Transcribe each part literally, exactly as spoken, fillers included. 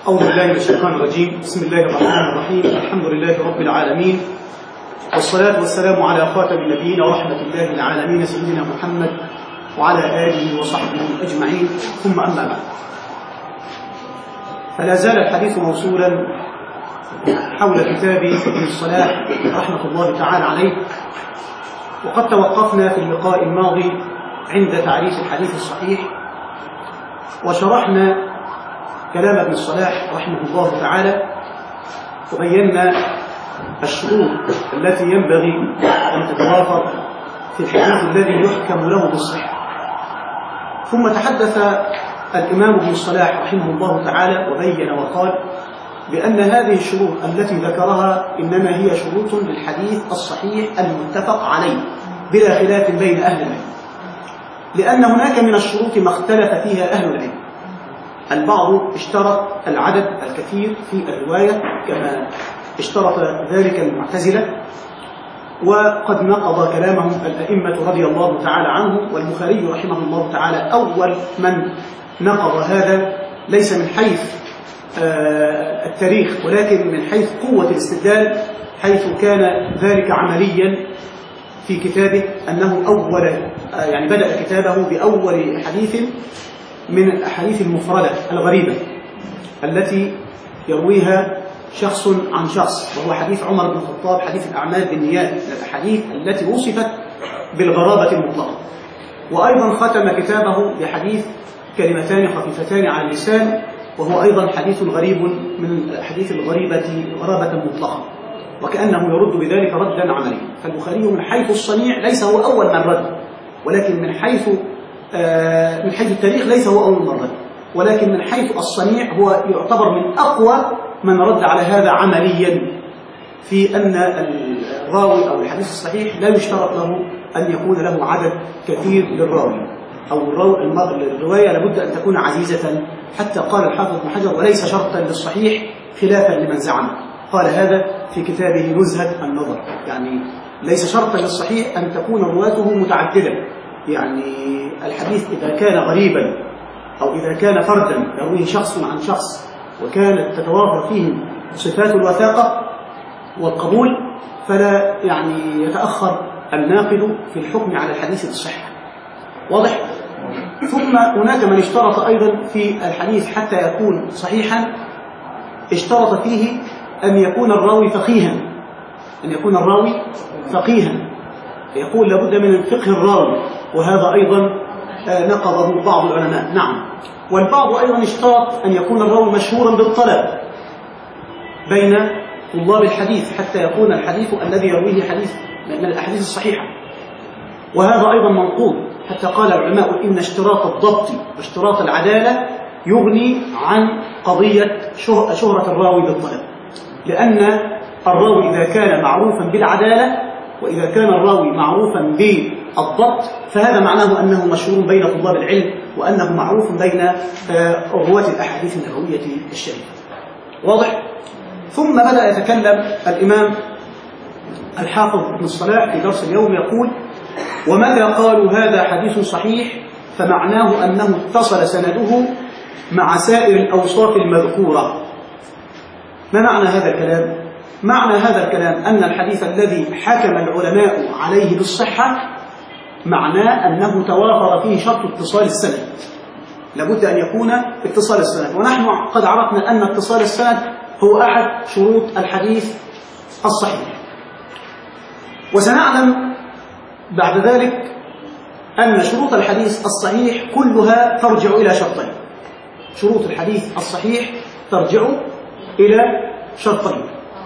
أعوذ بالله من الشيطان الرجيم. بسم الله الرحمن الرحيم. الحمد لله رب العالمين، والصلاة والسلام على خاتم النبيين ورحمة الله العالمين سيدنا محمد وعلى آله وصحبه أجمعين، ثم أما بعد. فلا زال الحديث موصولا حول كتاب ابن الصلاح رحمة الله تعالى عليه، وقد توقفنا في اللقاء الماضي عند تعريف الحديث الصحيح، وشرحنا كلام ابن الصلاح رحمه الله تعالى، وبينا الشروط التي ينبغي أن تتوافر في الحديث الذي يحكم له بالصحة. ثم تحدث الإمام ابن الصلاح رحمه الله تعالى وبين وقال بأن هذه الشروط التي ذكرها إنما هي شروط للحديث الصحيح المتفق عليه بلا خلاف بين أهل العلم، لأن هناك من الشروط ما اختلف فيها أهل العلم. البعض اشترط العدد الكثير في الرواية كما اشترط ذلك المعتزلة، وقد نقض كلامهم الأئمة رضي الله تعالى عنهم، والبخاري رحمه الله تعالى أول من نقض هذا، ليس من حيث التاريخ ولكن من حيث قوة الاستدلال، حيث كان ذلك عمليا في كتابه، أنه أول يعني بدأ كتابه بأول حديث من الأحاديث المفردة الغريبة التي يرويها شخص عن شخص، وهو حديث عمر بن الخطاب حديث الأعمال بالنيات، من الأحاديث التي وصفت بالغرابة المطلقة. وأيضا ختم كتابه بحديث كلمتان خفيفتان على اللسان، وهو أيضا حديث غريب من الأحاديث الغريبة غرابة مطلقة، وكأنه يرد بذلك ردا عمليا. فالبخاري من حيث الصنيع ليس هو أول من رد، ولكن من حيث من حيث التاريخ ليس هو أول من رد، ولكن من حيث الصنيع هو يعتبر من أقوى من رد على هذا عمليا، في أن الراوي أو الحديث الصحيح لا يشترط له أن يكون له عدد كثير للراوي، أو الرواية لابد أن تكون عزيزة. حتى قال الحافظ ابن حجر: وليس شرطا للصحيح خلافا لمن زعم. قال هذا في كتابه نزهة النظر، يعني ليس شرطا للصحيح أن تكون رواته متعددة، يعني الحديث إذا كان غريبا أو إذا كان فردا يرويه شخص عن شخص وكانت تتوافر فيه صفات الوثاقة والقبول، فلا يعني يتأخر الناقد في الحكم على الحديث بالصحة. واضح؟ ثم هناك من اشترط أيضا في الحديث حتى يكون صحيحا، اشترط فيه أن يكون الراوي فقيها، أن يكون الراوي فقيها، يقول لابد من فقه الراوي، وهذا أيضا نقضه بعض العلماء. نعم. والبعض أيضا اشترط أن يكون الراوي مشهورا بالطلب بين طلاب الحديث حتى يكون الحديث الذي يرويه حديث من الأحاديث الصحيحة، وهذا أيضا منقوض. حتى قال العلماء إن اشتراط الضبط واشتراط العدالة يغني عن قضية شهرة الراوي بالطلب، لأن الراوي إذا كان معروفا بالعدالة وإذا كان الراوي معروفا بالضبط فهذا معناه أنه مشهور بين طلاب العلم، وأنه معروف بين رواة الأحاديث النبوية الشريفة. واضح؟ ثم بدأ يتكلم الإمام الحافظ ابن الصلاح في درس اليوم، يقول: ومتى قالوا هذا حديث صحيح فمعناه أنه اتصل سنده مع سائر الأوصاف المذكورة. ما معنى هذا الكلام؟ معنى هذا الكلام أن الحديث الذي حكم العلماء عليه بالصحة معناه أنه توافر فيه شرط اتصال السند، لابد أن يكون اتصال السند، ونحن قد عرفنا أن اتصال السند هو أحد شروط الحديث الصحيح. وسنعلم بعد ذلك أن شروط الحديث الصحيح كلها ترجع إلى شرطين. شروط الحديث الصحيح ترجع إلى شرطين: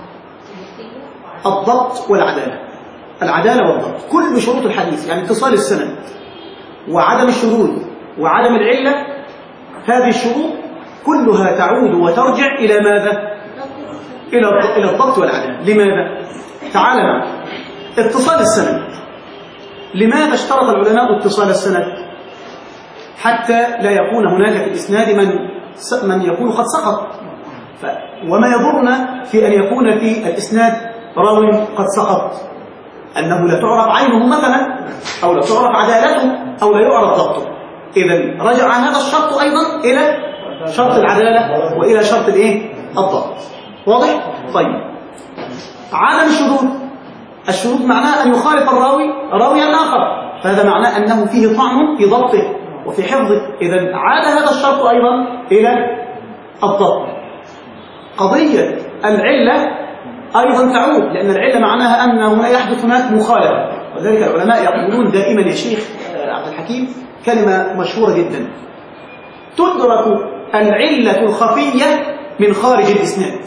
الضبط والعدالة. العدالة والضبط، كل شروط الحديث، يعني اتصال السند وعدم الشذوذ وعدم العلة، هذه الشروط كلها تعود وترجع إلى ماذا؟ إلى الضبط والعدالة. لماذا؟ تعال معنا. اتصال السند، لماذا اشترط العلماء اتصال السند؟ حتى لا يكون هناك في الإسناد من من يكون قد سقط. ف... وما يضرنا في أن يكون في الإسناد راوي قد سقط أنه لا تعرف عينه مثلا، أو لا تعرف عدالته، أو لا يعرف ضبطه. إذن رجع هذا الشرط أيضا إلى شرط العدالة وإلى شرط الإيه؟ الضبط. واضح؟ طيب عدم الشذوذ، الشذوذ معناه أن يخالف الراوي راويا آخر، فهذا معناه أنه فيه طعن في ضبطه وفي حفظه، إذا عاد هذا الشرط أيضا إلى الضبط. قضية العلة أيضا تعود، لأن العلة معناها أنه لا يحدث هناك مخالفة، وذلك العلماء يقولون دائما يا شيخ عبد الحكيم كلمة مشهورة جدا: تدرك العلة الخفية من خارج الإسناد.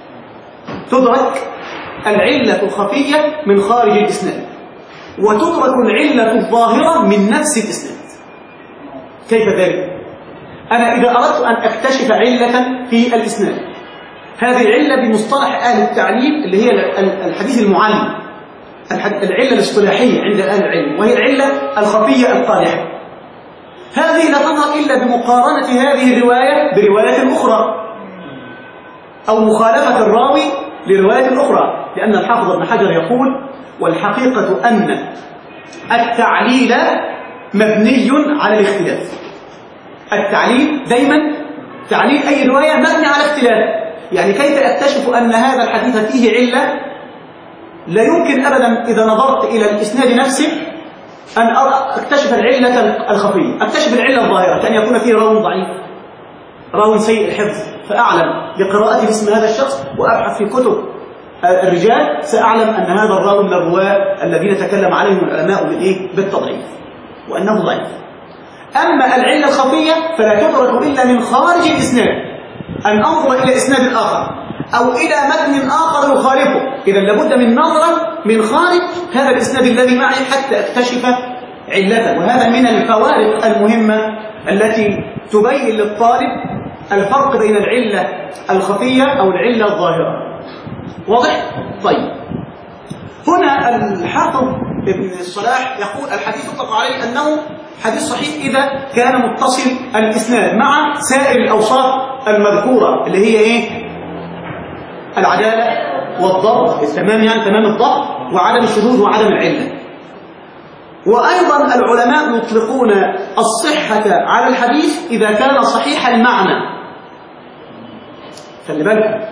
تدرك العلة الخفية من خارج الإسناد، وتدرك العلة الظاهرة من نفس الإسناد. كيف ذلك؟ أنا إذا أردت أن أكتشف علة في الإسناد، هذه علة بمصطلح أهل التعليم اللي هي الحديث المعلم، العلة الاصطلاحية عند أهل العلم، وهي العلة الخفية القادحة. هذه لا تظهر إلا بمقارنة هذه الرواية برواية أخرى، أو مخالفة الراوي لرواية أخرى، لأن الحافظ ابن حجر يقول: والحقيقة أن التعليل مبني على الاختلاف. التعليل دايما تعليل أي رواية مبني على اختلاف، يعني كيف أكتشف أن هذا الحديث فيه علة؟ لا يمكن أبدا إذا نظرت إلى الإسناد نفسه أن أكتشف العلة الخفية، أكتشف العلة الظاهرة، كأن يكون فيه راوي ضعيف، راوي سيء الحفظ، فأعلم بقراءة اسم هذا الشخص وأبحث في كتب الرجال سأعلم أن هذا الراوي من الرواة الذين تكلم عليهم العلماء بالإيه؟ بالتضعيف، وأنه ضعيف. أما العلة الخفية فلا تدرك إلا من خارج الإسناد، أن أنظر إلى إسناد آخر أو إلى متن آخر يخالفه، إذا لابد من نظرة من خارج هذا الإسناد الذي معي حتى أكتشف علته. وهذا من الفوارق المهمة التي تبين للطالب الفرق بين العلة الخفية أو العلة الظاهرة. واضح؟ طيب هنا الحافظ ابن الصلاح يقول: الحديث يطلق عليه أنه حديث صحيح إذا كان متصل الإسناد مع سائر الأوصاف المذكورة اللي هي إيه؟ العدالة والضبط، التمام، يعني تمام الضبط، وعدم الشذوذ وعدم العلة. وأيضا العلماء يطلقون الصحة على الحديث إذا كان صحيح المعنى. خلي بالك،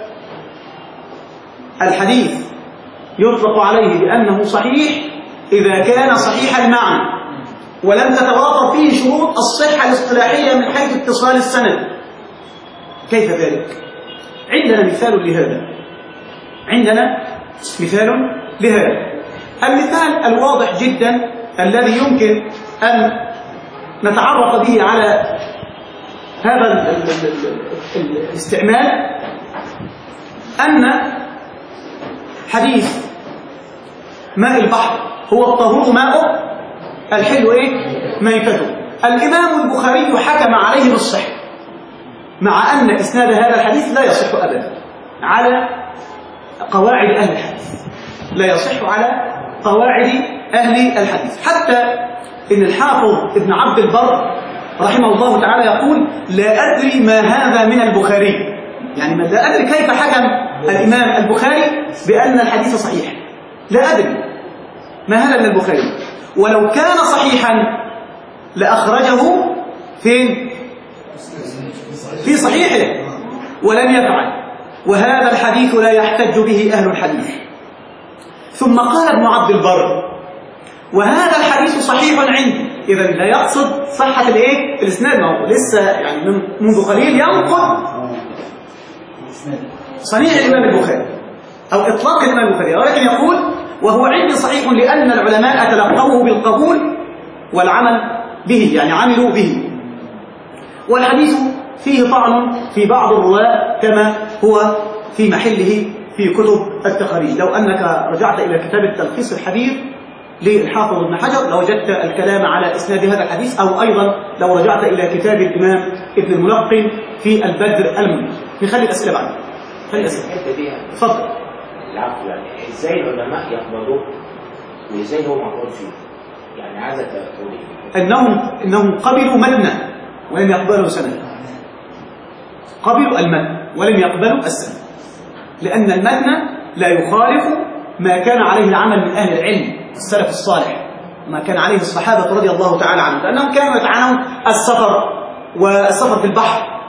الحديث يطلق عليه بأنه صحيح إذا كان صحيح المعنى ولم تتوافر فيه شروط الصحة الاصطلاحية من حيث اتصال السند. كيف ذلك؟ عندنا مثال لهذا، عندنا مثال لهذا. المثال الواضح جدا الذي يمكن أن نتعرف به على هذا الاستعمال أن حديث ماء البحر هو الطهور ماؤه الحل إيه؟ ميتته، الإمام البخاري حكم عليه بالصحة، مع أن إسناد هذا الحديث لا يصح أبدا على قواعد أهل الحديث، لا يصح على قواعد أهل الحديث. حتى إن الحافظ ابن عبد البر رحمه الله تعالى يقول: لا أدري ما هذا من البخاري، يعني لا أدري كيف حكم الإمام البخاري بأن الحديث صحيح، لا أدري ما هذا من البخاري، ولو كان صحيحا لأخرجه فين؟ في صحيحه، ولم يفعل، وهذا الحديث لا يحتج به أهل الحديث. ثم قال ابن عبد البر: وهذا الحديث صحيح عندي. إذا لا يقصد صحة الايه؟ الاسناد، ما هو لسه يعني منذ قليل ينقض صنيع الإمام البخاري أو إطلاق الإمام البخاري، ولكن يقول: وهو عندي صحيح لأن العلماء تلقوه بالقبول والعمل به، يعني عملوا به، والحديث فيه طعن في بعض الرواة كما هو في محله في كتب التخاريج. لو أنك رجعت إلى كتاب التلخيص الحبير للحافظ ابن حجر لوجدت الكلام على إسناد هذا الحديث، أو أيضا لو رجعت إلى كتاب الإمام ابن الملقن في البدر المنير. نخلي الأسئلة بعد. خلي الأسئلة. تفضل. العفو، يعني إزاي العلماء يقبلوه وإزاي هو معقول فيه؟ يعني عايزة تقولي إنهم إنهم قبلوا متنا ولم يقبلوا سندا. قبلوا المتن ولم يقبلوا السند، لأن المتن لا يخالف ما كان عليه العمل من أهل العلم السلف الصالح، ما كان عليه الصحابة رضي الله تعالى عنهم، لأنهم كانوا يتعانون السفر والسفر في البحر،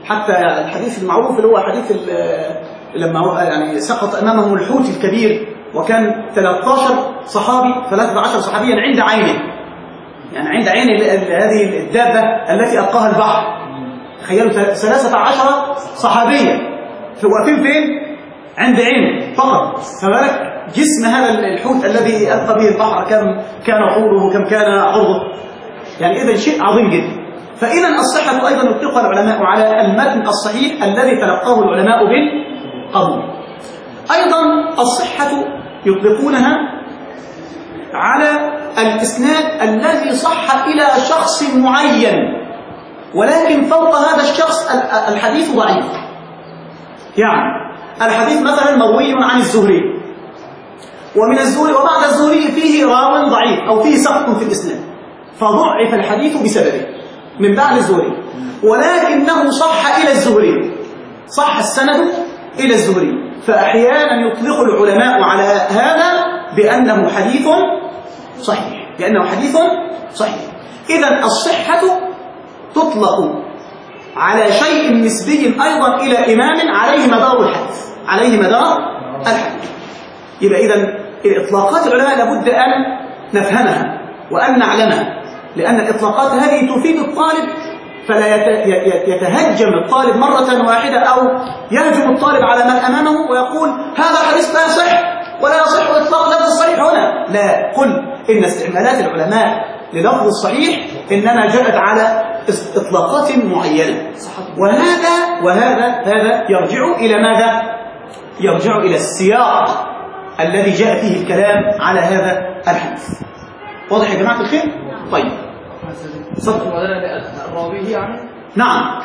حتى الحديث المعروف اللي هو حديث لما يعني سقط أمامهم الحوت الكبير وكان ثلاثة عشر صحابي ثلاثة عشر صحابيا عند عينه، يعني عند عين هذه الدابة التي ألقاها البحر. تخيلوا ثلاثة عشر صحابيا واقفين فين؟ عند عينه فقط. فبالك جسم هذا الحوت الذي ألقى به البحر كم كان طوله وكم كان عرضه، يعني إذا شيء عظيم جدا. فإذا الصحة أيضا يطلقها العلماء على المتن الصحيح الذي تلقاه العلماء بالقبول. أيضا الصحة يطلقونها على الإسناد الذي صح إلى شخص معين ولكن فوق هذا الشخص الحديث ضعيف. يعني الحديث مثلا مروي عن الزهري، ومن الزهري وبعد الزهري فيه راو ضعيف أو فيه سقط في الإسناد، فضعف الحديث بسببه من بعد الزهري، ولكنه صح إلى الزهري، صح السند إلى الزهري. فأحيانا يطلق العلماء على هذا بأنه حديث صحيح، لأنه حديث صحيح. إذن الصحة تطلق على شيء نسبي أيضا إلى إمام عليه مدار الحديث، عليه مدار الحديث. يبقى إذن الإطلاقات العلماء لابد أن نفهمها وأن نعلمها، لأن الإطلاقات هذه تفيد الطالب، فلا يتهجم الطالب مرة واحدة أو يهجم الطالب على من أمامه ويقول هذا حديث لا يصح ولا يصح إطلاق لفظ الصحيح هنا. لا، قل إن استعمالات العلماء للفظ الصحيح إنما جاءت على إطلاقات معينة، وهذا وهذا هذا يرجع إلى ماذا؟ يرجع إلى السياق الذي جاء فيه الكلام على هذا الحديث. واضح يا جماعة الخير؟ طيب صدق الراوي يعني؟ نعم.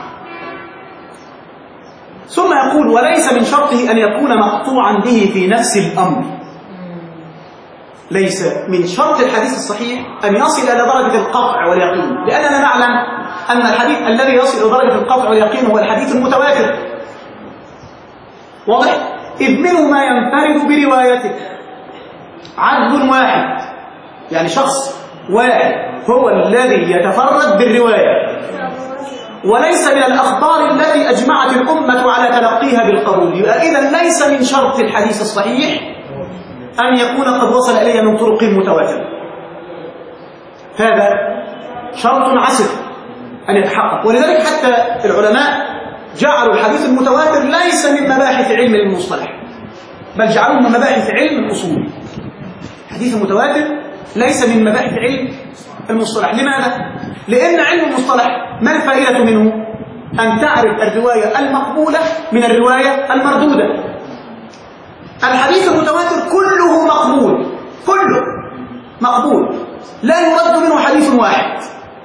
ثم يقول وليس من شرطه أن يكون مقطوعا به في نفس الأمر. ليس من شرط الحديث الصحيح أن يصل إلى درجة القطع واليقين، لأننا نعلم أن الحديث الذي يصل إلى درجة القطع واليقين هو الحديث المتواتر. واضح؟ إذ منه ما ينفرد بروايته عدل واحد، يعني شخص واحد هو الذي يتفرد بالرواية، وليس من الأخبار التي أجمعت الأمة على تلقيها بالقبول. إذن ليس من شرط الحديث الصحيح أن يكون قد وصل إليه من طرق متواترة. هذا شرط عسر أن يتحقق، ولذلك حتى العلماء جعلوا الحديث المتواتر ليس من مباحث علم المصطلح، بل جعلوه من مباحث علم الأصول. الحديث المتواتر ليس من مباحث علم المصطلح. لماذا؟ لأن علم المصطلح ما الفائدة منه؟ أن تعرف الرواية المقبولة من الرواية المردودة. الحديث المتواتر كله مقبول، كله مقبول، لا يرد منه حديث واحد.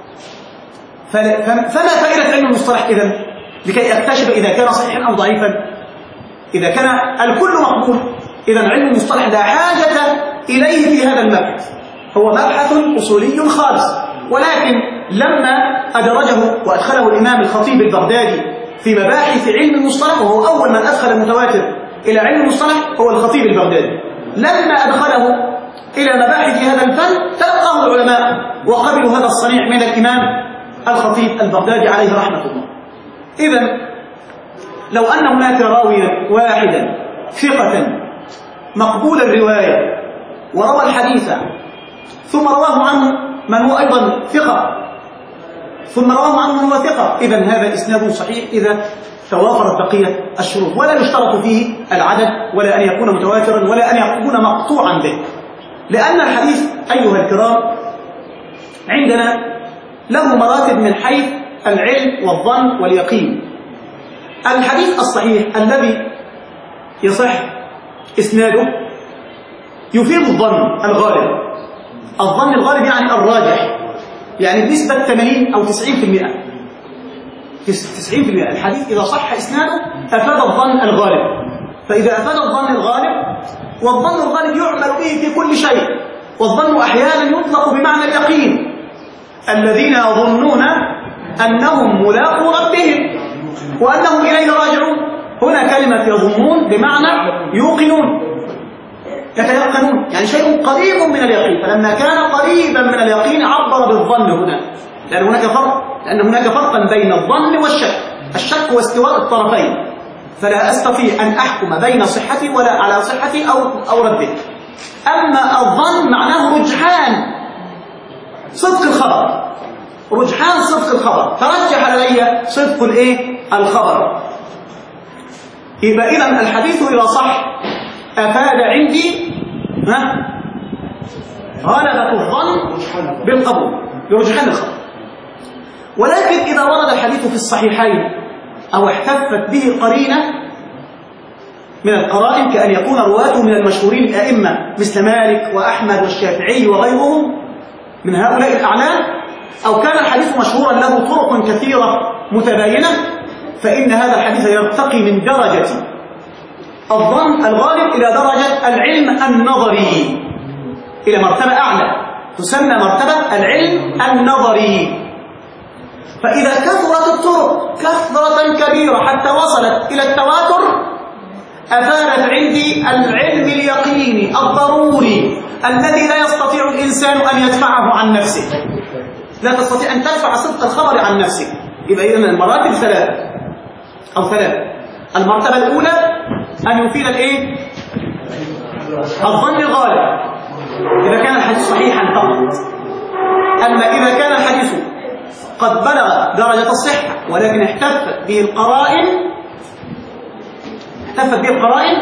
فما فائدة علم المصطلح إذن؟ لكي أكتشف إذا كان صحيحا أو ضعيفا. إذا كان الكل مقبول إذن علم المصطلح لا حاجة إليه في هذا المبحث، هو مبحث أصولي خالص. ولكن لما أدرجه وأدخله الإمام الخطيب البغدادي في مباحث علم المصطلح، وهو أول من أدخل المتواتر إلى علم المصطلح هو الخطيب البغدادي، لما أدخله إلى مباحث هذا الفن تلقاه العلماء وقبلوا هذا الصنيع من الإمام الخطيب البغدادي عليه رحمة الله. إذن لو أن هناك راويا واحدا ثقة مقبول الرواية وروى الحديث ثم رواه عنه من هو أيضا ثقة ثم رواه عنه من هو ثقة، إذن هذا إسناد صحيح إذا توافرت بقية الشروط، ولا يشترط فيه العدد ولا أن يكون متواترا ولا أن يكون مقطوعا به. لأن الحديث أيها الكرام عندنا له مراتب من حيث العلم والظن واليقين. الحديث الصحيح الذي يصح إسناده يفيد الظن الغالب. الظن الغالب يعني الراجح، يعني بنسبة ثمانين أو تسعين في المئة. تسعين في المئة الحديث إذا صح إسناده أفاد الظن الغالب. فإذا أفاد الظن الغالب، والظن الغالب يعمل به في كل شيء، والظن أحيانا يطلق بمعنى اليقين. الذين يظنون أنهم ملاقو ربهم وأنهم إليه راجعون. هنا كلمة يظنون بمعنى يوقنون، يتيقنون، يعني شيء قريب من اليقين. فلما كان قريبا من اليقين عبر بالظن هنا، لأن هناك فرق لأن هناك فرقا بين الظن والشك. الشك واستواء الطرفين، فلا أستطيع أن أحكم بين صحته ولا على صحته أو أو رده. أما الظن معناه رجحان صدق الخبر، رجحان صدق الخبر، ترجح لدي صدق الايه الخبر. يبقى إذا الحديث إذا صح أفاد عندي ها غلبة الظن بالقبول برجحان الخبر. ولكن إذا ورد الحديث في الصحيحين أو احتفت به قرينة من القرائن كأن يكون رواته من المشهورين الأئمة مثل مالك وأحمد والشافعي وغيرهم من هؤلاء الأعلام، أو كان الحديث مشهورا له طرق كثيرة متباينة، فإن هذا الحديث يرتقي من درجة الظن الغالب إلى درجة العلم النظري، إلى مرتبة أعلى تسمى مرتبة العلم النظري. فإذا كثرت الطرق كثرة كبيرة حتى وصلت إلى التواتر أفادت عندي العلم اليقيني الضروري الذي لا يستطيع الإنسان أن يدفعه عن نفسه، لا تستطيع أن تدفع صدق الخبر عن نفسك. يبقى إذن المراتب ثلاثة أو ثلاثة. المرتبة الأولى أن يفيد الإيه؟ الظن الغالب إذا كان الحديث صحيحا فقط. أما إذا كان الحديث قد بلغ درجة الصحة ولكن احتفت به القرائن احتفت به القرائن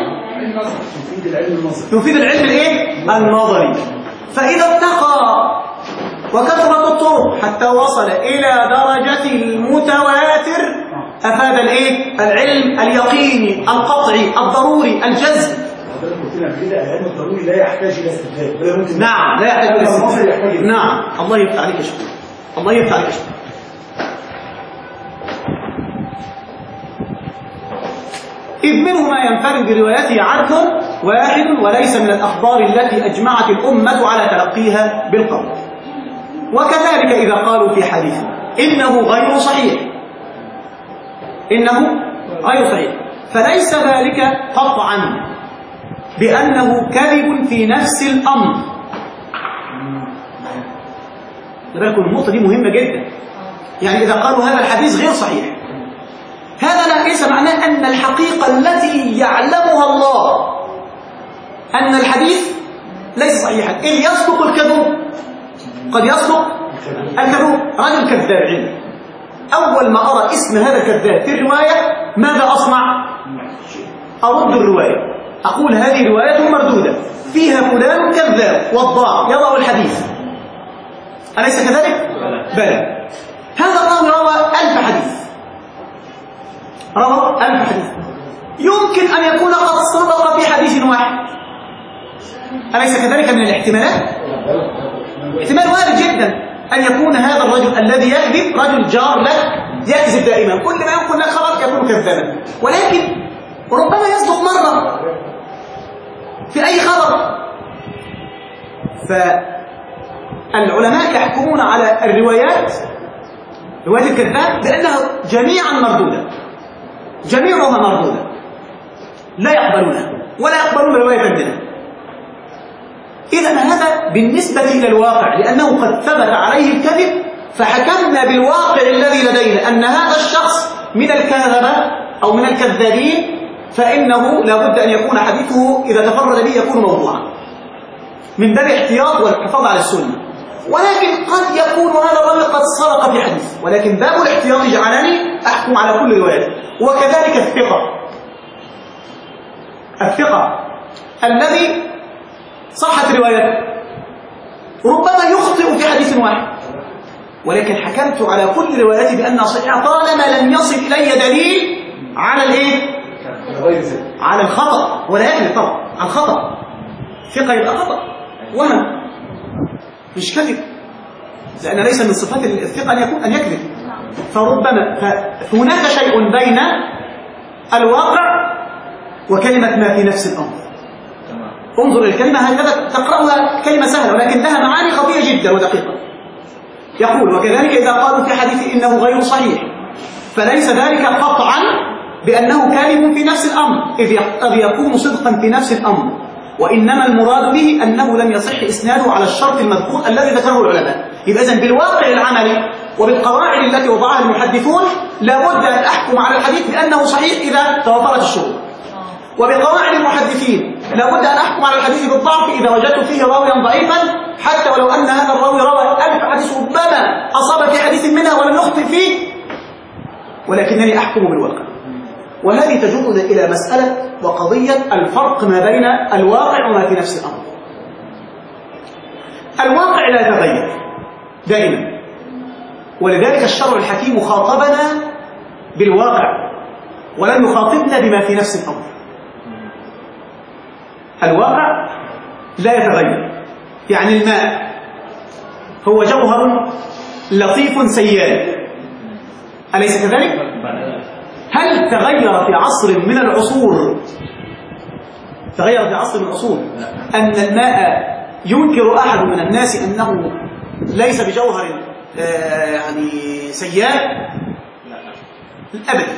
تفيد العلم الايه النظري. فإذا ارتقى وكثرت الطرق حتى وصل إلى درجة المتواتر أفاد الايه العلم اليقيني القطعي الضروري الجزم. العلم الضروري لا يحتاج إلى استدلال. نعم لا يحتاج إلى استدلال. نعم الله يفتح عليك يا شيخ، الله يفتح عليك يا شيخ. إذ منه ما ينفرد بروايته عدل واحد وليس من الأخبار التي أجمعت الأمة على تلقيها بالقول. وكذلك إذا قالوا في حديث إنه غير صحيح إنه غير صحيح فليس ذلك قطعا بأنه كذب في نفس الأمر. لذلك النقطة دي مهمة جدا. يعني إذا قالوا هذا الحديث غير صحيح هذا ليس معناه أن الحقيقة التي يعلمها الله أن الحديث ليس صحيحا. إن يصدق الكذوب قد يصدق الكذوب. رجل كذاب علم أول ما أرى اسم هذا الكذاب في الرواية ماذا أصنع؟ أرد الرواية، أقول هذه رواية مردودة فيها فلان كذاب وضاع يضع الحديث، أليس كذلك؟ بلى. هذا الراوي روى ألف حديث روى ألف حديث يمكن أن يكون قد صدق في حديث واحد، أليس كذلك من الاحتمالات؟ احتمال وارد جدا أن يكون هذا الرجل الذي يكذب رجل جار لك يكذب دائما، كل ما ينقل لك خبر يكون كذابا، ولكن ربما يصدق مرة في أي خبر. فالعلماء يحكمون على الروايات رواية الكذاب بأنها جميعا مردودة، جميعها مردودة لا يقبلونها ولا يقبلون رواية عندنا. إذن هذا بالنسبة إلى الواقع لأنه قد ثبت عليه الكذب فحكمنا بالواقع الذي لدينا أن هذا الشخص من الكاذبة أو من الكذابين، فإنه لابد أن يكون حديثه إذا تفرد به يكون موضوعا من باب الاحتياط والحفاظ على السنة. ولكن قد يكون هذا الرجل قد صدق في حديث، ولكن باب الاحتياط جعلني أحكم على كل رواية. وكذلك الثقة الثقة الذي صحت روايته ربما يخطئ في حديث واحد، ولكن حكمت على كل روايته بأنها صحيحة طالما لم يصل إلي دليل على الايه؟ على الخطأ. ولا يكذب طبعا على الخطأ. ثقة يبقى خطأ وهم مش كذب، لأن ليس من صفات الثقة أن يكون أن يكذب. فربما فهناك شيء بين الواقع وكلمة ما في نفس الأمر. انظر الكلمة هكذا تقرأها كلمة سهلة ولكن لها معاني خطيرة جدا ودقيقة. يقول وكذلك إذا قالوا في حديث إنه غير صحيح فليس ذلك قطعا بأنه كاذب في نفس الأمر إذ يكون صدقا في نفس الأمر، وإنما المراد به أنه لم يصح إسناده على الشرط المذكور الذي ذكره العلماء. يبقى إذن بالواقع العملي وبالقواعد التي وضعها المحدثون لابد أن أحكم على الحديث بأنه صحيح إذا توفرت الشروط، وبقواعد المحدثين لابد أن أحكم على الحديث بالضعف إذا وجدت فيه راويا ضعيفا، حتى ولو أن هذا الراوي روى ألف حديث ربما أصاب في حديث منها ولم يخطئ فيه، ولكنني أحكم بالواقع. وهذه تجرنا إلى مسألة وقضية الفرق ما بين الواقع وما في نفس الأمر. الواقع لا يتغير دائما، ولذلك الشرع الحكيم خاطبنا بالواقع ولم يخاطبنا بما في نفس الأمر. الواقع لا يتغير، يعني الماء هو جوهر لطيف سيال، أليس كذلك؟ هل تغير في عصر من العصور تغير في عصر من العصور أن الماء ينكر أحد من الناس أنه ليس بجوهر آه يعني سيال؟ أبدا.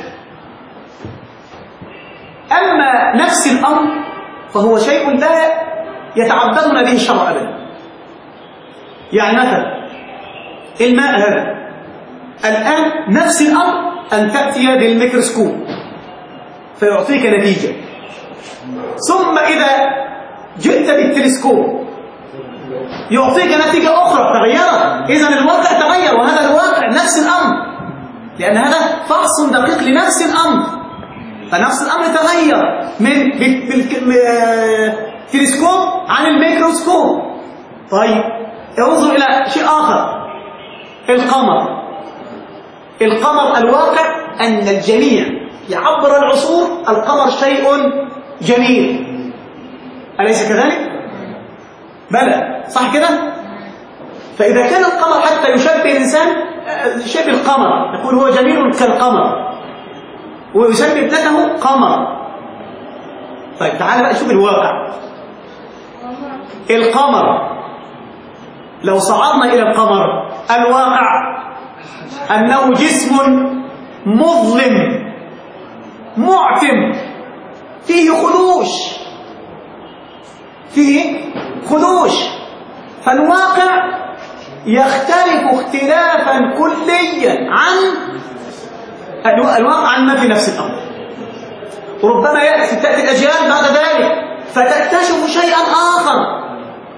أما نفس الأمر فهو شيء لا يتعبدنا به الشرع أبدا. يعني مثلا الماء هذا الآن نفس الأمر أن تأتي بالميكروسكوب فيعطيك نتيجة، ثم إذا جئت بالتلسكوب يعطيك نتيجة أخرى تغيرت. إذن الواقع تغير، وهذا الواقع نفس الأمر، لأن هذا فحص دقيق لنفس الأمر. فنفس الأمر تغير من بالتلسكوب عن الميكروسكوب. طيب انظر إلى شيء آخر، القمر. القمر الواقع أن الجميع يعبر العصور القمر شيء جميل، أليس كذلك؟ بلى، صح كده؟ فإذا كان القمر حتى يشبه الإنسان شبه القمر، يقول هو جميل كالقمر، ويسمي ابنته قمر. طيب تعال بقى شوف الواقع. القمر لو صعدنا إلى القمر الواقع أنه جسم مظلم معتم فيه خدوش فيه خدوش فالواقع يختلف اختلافا كليا عن الواقع عن ما في نفس الأمر. وربما يأتي تأتي الأجيال بعد ذلك فتكتشف شيئا آخر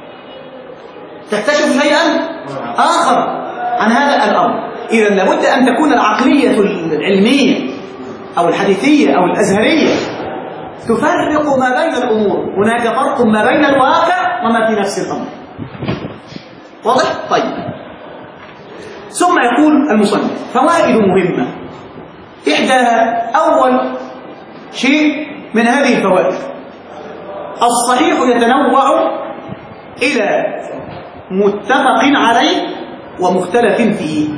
تكتشف شيئا آخر عن هذا الأمر. إذن لابد أن تكون العقلية العلمية أو الحديثية أو الأزهرية تفرق ما بين الأمور. هناك فرق ما بين الواقع وما في نفس الأمر. واضح؟ طيب. ثم يقول المصنف فوائد مهمة. إحداها أول شيء من هذه الفوائد الصحيح يتنوع إلى متفق عليه ومختلف فيه.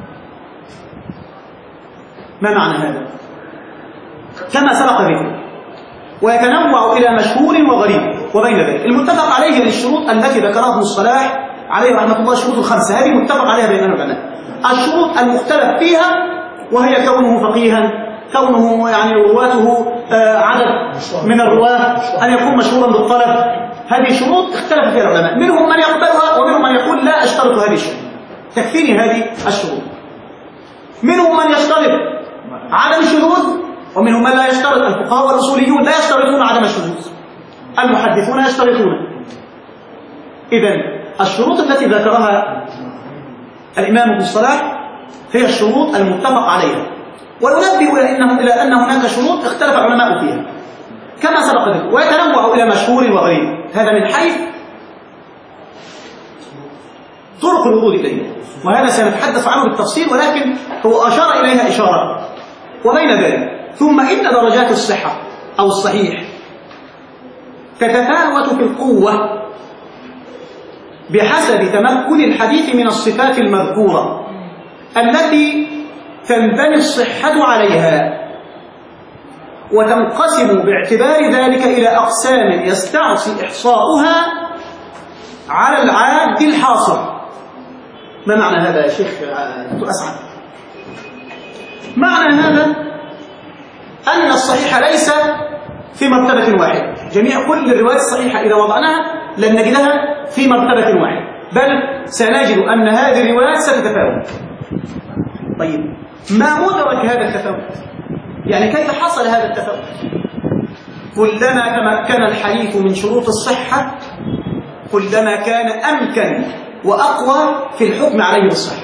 ما معنى هذا؟ كما سبق ذكر ويتنوع إلى مشهور وغريب وبين ذلك. المتفق عليه للشروط التي ذكرها ابن الصلاح عليه رحمة الله الشروط الخمسة، هذه متفق عليها بين العلماء. الشروط المختلف فيها وهي كونه فقيها، كونه يعني رواته عدد من الرواة، أن يكون مشهورا بالطلب. هذه شروط اختلف فيها العلماء، منهم من يقبلها ومنهم من يقول لا أشترط هذه الشروط، تكفيني هذه الشروط. منهم من يشترط عدم الشذوذ ومنهم من لا يشترط. الفقهاء والأصوليون لا يشترطون عدم الشذوذ، المحدثون يشترطون. إذن الشروط التي ذكرها الإمام ابن الصلاح هي الشروط المتفق عليها، وينبه إلى أنه إلى أن هناك شروط اختلف العلماء فيها كما سبق ذكر. ويتنوع إلى مشهور وغريب، هذا من حيث طرق الورود إليه، وهذا سنتحدث عنه بالتفصيل، ولكن هو أشار إليها إشارة. وبين ذلك ثم إن درجات الصحة أو الصحيح تتفاوت في القوة بحسب تمكن الحديث من الصفات المذكورة التي تنبني الصحة عليها، وتنقسم باعتبار ذلك إلى أقسام يستعصي إحصاؤها على العاد الحاصل. ما معنى هذا يا شيخ أسعد؟ معنى هذا أن الصحيح ليس في مرتبة واحدة، جميع كل الروايات الصحيحة إذا وضعناها لن نجدها في مرتبة واحدة، بل سنجد أن هذه الروايات ستتفاوت. طيب ما مدرك هذا التفاوت؟ يعني كيف حصل هذا التفاوت؟ كلما تمكن الحديث من شروط الصحة كلما كان أمكن وأقوى في الحكم عليه بالصحة،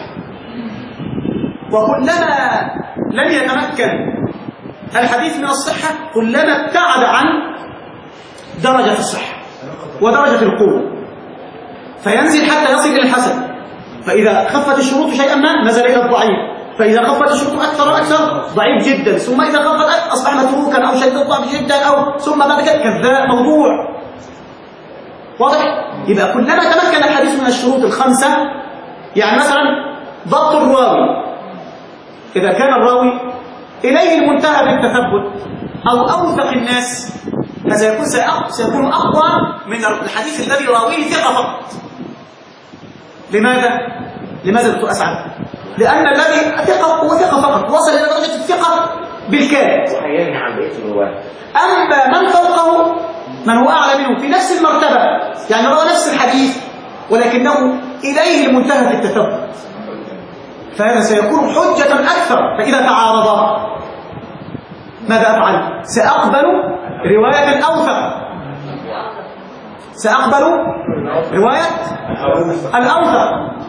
وكلما لم يتمكن الحديث من الصحة كلما ابتعد عن درجة الصحة ودرجة القوة، فينزل حتى يصل إلى الحسن، فإذا خفت الشروط شيئا ما نزل إلى الضعيف، فإذا خفت الشروط أكثر وأكثر ضعيف جدا، ثم إذا خفت أصبح متروكا أو شديد الضعف جدا، أو ثم بعد كده كذاب موضوع. واضح؟ يبقى كلما تمكن الحديث من الشروط الخمسة، يعني مثلا ضبط الراوي، إذا كان الراوي إليه المنتهى بالتثبت أو أوثق الناس، هذا يكون سيكون أقوى من الحديث الذي راويه ثقة فقط. لماذا؟ لماذا دكتور أسعد؟ لأن الذي ثقة هو ثقة فقط، وصل إلى درجة الثقة بالكامل. وحياني عن بقية الرواة. أما من فوقه من هو أعلى منه في نفس المرتبة، يعني روى نفس الحديث ولكنه إليه المنتهى في التثبت، فهذا سيكون حجة أكثر. فإذا تعارضا ماذا أفعل؟ سأقبل رواية الأوثق، سأقبل رواية الأوثق،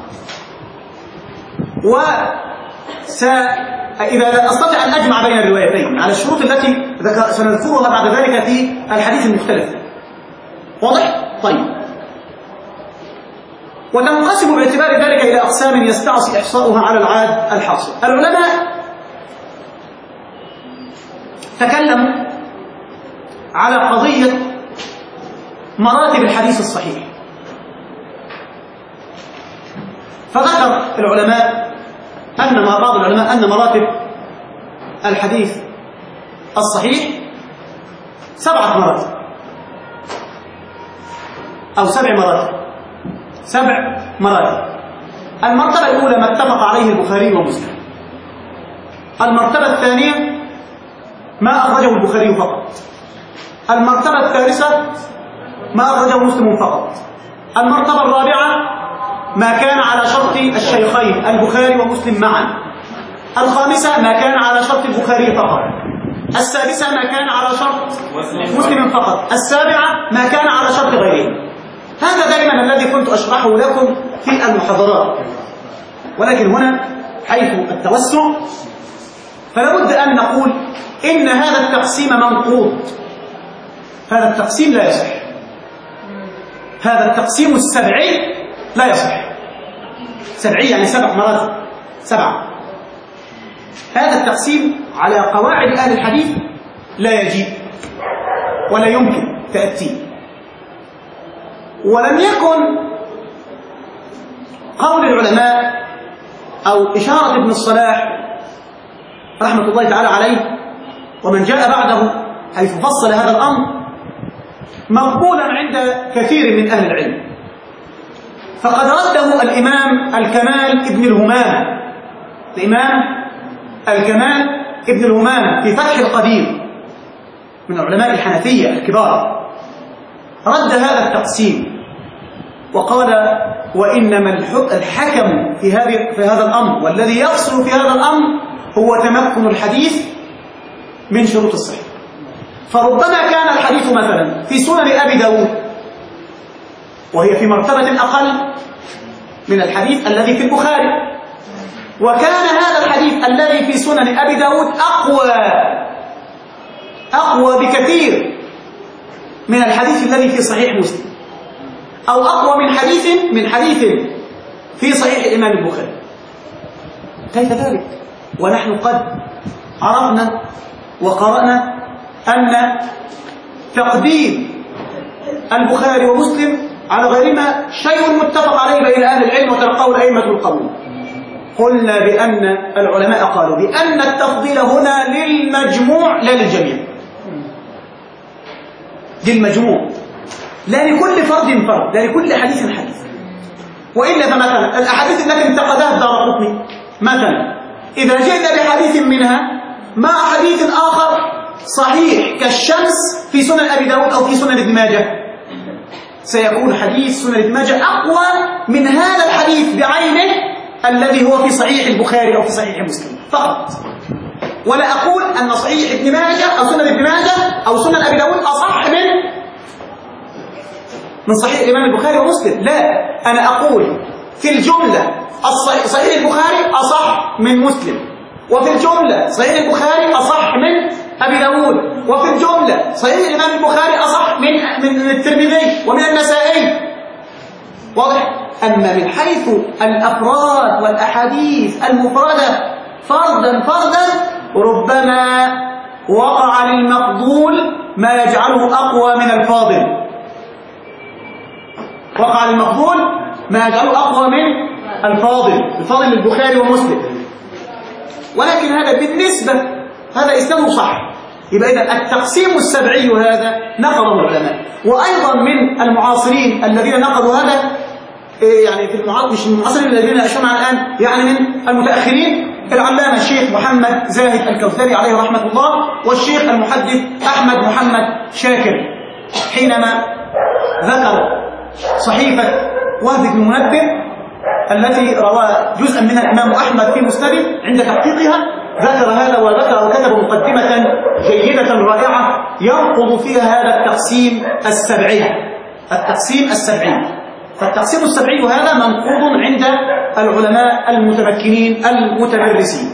وس إذا أستطيع أن أجمع بين الروايتين على الشروط التي سنذكرها بعد ذلك في الحديث المختلف. واضح؟ طيب. وتنقسم باعتبار ذلك إلى أقسام يستعصي إحصاؤها على العاد الحاصل. العلماء تكلموا على قضية مراتب الحديث الصحيح، فذكر العلماء أن بعض العلماء أن مراتب الحديث الصحيح سبعة مراتب أو سبع مراتب سبع مراتب. المرتبة الأولى ما اتفق عليه البخاري ومسلم. المرتبة الثانية ما أخرجه البخاري فقط. المرتبة الثالثة ما أخرجه مسلم فقط. المرتبة الرابعة ما كان على شرط الشيخين البخاري ومسلم معا. الخامسة ما كان على شرط البخاري فقط. السادسة ما كان على شرط مسلم فقط. السابعة ما كان على شرط غيره. هذا دائما الذي كنت أشرحه لكم في المحاضرات، ولكن هنا حيث التوسع فلا بد أن نقول إن هذا التقسيم منقوض. هذا التقسيم لا يصح. هذا التقسيم السبعي لا يصح. سبعي يعني سبع مراتب، سبعة. هذا التقسيم على قواعد أهل الحديث لا يجيب ولا يمكن تأتيه. ولم يكن قول العلماء أو إشارة ابن الصلاح رحمة الله تعالى عليه ومن جاء بعده حيث فصل هذا الأمر مقبولا عند كثير من أهل العلم، فقد رده الإمام الكمال ابن الهمام الإمام الكمال ابن الهمام في فتح القدير من علماء الحنفية الكبار، رد هذا التقسيم وقال وإنما الحكم في هذه في هذا الأمر والذي يفصل في هذا الأمر هو تمكن الحديث من شروط الصحة. فربما كان الحديث مثلا في سنن أبي داود وهي في مرتبة أقل من الحديث الذي في البخاري، وكان هذا الحديث الذي في سنن أبي داود أقوى أقوى بكثير من الحديث الذي في صحيح مسلم، أو أقوى من حديث من حديث في صحيح الإمام البخاري. كيف ذلك؟ ونحن قد عرفنا وقرأنا أن تقديم البخاري ومسلم على غيرهما شيء متفق عليه بين أهل العلم وتلقاه الأئمة القبول. قلنا بأن العلماء قالوا بأن التفضيل هنا للمجموع لا للجميع، للمجموع لا لكل فرد فرد، لا لكل حديث حديث. وإلا فمثلا الأحاديث التي انتقدها الدارقطني مثلا إذا جئنا بحديث منها مع حديث آخر صحيح كالشمس في سنن أبي داود أو في سنن ابن ماجه، سيكون حديث سنن ابن ماجه أقوى من هذا الحديث بعينه الذي هو في صحيح البخاري أو في صحيح مسلم فقط، ولا أقول أن صحيح ابن ماجه أو سنن ابن ماجه أو سنن أبي داود أصح من من صحيح الإمام البخاري ومسلم، لا، أنا أقول في الجملة صحيح البخاري أصح من مسلم، وفي الجملة صحيح البخاري أصح من أبي داود، وفي الجملة صحيح الإمام البخاري أصح من من الترمذي ومن النسائي. واضح؟ أما من حيث الأفراد والأحاديث المفردة فردا فردا ربما وقع للمقبول ما يجعله أقوى من الفاضل، وقع للمقبول ما يجعله أقوى من الفاضل، الفاضل للبخاري ومسلم، ولكن هذا بالنسبة هذا إسناده صح. يبقى إذا التقسيم السبعي هذا نقضه العلماء، وأيضا من المعاصرين الذين نقضوا هذا يعني في المعاصرين مش المعاصرين الذين نعيشون معنا الآن، يعني من المتأخرين العلامة الشيخ محمد زاهد الكوثري عليه رحمة الله، والشيخ المحدث أحمد محمد شاكر، حينما ذكر صحيفة وهب بن منبه التي روى جزءا منها الإمام أحمد في مسنده عند تحقيقها، ذكر هذا وذكر وكتب مقدمة جيدة رائعة ينقض فيها هذا التقسيم السبعي، التقسيم السبعي. فالتقسيم السبعي هذا منقوض عند العلماء المتمكنين المتمرسين.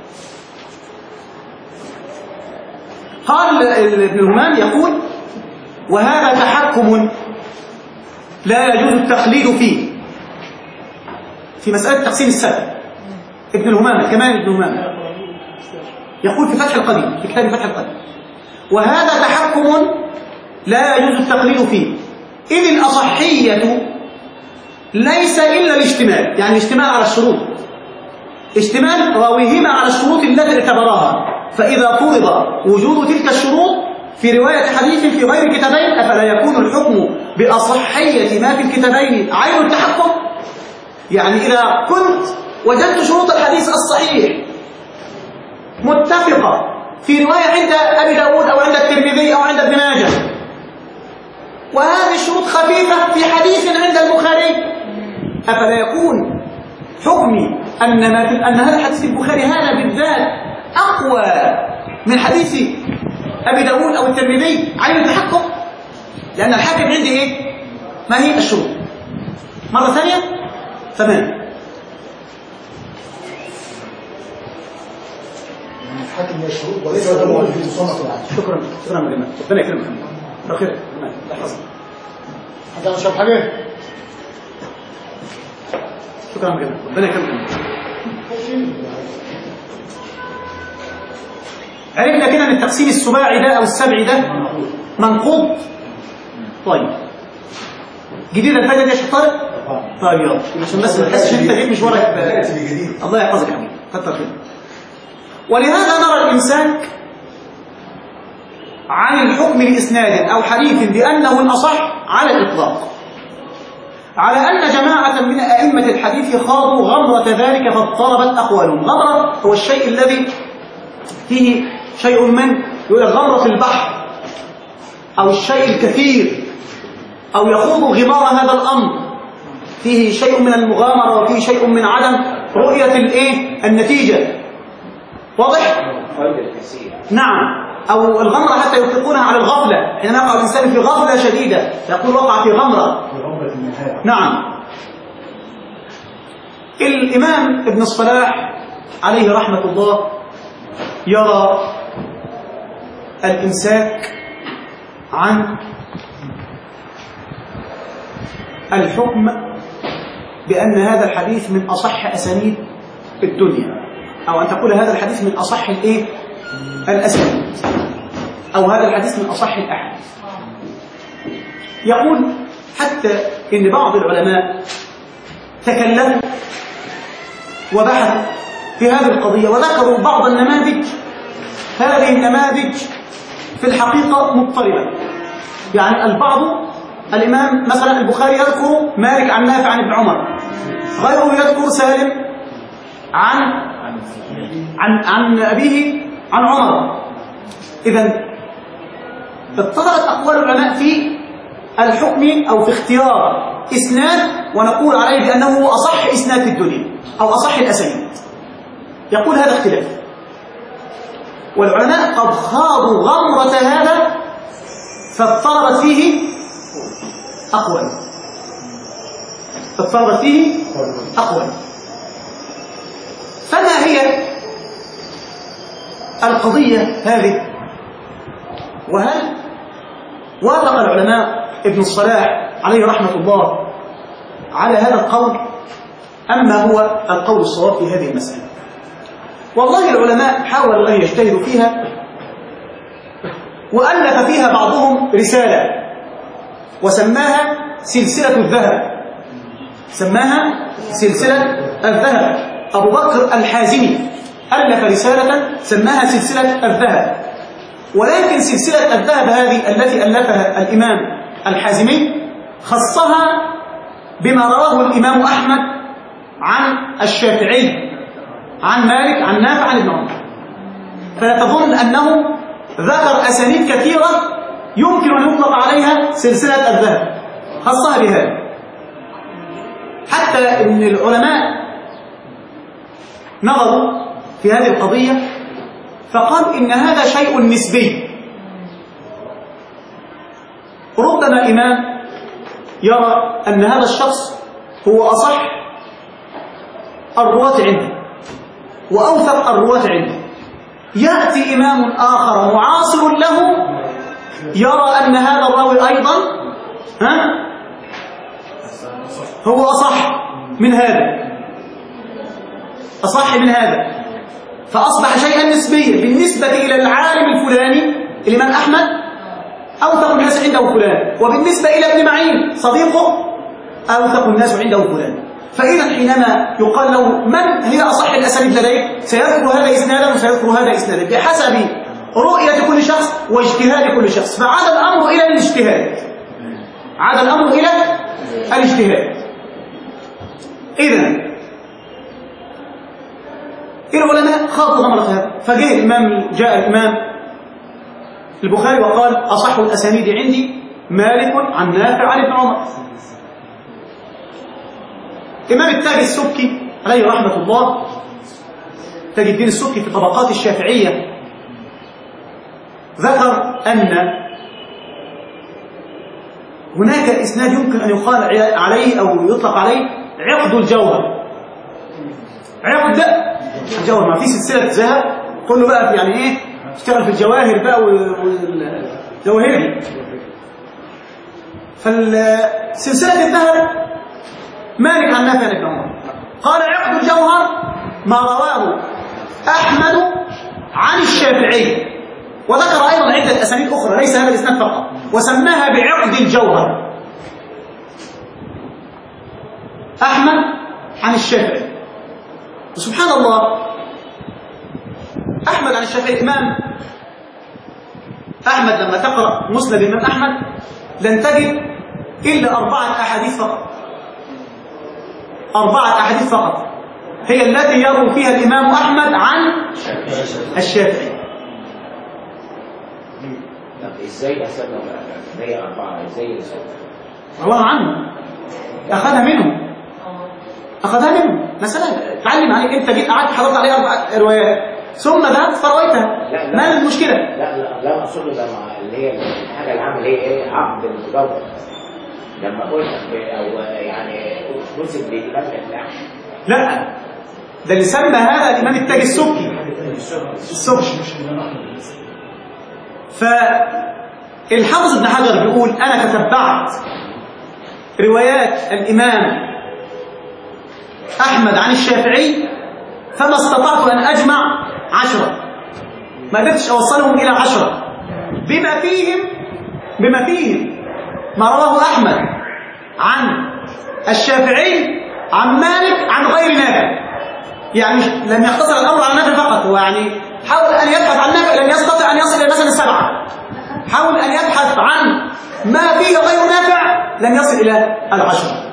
قال ابن همام يقول: وهذا تحكم لا يجوز التقليد فيه، في مسألة تقسيم السبع. ابن الهمام كمان ابن الهمام يقول في فتح القدير، في كتاب فتح القدير: وهذا تحكم لا يجوز التقليد فيه، إذ الأصحية ليس إلا الاشتمال، يعني الاشتمال على الشروط، اشتمال راويهما على الشروط التي اعتبراها، فإذا فرض وجود تلك الشروط في رواية حديث في غير الكتابين أفلا يكون الحكم بأصحية ما في الكتابين عين التحكم؟ يعني إذا كنت وجدت شروط الحديث الصحيح متفقة في رواية عند أبي داود أو عند الترمذي أو عند ابن ماجه، وهذه الشروط خفيفة في حديث عند البخاري، أفلا يكون حكمي أن, ما في أن هذا الحديث البخاري هذا بالذات أقوى من حديث أبي داود أو الترمذي عين التحكم؟ لأن الحاكم عندي إيه؟ ما هي الشروط؟ مرة ثانية تمام. الحاكم هي الشروط وليس هو اللي بيصنف العدل. شكرا شكرا يا جماعة، ربنا يكرمك. بخير تمام. لحظة حد عنده شرح حاجة؟ شكرا يا جماعة، ربنا يكرمك. عرفنا كده ان التقسيم السباعي ده او السبعي ده منقوض. طيب جديده الفايده دي يا شيخ طارق؟ طيب يلا عشان بس ما تحسش انت جاي مشوارك. الله يحفظك يا حبيبي، كتر خيرك. ولهذا نرى الامساك عن الحكم باسناد او حديث بانه الاصح على الاطلاق، على ان جماعه من ائمه الحديث خاضوا غمره ذلك فاضطربت اقوالهم. غمره هو الشيء الذي فيه شيء من يقول غمرة البحر أو الشيء الكثير، أو يخوض غمار هذا الأمر، فيه شيء من المغامرة وفيه شيء من عدم رؤية الإيه؟ النتيجة. واضح؟ نعم. أو الغمرة حتى يطلقونها على الغفلة، حينما يقع الإنسان في غفلة شديدة يقول وقع في غمرة. نعم. الإمام ابن الصلاح عليه رحمة الله يرى الإمساك عن الحكم بأن هذا الحديث من أصح أسانيد الدنيا، أو أن تقول هذا الحديث من أصح الإيه؟ الأسانيد، أو هذا الحديث من أصح الأحاديث. يقول حتى إن بعض العلماء تكلموا وبحثوا في هذه القضية وذكروا بعض النماذج. هذه النماذج في الحقيقة مضطربة، يعني البعض الإمام مثلا البخاري يذكر مالك عن نافع عن ابن عمر، غيره يذكر سالم عن عن عن أبيه عن عمر. إذن اضطربت أقوال العلماء في الحكم أو في اختيار إسناد ونقول عليه بأنه هو أصح إسناد في الدنيا أو أصح الأسانيد، يقول هذا اختلاف. والعلماء قد خاضوا غمرة هذا فاضطربت فيه أقوال فاضطربت فيه أقوال فما هي القضية هذه؟ وهل وافق العلماء ابن الصلاح عليه رحمة الله على هذا القول أما هو القول الصواب في هذه المسألة؟ والله العلماء حاولوا أن يجتهدوا فيها، وألف فيها بعضهم رسالة وسماها سلسلة الذهب سماها سلسلة الذهب أبو بكر الحازمي ألف رسالة سماها سلسلة الذهب. ولكن سلسلة الذهب هذه التي ألفها الإمام الحازمي خصها بما رواه الإمام أحمد عن الشافعي عن مالك عن نافع عن ابن عمر، فتظن أنه ذكر أسانيد كثيرة يمكن أن يطلق عليها سلسلة الذهب، خصها بهذا. حتى أن العلماء نظروا في هذه القضية فقال إن هذا شيء نسبي. ربما إمام يرى أن هذا الشخص هو أصح الرواة عنده وأوثق الرواة عنده، يأتي إمام آخر معاصر له يرى أن هذا الراوي أيضا ها هو أصح من هذا أصح من هذا فأصبح شيئا نسبيا. بالنسبة إلى العالم الفلاني الإمام أحمد أوثق الناس عنده فلان، وبالنسبة إلى ابن معين صديقه أوثق الناس عنده فلان. فإذا حينما يقال له من هي أصح الأسانيد لديك سيذكر هذا إسنادا وسيذكر هذا إسنادا بحسب رؤية كل شخص واجتهاد كل شخص، فعاد الأمر إلى الاجتهاد عاد الأمر إلى الاجتهاد. إذن العلماء خاضوا غمرة هذا، فجاء الإمام جاء الإمام البخاري وقال أصح الأسانيد عندي مالك عن نافع عن ابن عمر. إمام التاج السبكي عليه رحمة الله تاج الدين السبكي في طبقات الشافعية ذكر أن هناك إسناد يمكن أن يقال عليه أو يطلق عليه عقد الجوهر. عقد الجوهر، ما في سلسلة ذهب كله بقى يعني إيه اشتغل في الجواهر بقى والجواهر. فالسلسلة الذهب مالك عن نافع عن ابن عمر. قال عقد الجوهر ما رواه أحمد عن الشافعي، وذكر أيضا عدة أسانيد أخرى ليس هذا الإسناد فقط، وسماها بعقد الجوهر. أحمد عن الشافعي. وسبحان الله أحمد عن الشافعي الإمام أحمد لما تقرأ مسند الإمام أحمد لن تجد إلا أربعة أحاديث فقط أربعة أحاديث فقط هي التي يروي فيها الإمام أحمد عن الشافعي. إزاي أسألنا هي أربعة إزاي أسألنا رواه عنه أخذها منه أخذها منه مثلا تعلم عليك أنت جيت قعدت حضرت عليه أربع روايات ثم ذهبت فرويتها، ما المشكلة؟ لا لا لا أقصد لما اللي هي الحاجة العامة اللي هي إيه عقد المجوهر لما قلت أو يعني نسب للإمام الأحمد. لا ده اللي سمى هذا الإمام التاج السبكي السبكي. فالحافظ ابن حجر بيقول أنا تتبعت روايات الإمام أحمد عن الشافعي فما استطعت أن أجمع عشرة، ما قدرتش أوصلهم إلى عشرة بما فيهم بما فيهم ما رواه أحمد عن الشافعي عن مالك عن غير نافع. يعني لم يقتصر الأمر على نافع فقط، هو يعني حاول أن يبحث عن نافع لن يستطيع أن يصل إلى مثلا سبعة، حاول أن يبحث عن ما فيه غير نافع لن يصل إلى العشرة.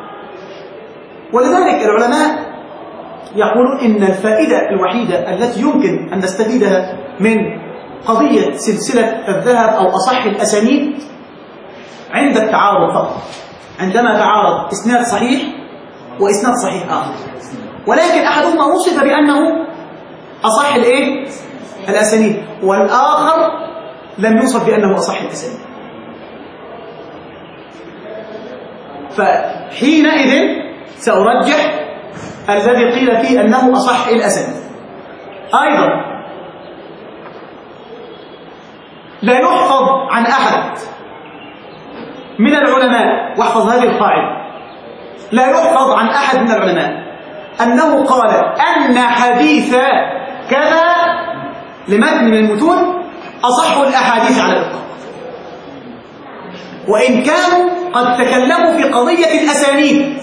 ولذلك العلماء يقولون إن الفائدة الوحيدة التي يمكن أن نستفيدها من قضية سلسلة الذهب أو أصح الأسانيد عند التعارض فقط، عندما تعارض إسناد صحيح وإسناد صحيح آخر، ولكن أحدهما وصف بأنه أصح الإيه؟ الأسانيد، والآخر لم يوصف بأنه أصح الأسانيد. فحينئذ سأرجح الذي قيل فيه أنه أصح الأسانيد. أيضا لا يحفظ عن أحد من العلماء، واحفظ هذه القاعدة، لا يحفظ عن أحد من العلماء أنه قال أن حديث كذا لمتن من المتون أصح الأحاديث على الإطلاق، وإن كانوا قد تكلموا في قضية الأسانيد،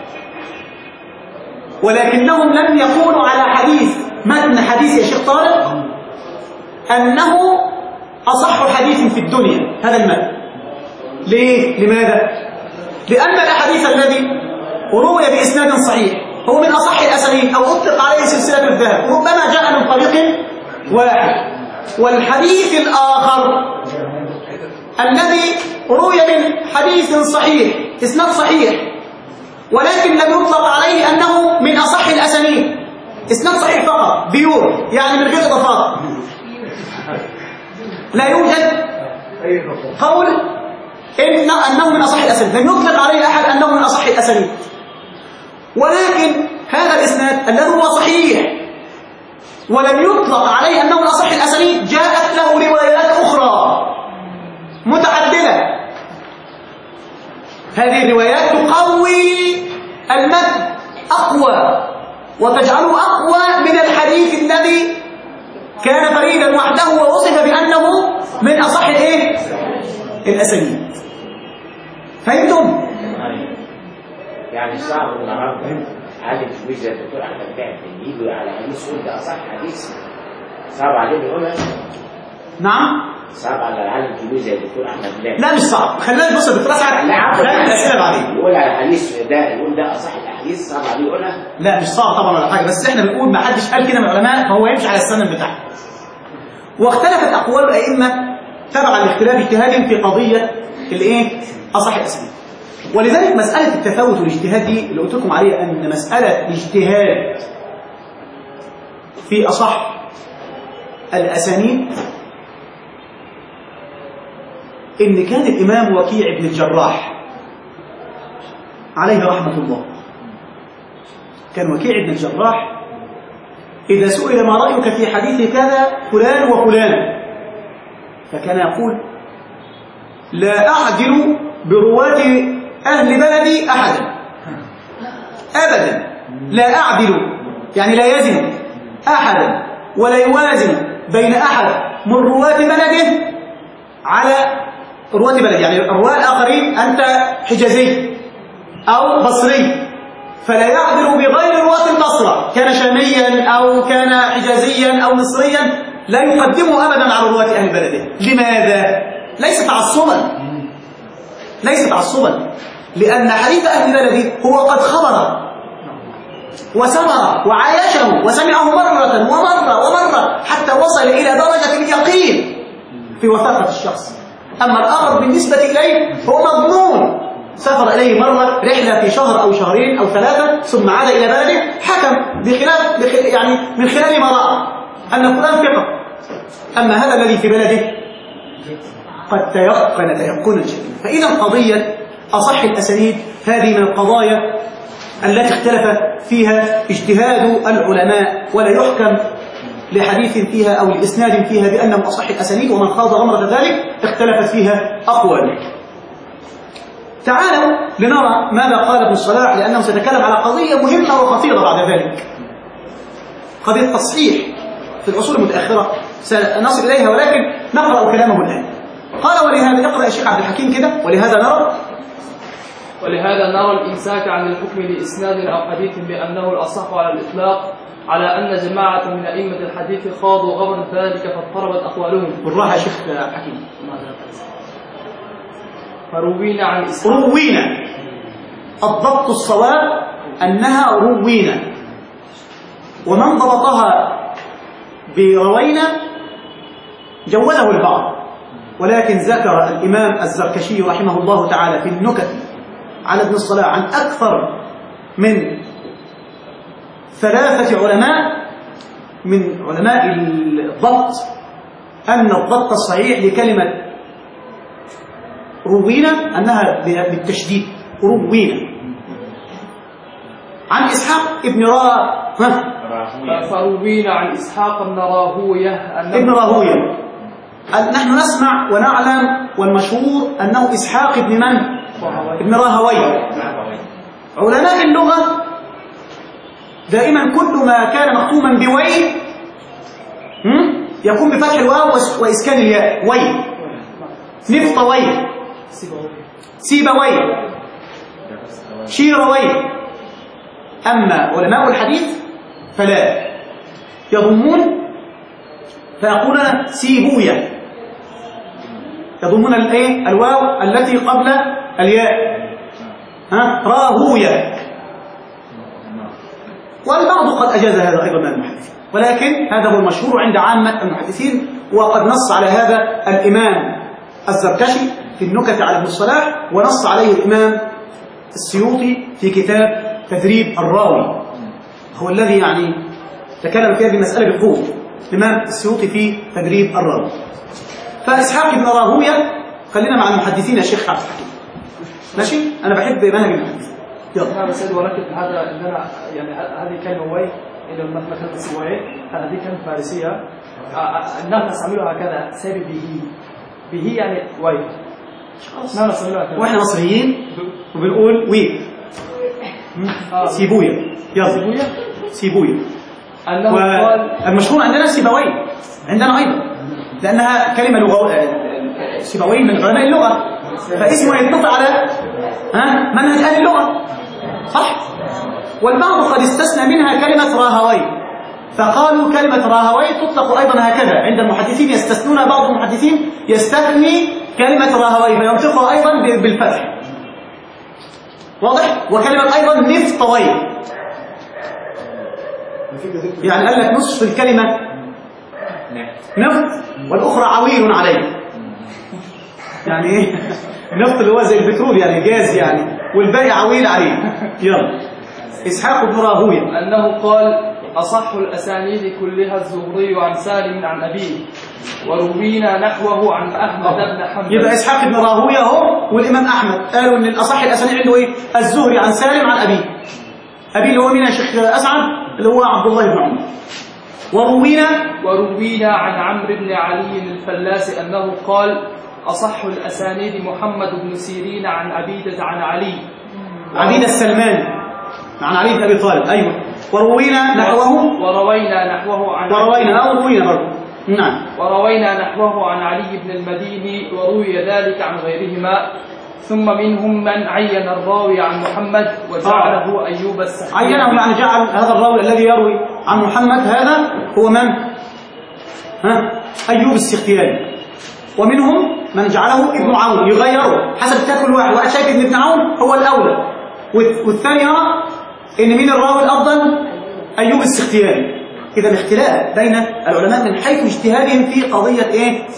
ولكنهم لم يقولوا على حديث متن حديث يا شيخ طارق أنه أصح حديث في الدنيا هذا المتن. ليه؟ لماذا؟ لأن الأحاديث الذي روي بإسناد صحيح هو من أصح الأسانيد أو أطلق عليه سلسلة الذهب، ربما جاء من طريق واحد. والحديث الآخر الذي روي من حديث صحيح إسناد صحيح ولكن لم يطلق عليه أنه من أصح الأسانيد، إسناد صحيح فقط بيور يعني من غير إضافات، لا يوجد قول إن أنه من أصح الأسانيد، لم يطلق عليه أحد أنه من أصح الأسانيد، ولكن هذا الإسناد الذي هو صحيح ولم يطلق عليه أنه من أصح الأسانيد جاءت له روايات أخرى متعددة، هذه الروايات تقوي المتن أقوى وتجعله أقوى من الحديث الذي كان فريدا وحده ووصف بأنه من أصح الإيه؟ الأسانيد. فهمتم؟ يعني صعب النهارده عادي في وجهه الدكتور احمد فهمي يجي على حديث يقول ده اصح حديث، صعب عليه يقولها؟ نعم؟ صعب على العالم الكبير زي الدكتور احمد فهمي. لا مش صعب، خلينا نبص بالفرصه لا عفوا الاسئله بعدين. يقول على حديث ده يقول ده اصح الاحاديث، صعب عليه يقولها؟ لا مش صعب طبعا ولا حاجه، بس احنا بنقول ما حدش قال كده من العلماء فهو يمشي على السنن بتاعه. واختلفت اقوال الائمه تبعا لاختلاف اجتهادهم في قضيه الايه؟ اصح الاسانيد. ولذلك مساله التفاوت والاجتهاد دي اللي قلت لكم عليها ان مساله الاجتهاد في اصح الاسانيد إن كان الإمام وكيع بن الجراح عليه رحمة الله، كان وكيع بن الجراح إذا سئل ما رأيك في حديث كذا فلان وفلان فكان يقول لا أعدل برواة أهل بلدي أحدا أبدا، لا أعدل يعني لا يزن أحدا ولا يوازن بين أحد من رواة بلده على رواة بلد، يعني الرواة الآخرين أنت حجازي أو بصري فلا يعدل بغير رواة البصرة، كان شاميا أو كان حجازيا أو مصريا لا يقدمه أبدا على رواة أهل بلده. لماذا؟ ليس تعصبا، ليس تعصبا، لأن حديث أهل بلده هو قد خبر وسمر وعايشه وسمعه مرة ومرة ومرة حتى وصل إلى درجة اليقين في وثاقة الشخص. أما الآخر بالنسبة إليه هو مضمون، سافر إليه مرة رحلة في شهر أو شهرين أو ثلاثة ثم عاد إلى بلده، حكم بخلاف بخل يعني من خلال ما رأى أن فلان ثقة. أما هذا الذي في بلده قد تيقن تيقنا شديدا. فإذا قضية أصح الأسانيد هذه من القضايا التي اختلف فيها اجتهاد العلماء، ولا يحكم لحديث فيها أو لإسناد فيها بأنه أصح الأسانيد، ومن خاض غمرة ذلك اختلفت فيها أقوال. تعالوا لنرى ماذا قال ابن الصلاح، لأنه سيتكلم على قضية مهمة وخطيرة بعد ذلك، قضية التصحيح في العصور المتأخرة سنصل إليها، ولكن نقرأ كلامه الآن. قال ولهذا اقرأ يا شيخ عبد الحكيم كده. ولهذا نرى ولهذا نرى الإمساك عن الحكم لإسناد أو حديث بأنه الأصح على الإطلاق، على أن جماعة من أئمة الحديث خاضوا غمر ذلك فاضطربت أقوالهم. بالراحة يا شيخ حكيم. فروينا عن إسناد روينا، الضبط الصواب أنها روينا، ومن ضبطها بروينا جوزه البعض، ولكن ذكر الإمام الزركشي رحمه الله تعالى في النكت على ابن الصلاح عن أكثر من ثلاثة علماء من علماء الضبط أن الضبط الصحيح لكلمة روينا أنها بالتشديد روينا. عن إسحاق ابن راهوية فروينا عن إسحاق بن راهوية ابن راهوية. نحن نسمع ونعلم والمشهور أنه إسحاق ابن من؟ ابن راهوية. علماء اللغة دائما كل ما كان مختوما بوي يكون بفتح الواو وإسكان الياء. وي نفطوي سيبوي شيروي. أما علماء الحديث فلا يضمون فيقولون سيبويا، يضمون الايه الواو التي قبل الياء ها راهويا. والبعض قد أجاز هذا أيضا من المحدثين، ولكن هذا هو المشهور عند عامة المحدثين، وقد نص على هذا الإمام الزركشي في النكت على ابن الصلاح، ونص عليه الإمام السيوطي في كتاب تدريب الراوي، هو الذي يعني تكلم في هذه المسألة بقوة الإمام السيوطي في تدريب الراوي. فإسحاق بن راهوية، خلينا مع المحدثين يا شيخ حافظ ماشي، أنا بحب منهج المحدثين. يلا أنا بس ولكن هذا إن أنا يعني هذه كلمة وي إلى مثلا سوي، هذه كلمة فارسية النحو نستعملها هكذا سبب به به يعني وي، نحن نستعملها هكذا وإحنا مصريين وبنقول وي سيبويا. يلا سيبويا سيبويا. والمشهور عندنا سيبوي عندنا أيضا، لأنها كلمة لغوية، سيبوي من علماء اللغة، فاسمه يتطلق على ها منهج أهل اللغة صح. والبعض قد استثنى منها كلمة راهوي، فقالوا كلمة راهوي تطلق أيضا هكذا عند المحدثين، يستثنون بعض المحدثين يستثني كلمة راهوي فينطقها أيضا بالفتح، واضح. وكلمة أيضا نفطوي، يعني قال لك نصف الكلمة نفط والأخرى عويل عليه، يعني ايه نفط اللي هو زي البترول يعني جاز يعني، والباقي عويل عليه. يلا إسحاق بن راهوية أنه قال أصح الأسانيد كلها الزهري عن سالم عن أبيه، وروينا نحوه عن أحمد بن حنبل. يبقى إسحاق بن راهوية اهو، والإمام أحمد قالوا إن الأصح الأسانيد عنده إيه؟ الزهري عن سالم عن أبيه. أبيه اللي هو مين يا شيخ أسعد؟ اللي هو عبد الله بن عمر. وروينا وروينا عن عمرو بن علي الفلاس أنه قال أصح الأسانيد محمد بن سيرين عن عبيدة عن علي عبيدة السلمان عن علي بن أبي طالب. أيوة. وروينا نحوه وروينا نحوه عن وروينا أو روينا برضه نعم وروينا نحوه عن علي بن المديني، وروي ذلك عن غيرهما. ثم منهم من عين الراوي عن محمد وجعله آه. أيوب السختياني. عينه يعني جعل هذا الراوي الذي يروي عن محمد هذا هو من؟ ها؟ أيوب السختياني. ومنهم من جعله ابن عون، يغيره حسب تاكل واحد، واحد شايف ان ابن عون هو الأولى، والثاني يرى ان مين الراوي الأفضل؟ أيوب السختياني. إذا الاختلاف بين العلماء من حيث اجتهادهم في قضية ايه؟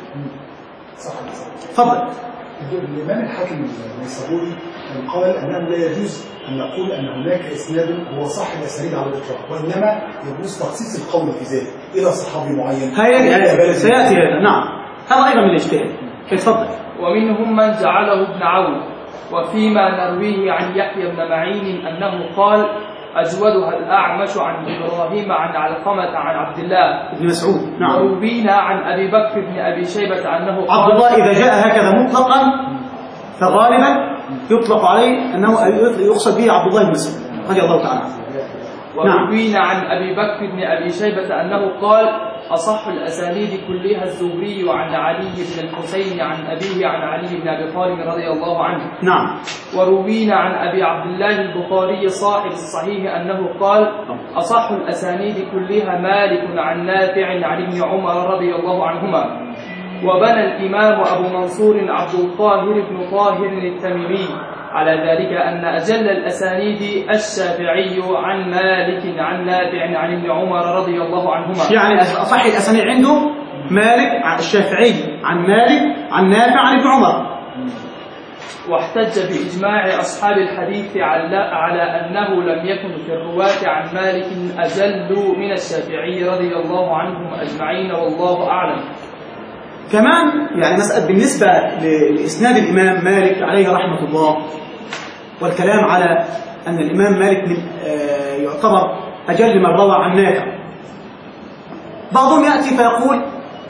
تفضل. الإمام الحاكم النيسابوري قال أنه لا يجوز أن نقول أن هناك إسناد هو صح الأسانيد على الإطلاق، وإنما يجوز تخصيص القول في ذلك إلى صحابي معين. هي سيأتي هذا نعم، هذا أيضا من الاجتهاد. تفضل. ومنهم من جعله ابن عون، وفيما نرويه عن يحيى بن معين أنه قال أجودها الأعمش عن إبراهيم عن علقمة عن عبد الله بن مسعود. نعم. وروينا عن أبي بكر بن أبي شيبة أنه قال عبد الله إذا جاء هكذا مطلقا فغالبا يطلق عليه أنه يقصد به عبد الله بن مسعود رضي الله تعالى عنه. وروينا عن أبي بكر بن أبي شيبة أنه قال أصح الأسانيد كلها الزهري عن علي بن الحسين عن أبيه عن علي بن أبي طالب رضي الله عنه. نعم. وروينا عن أبي عبد الله البخاري صاحب الصحيح أنه قال أصح الأسانيد كلها مالك عن نافع عن ابن عمر رضي الله عنهما. وبنى الإمام أبو منصور عبد القاهر بن طاهر التميمي على ذلك أن أجل الأسانيد الشافعي عن مالك عن نافع عن ابن عمر رضي الله عنهما. يعني أصح الأسانيد عنده مالك عن الشافعي عن مالك عن نافع عن ابن عمر. واحتج بإجماع أصحاب الحديث على أنه لم يكن في الرواة عن مالك أجل من الشافعي رضي الله عنهم أجمعين والله أعلم. كمان يعني مسألة بالنسبة لإسناد الإمام مالك عليه رحمة الله والكلام على أن الإمام مالك من يعتبر أجل من روى عن نافع، بعضهم يأتي فيقول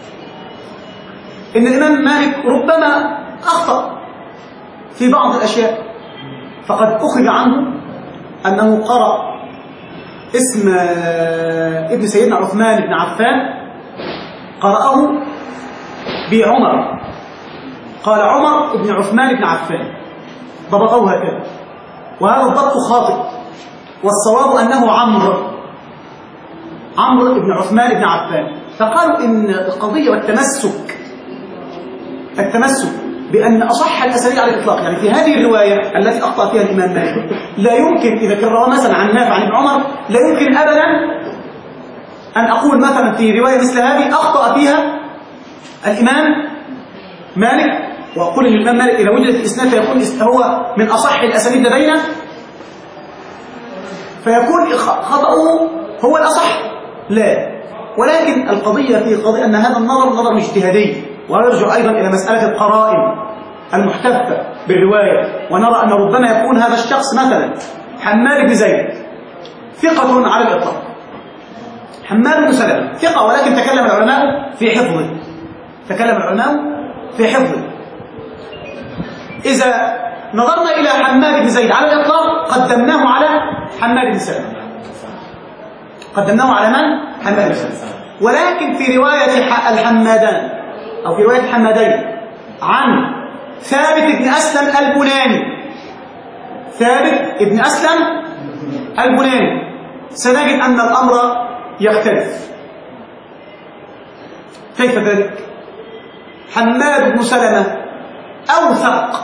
إن الإمام مالك ربما أخطأ في بعض الأشياء، فقد أخذ عنه أنه قرأ اسم ابن سيدنا عثمان بن عفان قرأه بعمر، قال عمر بن عثمان بن عفان، ضبطوه هكذا، وهذا الضبط خاطئ، والصواب أنه عمرو عمرو بن عثمان بن عفان. فقالوا إن القضية والتمسك التمسك بأن أصح الأسانيد على الإطلاق، يعني في هذه الرواية التي أخطأ فيها الإمام مالك لا يمكن إذا كان روى مثلا عن نافع عن ابن عمر لا يمكن أبدا أن أقول مثلا في رواية مثل هذه أخطأ فيها الإمام مالك وأقول إن الإمام مالك إذا وجدت الإسناد فيكون هو من أصح الأسانيد لدينا، فيكون خطأه هو الأصح، لا. ولكن القضية في قضية أن هذا النظر نظر اجتهادي، ويرجع أيضا إلى مسألة القرائن المحتفة بالرواية، ونرى أن ربما يكون هذا الشخص مثلا حماد بن زيد ثقة على الإطلاق، حماد بن سلمة ثقة، ولكن تكلم العلماء في حفظه تكلم العلماء في حفظه إذا نظرنا إلى حماد بن زيد على الإطلاق قدمناه على حماد بن سلمة قدمناه على من؟ حماد بن سلمة. ولكن في رواية الحمادان أو في رواية الحمادين عن ثابت بن أسلم البناني ثابت بن أسلم البناني سنجد أن الأمر يختلف. كيف ذلك؟ حماد بن سلمة أوثق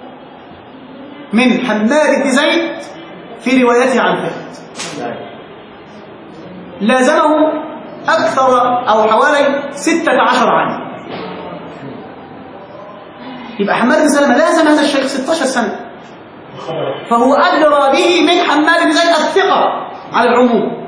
من حماد بن زيد في روايته عن ثابت، لازمه أكثر أو حوالي ستة عشر عام. يبقى حماد بن سلمة لازم هذا الشيخ ستة عشر سنة، فهو أدرى به من حماد بن زيد الثقة على العموم.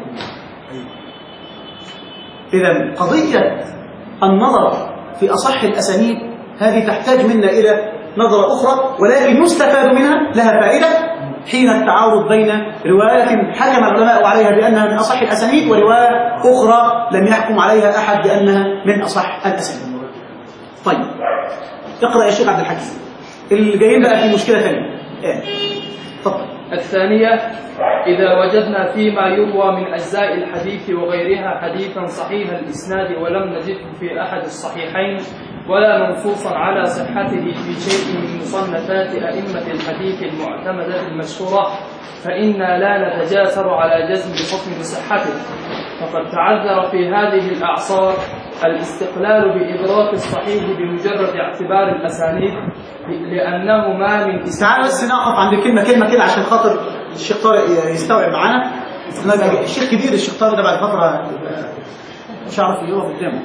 إذن قضية النظر في أصح الأسانيد هذه تحتاج منا إلى نظرة أخرى، ولكن يستفاد منها، لها فائدة حين التعارض بين رواية حكم العلماء عليها بأنها من أصح الأسانيد ورواية أخرى لم يحكم عليها أحد بأنها من أصح الأسانيد. طيب اقرأ يا شيخ عبد الحكيم. اللي جايين بقى في مشكلة ثانية. إيه؟ طب. الثانية إذا وجدنا فيما يروى من أجزاء الحديث وغيرها حديثا صحيح الإسناد ولم نجده في أحد الصحيحين ولا منصوصا على صحته في شيء من مصنفات أئمة الحديث المعتمدة المشهورة فإنا لا نتجاسر على جزم حكم صحته، فقد تعذر في هذه الأعصار الاستقلال بإدراك الصحيح بمجرد اعتبار الأسانيد، لأنه ما من تعال بس نقف عند كلمة كلمة كده عشان خاطر الشيخ طارق يستوعب معانا. الشيخ كبير الشيخ طارق ده بعد فترة مش عارف يقف قدامه.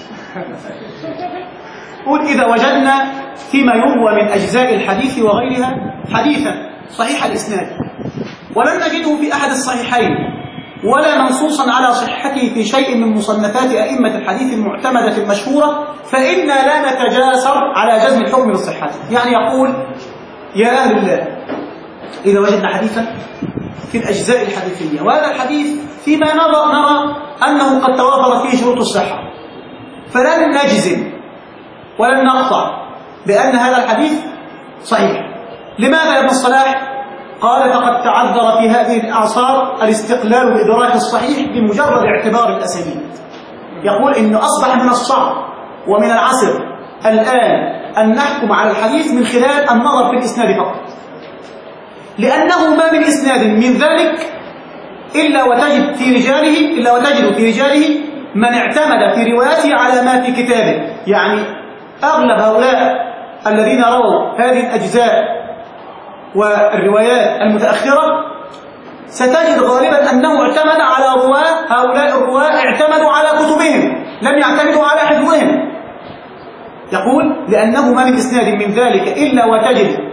قول إذا وجدنا فيما يروى من أجزاء الحديث وغيرها حديثا صحيح الإسناد ولم نجده في أحد الصحيحين ولا منصوصا على صحته في شيء من مصنفات أئمة الحديث المعتمدة المشهورة فإنا لا نتجاسر على جزم الحكم بالصحة. يعني يقول يا أهل الله إذا وجدنا حديثا في الأجزاء الحديثية وهذا الحديث فيما نرى, نرى أنه قد توافر فيه شروط الصحة فلن نجزم ولن نقطع بأن هذا الحديث صحيح. لماذا يا ابن الصلاح؟ قال فقد تعذر في هذه الأعصار الاستقلال بإدراك الصحيح بمجرد اعتبار الأسانيد. يقول إنه أصبح من الصعب ومن العسر الآن أن نحكم على الحديث من خلال النظر في الإسناد فقط، لأنه ما من إسناد من ذلك إلا وتجد في رجاله إلا وتجد في رجاله من اعتمد في روايته على ما في كتابه. يعني أغلب هؤلاء الذين رووا هذه الأجزاء والروايات المتأخرة ستجد غالبا أنه اعتمد على رواة، هؤلاء الرواة اعتمدوا على كتبهم لم يعتمدوا على حفظهم. يقول لأنه ما من إسناد من ذلك إلا وتجد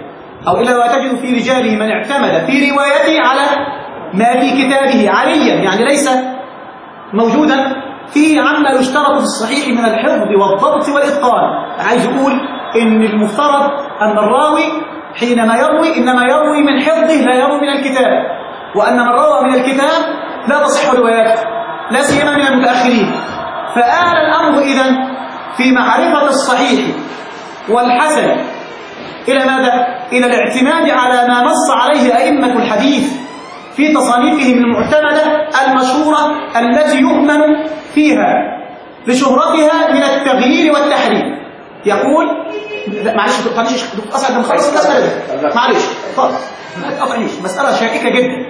أو إلا وتجد في رجاله من اعتمد في روايته على ما في كتابه عليا، يعني ليس موجودا فيه عما يشترط في الصحيح من الحفظ والضبط والإتقان. عايز يقول إن المفترض أن الراوي حينما يروي إنما يروي من حفظه لا يروي من الكتاب، وأن من روى من الكتاب لا تصح رواياته لا سيما من المتأخرين. فآل الأمر إذن في معرفة الصحيح والحسن إلى ماذا؟ إلى الاعتماد على ما نص عليه أئمة الحديث في تصانيفهم المعتمدة المشهورة التي يؤمن فيها لشهرتها من التغيير والتحريف. يقول معلش معلش أسعد من خلص المسألة دي معلش خالص ما تقطعنيش، مسألة شائكة جدا.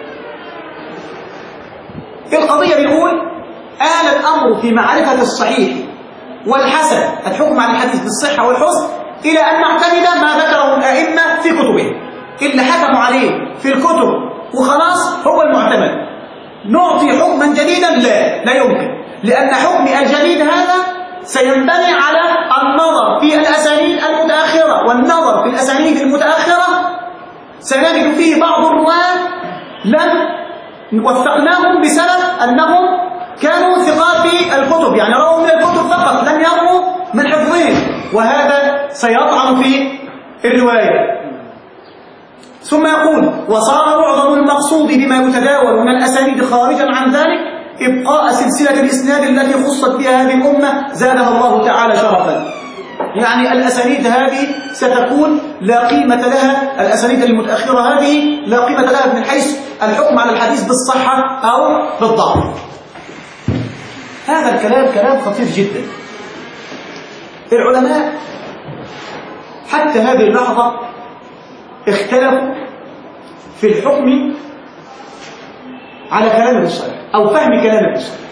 القضية بنقول آل الأمر في معرفة الصحيح والحسن الحكم على الحديث بالصحة والحسن إلى أن نعتمد ما ذكره الأئمة في كتبهم، اللي حكموا عليه في الكتب وخلاص هو المعتمد. نعطي حكما جديدا؟ لا لا يمكن، لأن حكم الجديد هذا سينبني على النظر في الأسانيد المتأخرة، والنظر في الأسانيد المتأخرة سنجد فيه بعض الرواة لم وفقناهم بسبب أنهم كانوا ثقات في الكتب، يعني رووا من الكتب فقط لم يروا من حفظهم، وهذا سيطعن في الرواية. ثم يقول وصار معظم المقصود بما يتداول من الأسانيد خارجا عن ذلك إبقاء سلسلة الإسناد التي خصت بها هذه الأمة زادها الله تعالى شرفا. يعني الأسانيد هذه ستكون لا قيمة لها، الأسانيد المتأخرة هذه لا قيمة لها من حيث الحكم على الحديث بالصحة أو بالضعف. هذا الكلام كلام خطير جدا. العلماء حتى هذه اللحظة اختلفوا في الحكم على كلام ابن الصلاح أو فهم كلام ابن الصلاح.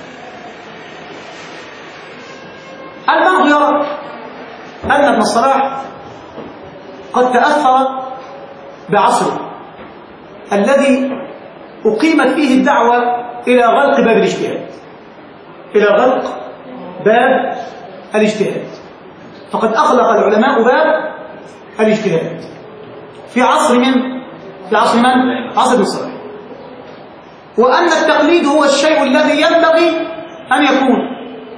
البعض يرى أن ابن الصلاح قد تأثر بعصره الذي أقيمت فيه الدعوة إلى غلق باب الاجتهاد، إلى غلق باب الاجتهاد. فقد أغلق العلماء باب الاجتهاد في عصر من؟ في عصر من؟ عصر ابن الصلاح. وأن التقليد هو الشيء الذي ينبغي أن يكون.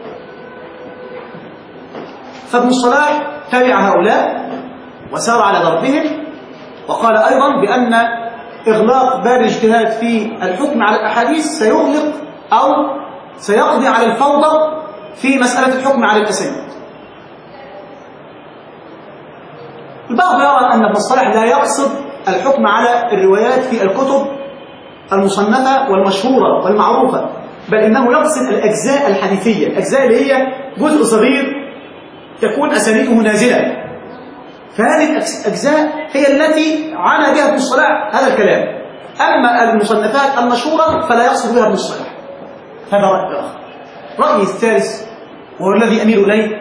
فابن الصلاح تبع هؤلاء وسار على ضربهم، وقال أيضا بأن إغلاق باب الاجتهاد في الحكم على الأحاديث سيغلق أو سيقضي على الفوضى في مسألة الحكم على الأسانيد. البعض يرى أن ابن الصلاح لا يقصد الحكم على الروايات في الكتب المصنفة والمشهورة والمعروفة، بل إنه يقصد الأجزاء الحديثية، الأجزاء اللي هي جزء صغير تكون أسانيده نازلة. فهذه الأجزاء هي التي عنى بها ابن الصلاح هذا الكلام. أما المصنفات المشهورة فلا يقصد بها ابن الصلاح. هذا رأي آخر. رأيي الثالث وهو الذي أميل إليه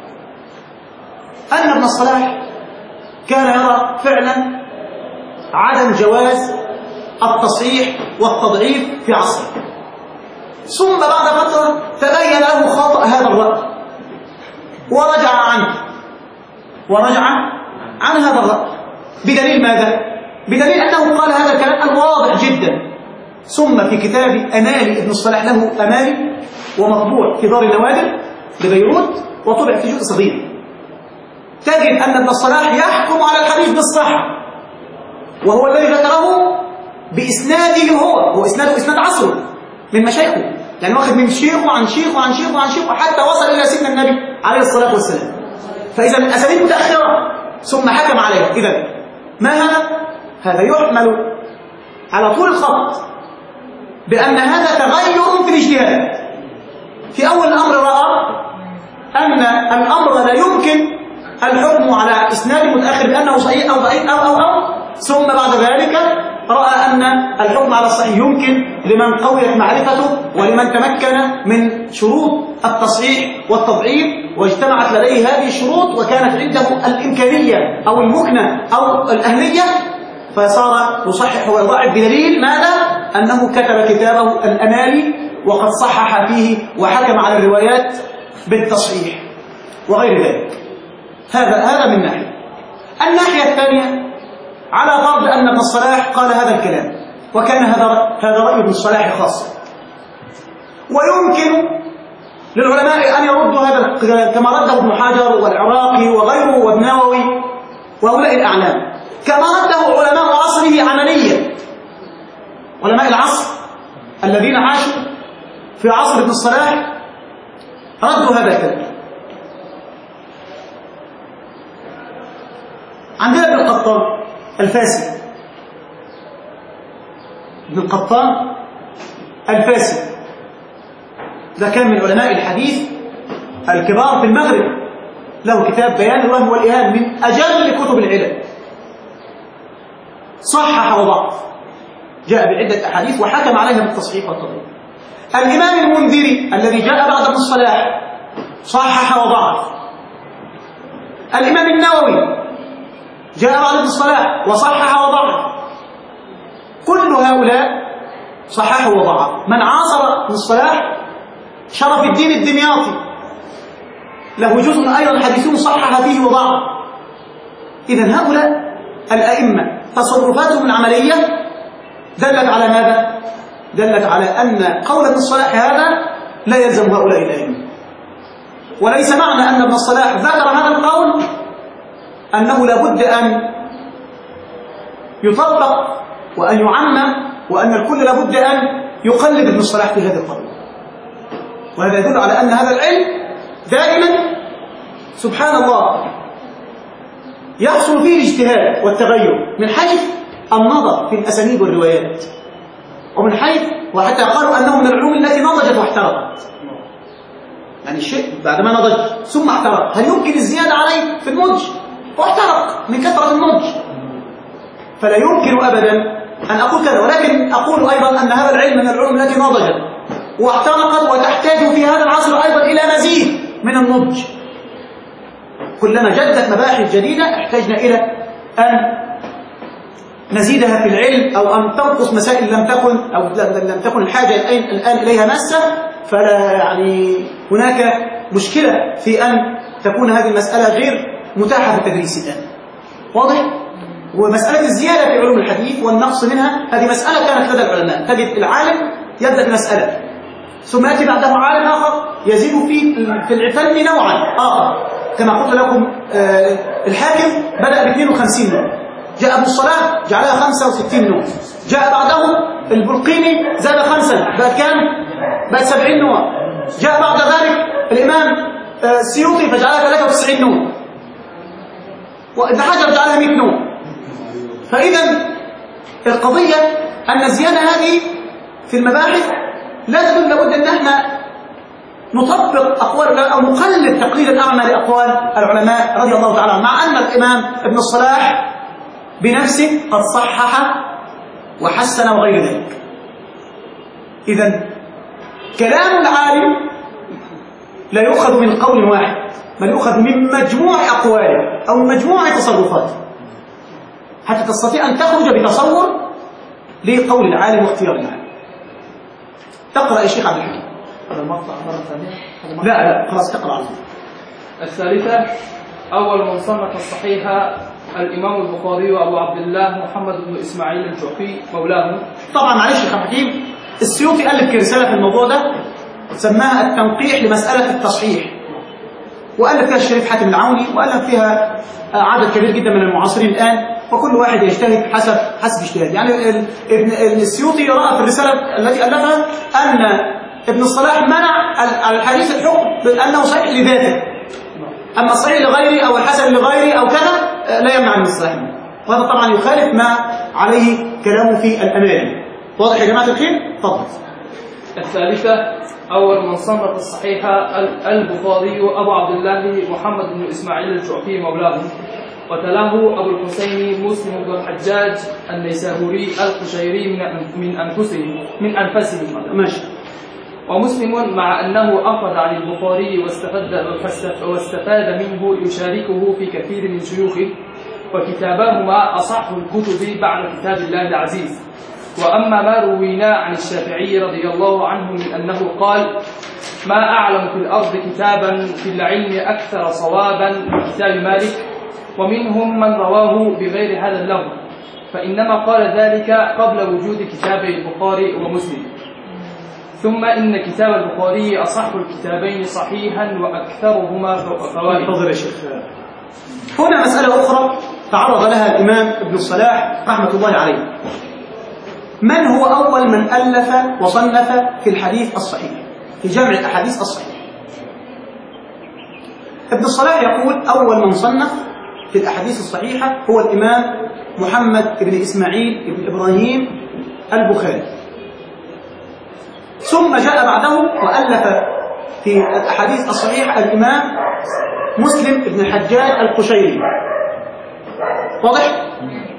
أن ابن الصلاح كان يرى فعلا عدم جواز التصحيح والتضعيف في عصره، ثم بعد فترة تبين له خطأ هذا الرأي ورجع عنه ورجع عن هذا الرأي. بدليل ماذا؟ بدليل أنه قال هذا الكلام الواضح جدا. ثم في كتاب أمالي ابن الصلاح، له أمالي ومطبوع في دار النوادر ببيروت وطبع في جزء صغير، تجد أن ابن الصلاح يحكم على الحديث بالصحة، وهو الذي ذكره بإسناده هو هو إسناده إسناد عصره من مشايخه، يعني واخد من شيخه عن شيخه عن شيخه عن شيخه حتى وصل إلى سيدنا النبي عليه الصلاة والسلام. فإذا الأسانيد متأخرة ثم حكم عليها. إذا ما هذا؟ هذا يحمل على طول الخط بأن هذا تغير في الاجتهاد. في أول الأمر رأى أن الأمر لا يمكن الحكم على إسناد متأخر بأنه صحيح أو ضعيف أو أو أو ثم بعد ذلك رأى أن الحكم على الصحيح يمكن لمن قويت معرفته ولمن تمكن من شروط التصحيح والتضعيف واجتمعت لديه هذه الشروط وكانت عنده الإمكانية أو المكنة أو الأهلية، فصار يصحح ويضعف. بدليل ماذا؟ أنه كتب كتابه الأمالي وقد صحح فيه وحكم على الروايات بالتصحيح وغير ذلك. هذا هذا من ناحية. الناحية الثانية على فرض أن ابن الصلاح قال هذا الكلام، وكان هذا هذا رأي ابن الصلاح خاصة، ويمكن للعلماء أن يردوا هذا كما رده ابن حجر والعراقي وغيره وابن نووي وهؤلاء الأعلام، كما رده علماء عصره عمليا. علماء العصر الذين عاشوا في عصر ابن الصلاح ردوا هذا الكلام. عندنا ابن القطان الفاسي، ابن القطان الفاسي ده كان من علماء الحديث الكبار في المغرب، له كتاب بيان الوهم والإيهام من أجل كتب العلم، صحح وضعف، جاء بعدة أحاديث وحكم عليها بالتصحيح والتضعيف. الإمام المنذري الذي جاء بعد ابن الصلاح صحح وضعف. الإمام النووي جاء بعد ابن الصلاح وصحح وضعف. كل هؤلاء صححوا وضعف. من عاصر ابن الصلاح شرف الدين الدمياطي له جزء أيضا حديثون صحح فيه وضعف. إذن هؤلاء الأئمة تصرفاتهم العملية دلت على ماذا؟ دلت على أن قول ابن الصلاح هذا لا يلزم هؤلاء الأئمة، وليس معنى أن ابن الصلاح ذكر هذا القول أنه لابد أن يطبق وأن يعمم وأن الكل لابد أن يقلد ابن الصلاح في هذا القول. وهذا يدل على أن هذا العلم دائما سبحان الله يحصل فيه الاجتهاد والتغير من حيث النظر في الأسانيد والروايات، ومن حيث وحتى قالوا أنه من العلوم التي نضجت واحترقت. يعني الشيء بعدما نضج ثم احترق، هل يمكن الزيادة عليه في النضج؟ واحترق من كثرة النضج، فلا يمكن أبدا أن أقول كذا. ولكن أقول أيضا أن هذا العلم من العلوم التي نضجت واحترقت وتحتاج في هذا العصر أيضا إلى مزيد من النضج. كلما جدت مباحث جديدة احتاجنا إلى أن نزيدها في العلم أو أن تنقص مسائل لم تكن أو لم تكن الحاجة الآن إليها ماسة، فلا يعني هناك مشكلة في أن تكون هذه المسألة غير متاحة في التدريس الآن. واضح؟ ومسألة الزيادة في علوم الحديث والنقص منها هذه مسألة كانت لدى العلماء. تجد العالم يبدأ بمسألة ثم يأتي بعده عالم آخر يزيد في في الفن نوعا آخر. كما قلت لكم آه الحاكم بدأ ب اثنين وخمسين نوع، جاء ابن الصلاح جعلها خمسة وستين نوع، جاء بعده البلقيني زاد خمسا بقى كام؟ بقى سبعين نوع، جاء بعد ذلك الإمام آه السيوطي فجعلها ثلاثة وتسعين نوع، وابن حجر جعلها مئة نوع. فإذا القضية أن الزيادة هذه في المباحث لا تدل لابد أن احنا نطبق أقوال أو نقلد تقليد الأعمى لأقوال العلماء رضي الله تعالى عنهم، مع أن الإمام ابن الصلاح بنفسه قد صحح وحسن وغير ذلك. إذن كلام العالم لا يؤخذ من قول واحد، بل يؤخذ من مجموع أقواله أو مجموع تصرفاته حتى تستطيع أن تخرج بتصور لقول العالم واختيار العالم. تقرأ يا شيخ عبد الحكيم هذا المقطع مرة ثانية؟ لا لا خلاص تقرأ عنه. الثالثة أول من صنف الصحيح الإمام البخاري وأبو عبد الله محمد بن إسماعيل الجعفي مولاه. طبعا معلش يا شيخ حكيم، السيوطي ألف رسالة في الموضوع ده سماها التنقيح لمسألة التصحيح، وألف فيها الشريف حاتم العوني، وألف فيها عدد كبير جدا من المعاصرين الآن، وكل واحد يجتهد حسب حسب اجتهاد. يعني ابن السيوطي رأى في الرسالة التي ألفها أن ابن الصلاح منع الحديث الحكم بأنه صحيح لذاته، أما الصحيح لغيره أو الحسن لغيره أو كذا لا يمنع من الصحيح، وهذا طبعا يخالف ما عليه كلامه في الأماني. واضح يا جماعة الخير؟ تفضل. الثالثة أول من صنف الصحيح البخاري أبو عبد الله محمد بن إسماعيل الجعفي مولاه، وتلاه أبو الحسين مسلم بن الحجاج النيسابوري القشيري من من أنفسهم من أنفسهم ماشي. ومسلم مع أنه أخذ عن البخاري واستفاد واستفاد منه يشاركه في كثير من شيوخه، وكتاباهما أصح الكتب بعد كتاب الله العزيز. وأما ما روينا عن الشافعي رضي الله عنه من أنه قال: ما أعلم في الأرض كتابا في العلم أكثر صوابا من كتاب مالك، ومنهم من رواه بغير هذا اللفظ، فإنما قال ذلك قبل وجود كتابي البخاري ومسلم. ثم إن كتاب البخاري أصح الكتابين صحيحا وأكثرهما فوائد. تفضل يا شيخ. هنا مسألة أخرى تعرض لها الإمام ابن الصلاح رحمة الله عليه. من هو أول من ألف وصنف في الحديث الصحيح، في جمع الأحاديث الصحيح؟ ابن الصلاح يقول أول من صنف في الأحاديث الصحيحة هو الإمام محمد بن إسماعيل بن إبراهيم البخاري. ثم جاء بعده وألف في الأحاديث الصحيحة الإمام مسلم بن الحجاج القشيري. واضح؟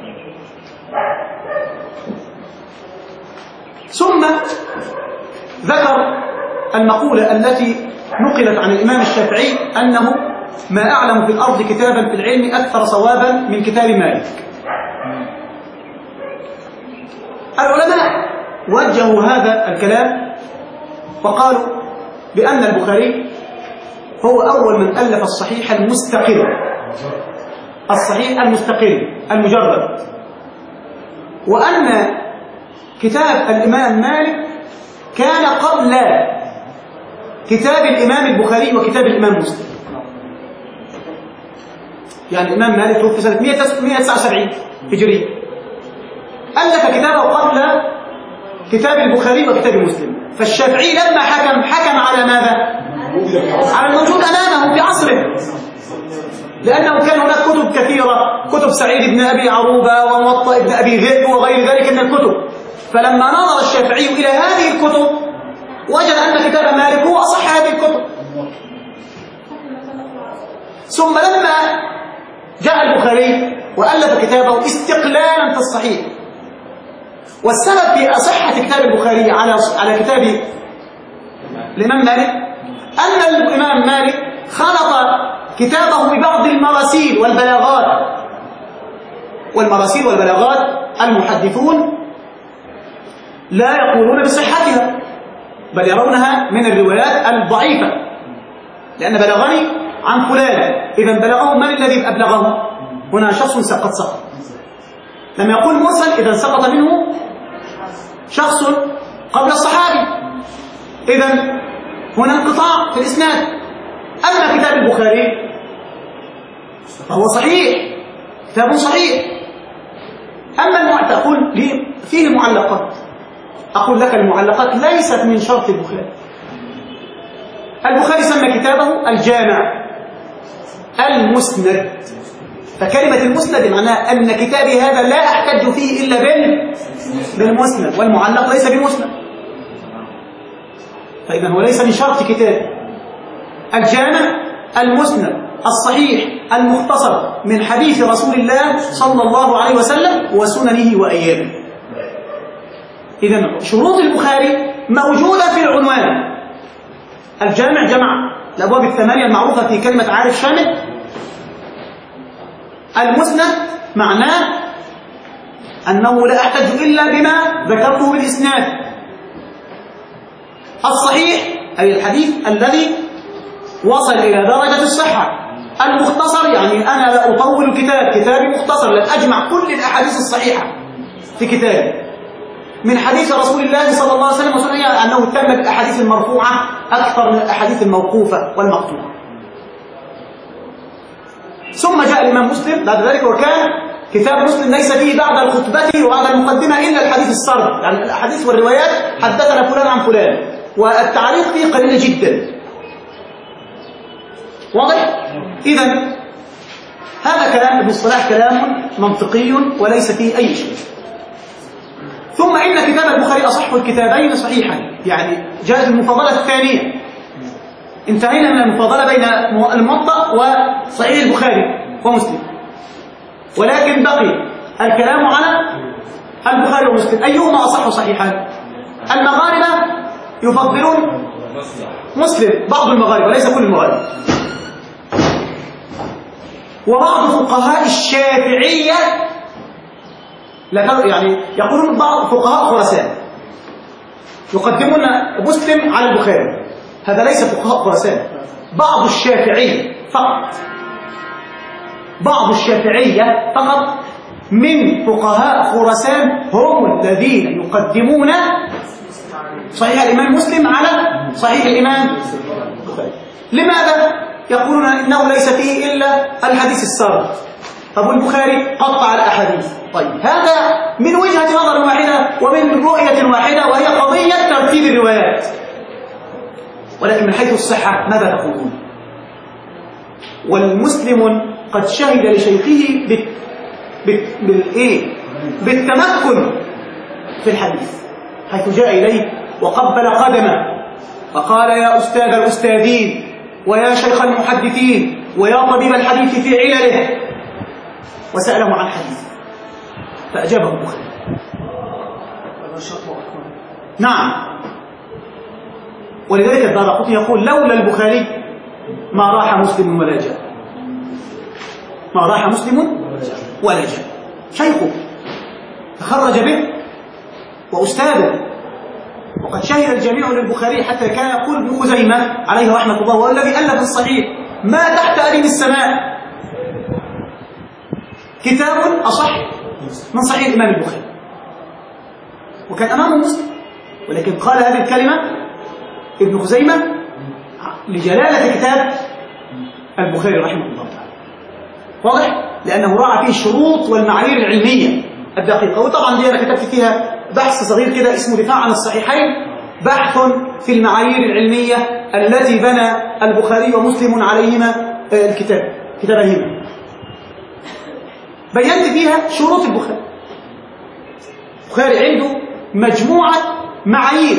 ثم ذكر المقولة التي نقلت عن الإمام الشافعي أنه ما أعلم في الأرض كتابا في العلم أكثر صوابا من كتاب مالك. العلماء وجهوا هذا الكلام وقالوا بأن البخاري هو أول من ألف الصحيح المستقل، الصحيح المستقل المجرد، وأن كتاب الإمام مالك كان قبل كتاب الإمام البخاري وكتاب الإمام مسلم. يعني الإمام مالك توفي سنة مئة وتسعة وسبعين هجري، ألف كتابه قبل كتاب البخاري وكتاب مسلم. فالشافعي لما حكم حكم على ماذا؟ على الموجود أمامه في عصره، لأنه كان هناك كتب كثيرة، كتب سعيد بن أبي عروبة وموطأ بن أبي ذئب وغير ذلك من الكتب. فلما نظر الشافعي إلى هذه الكتب وجد أن كتاب مالك هو أصح هذه الكتب. ثم لما جاء البخاري وألف كتابه استقلالا في الصحيح، والسبب في أصحة كتاب البخاري على على كتاب الإمام مالك أن الإمام مالك خلط كتابه ببعض المراسيل والبلاغات. والمراسيل والبلاغات المحدثون لا يقولون بصحتها، بل يرونها من الروايات الضعيفة، لأن بلغني عن فلان، إذا بلغه من الذي أبلغه؟ هنا شخص قد سقط. لما يقول مرسل إذا سقط منه شخص قبل الصحابي، إذا هنا انقطاع في الإسناد. أما كتاب البخاري فهو صحيح، كتاب صحيح. أما المعلقات تقول لي فيه معلقات، أقول لك المعلقات ليست من شرط البخاري. البخاري سمى كتابه الجامع المسند، فكلمة المسند معناها أن كتابي هذا لا أحتج فيه إلا بالمسند، والمعلق ليس بمسند، فإذا هو ليس من شرط كتاب. الجامع المسند الصحيح المختصر من حديث رسول الله صلى الله عليه وسلم وسننه وأيامه. إذا شروط البخاري موجودة في العنوان. الجامع جمع الأبواب الثمانية المعروفة في كلمة عارف شامل. المسند معناه أنه لا أحتج إلا بما ذكرته بالإسناد. الصحيح أي الحديث الذي وصل إلى درجة الصحة. المختصر يعني أنا لا أطول كتاب، كتابي مختصر، لن أجمع كل الأحاديث الصحيحة في كتابي من حديث رسول الله صلى الله عليه وسلم وسنة، أنه تم بالأحاديث المرفوعة أكثر من الأحاديث الموقوفة والمقطوعة. ثم جاء الإمام مسلم بعد ذلك، وكان كتاب مسلم ليس فيه بعد الخطبة وبعد المقدمة إلا الحديث السرد، يعني الأحاديث والروايات حدثنا فلان عن فلان، والتعليق فيه قليل جدا. واضح؟ إذن هذا كلام ابن الصلاح كلام منطقي وليس فيه أي شيء. ثم إن كتاب البخاري أصح الكتابين صحيحا، يعني جاءت المفاضلة الثانية. انتهينا من المفاضلة بين الموطأ وصحيح البخاري ومسلم، ولكن بقي الكلام على البخاري ومسلم، أيهما أصح صحيحا؟ المغاربة يفضلون مسلم، بعض المغاربة وليس كل المغاربة، وبعض فقهاء الشافعية يعني يقولون بعض فقهاء خراسان يقدمون مسلم على البخاري، هذا ليس فقهاء خراسان، بعض الشافعية فقط، بعض الشافعية فقط من فقهاء خراسان هم الذين يقدمون صحيح الإمام مسلم على صحيح الإمام البخاري. لماذا؟ يقولون إنه ليس فيه إلا الحديث السابق. أبو البخاري قطع الأحاديث. طيب هذا من وجهة نظر واحدة ومن رؤية واحدة، وهي قضية ترتيب الروايات. ولكن من حيث الصحة ماذا تقولون؟ والمسلم قد شهد لشيخه بال... بال... بالإيه؟ بالتمكن في الحديث، حيث جاء إليه وقبل قدمه وقال يا أستاذ الأستاذين ويا شيخ المحدثين ويا طبيب الحديث في علله، وسأله عن حديث فأجابه البخاري. نعم. ولذلك الدارقطني يقول لولا البخاري ما راح مسلم ولا جاء، ما راح مسلم ولا جاء. شيخه تخرج به وأستاذه، وقد شهد الجميع للبخاري حتى كان يقول ابن خزيمة عليه رحمة الله هو الذي ألف الصحيح ما تحت أديم السماء كتاب أصح من صحيح الإمام البخاري، وكان أمامه مسلم، ولكن قال هذه الكلمة ابن خزيمة لجلالة كتاب البخاري رحمه الله تعالى. واضح؟ لأنه راعى فيه الشروط والمعايير العلمية الدقيقة. وطبعا دي أنا كتبت فيها بحث صغير كده اسمه دفاع عن الصحيحين، بحث في المعايير العلمية التي بنى البخاري ومسلم عليهما الكتاب كتابهما. بينت فيها شروط البخاري. البخاري عنده مجموعة معايير.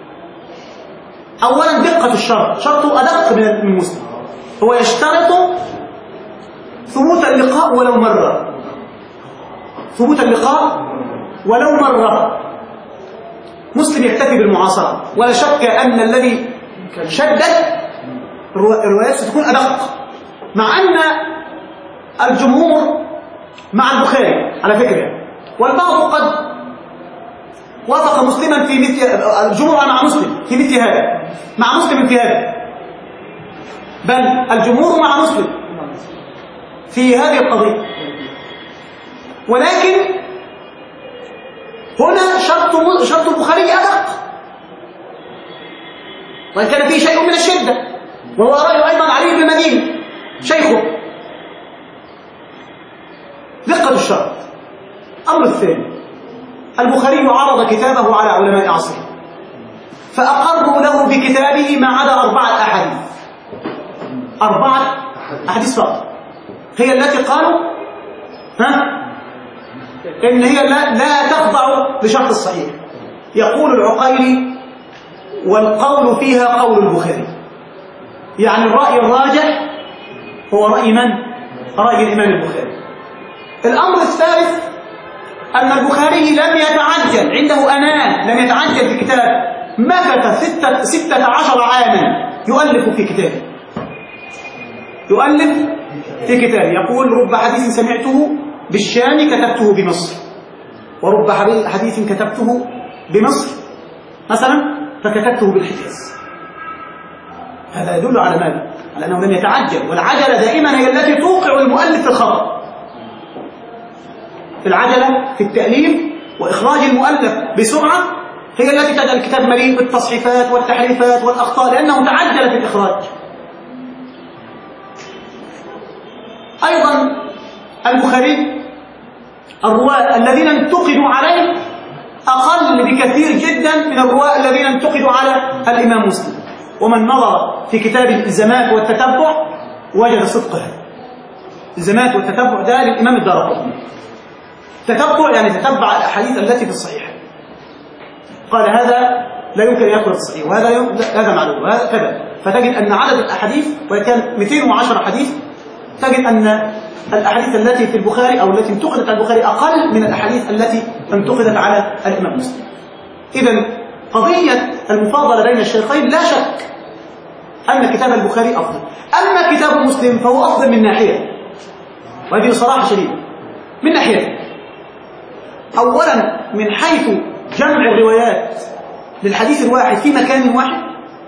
أولا دقة الشرط، شرطه أدق من مسلم. هو يشترط ثبوت اللقاء ولو مرة، ثبوت اللقاء ولو مرة. مسلم يكتفي بالمعاصرة، ولا شك أن الذي شدد الروايات ستكون أدق، مع أن الجمهور مع البخاري على فكرة، والبعض قد وافق مسلما في مثل الجمهور مع مسلم في مثل هذا، مع مسلم في هذا، بل الجمهور مع مسلم في هذه القضية. ولكن هنا شرط شرط البخاري أدق، وإن كان فيه شيء من الشدة، وهو رأي أيضا علي بن المديني شيخه. دقة الشرط. الأمر الثاني، البخاري عرض كتابه على علماء عصره فأقروا له بكتابه ما عدا أربعة أحاديث، أربعة أحاديث فقط هي التي قالوا ها إن هي لا, لا تخضع لشرط الصحيح. يقول العقيلي والقول فيها قول البخاري، يعني الرأي الراجح هو رأي من؟ رأي الإمام البخاري. الأمر الثالث أن البخاري لم يتعجل، عنده أنان، لم يتعجل في كتاب، مكث ستة, ستة عشر عاما يؤلف في كتابه، يؤلف في كتابه. يقول رب حديث سمعته بالشام كتبته بمصر، ورب حديث كتبته بمصر مثلا فكتبته بالحجاز. هذا يدل على ماذا؟ على أنه لم يتعجل، والعجلة دائما هي التي توقع المؤلف في الخطأ. العجلة في التأليف وإخراج المؤلف بسرعة هي التي تجعل الكتاب مليء بالتصحيفات والتحريفات والأخطاء، لأنه تعجل في الإخراج. أيضا البخاري الرواة الذين انتقدوا عليه أقل بكثير جدا من الرواة الذين انتقدوا على الإمام مسلم. ومن نظر في كتاب الإلزامات والتتبع وجد صدقها. الإلزامات والتتبع ده للإمام الدارقطني. تتبع يعني تتبع الأحاديث التي في الصحيح، قال هذا لا يمكن أن يأخذ في الصحيح، وهذا هذا معلوم وهذا كذا. فتجد أن عدد الأحاديث وكان مئتين وعشرة حديث، تجد أن الأحاديث التي في البخاري أو التي انتقدت على البخاري أقل من الأحاديث التي انتقدت على الإمام مسلم. إذن قضية المفاضلة بين الشيخين لا شك أن كتاب البخاري أفضل، أما كتاب مسلم فهو أفضل من ناحية، وهذه صراحة شديدة. من ناحية أولا من حيث جمع الروايات للحديث الواحد في مكان واحد،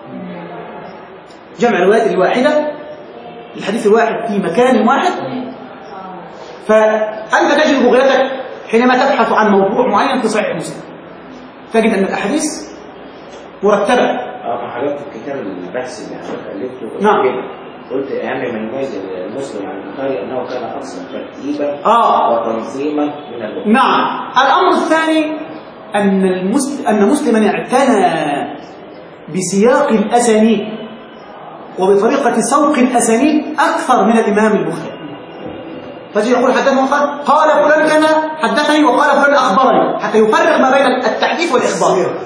جمع الروايات الواحدة للحديث الواحد في مكان واحد، أنت تجد بغيتك حينما تبحث عن موضوع معين في صحيح مسلم تجد أن الأحاديث مرتبة. اه حضرتك في الكتاب البحث اللي حضرتك ألفته نعم كده قلت أهم ما يميز المسلم عن البخاري أنه كان أكثر ترتيبا آه. وتنظيما من البخاري. نعم. الأمر الثاني أن المسلم أن مسلما اعتنى بسياق الأسانيد وبطريقة سوق الأسانيد أكثر من الإمام البخاري. فجي يقول حدثنا وقال قال فلان كذا حدثني وقال فلان أخبرني حتى يفرق ما بين التحديث والإخبار.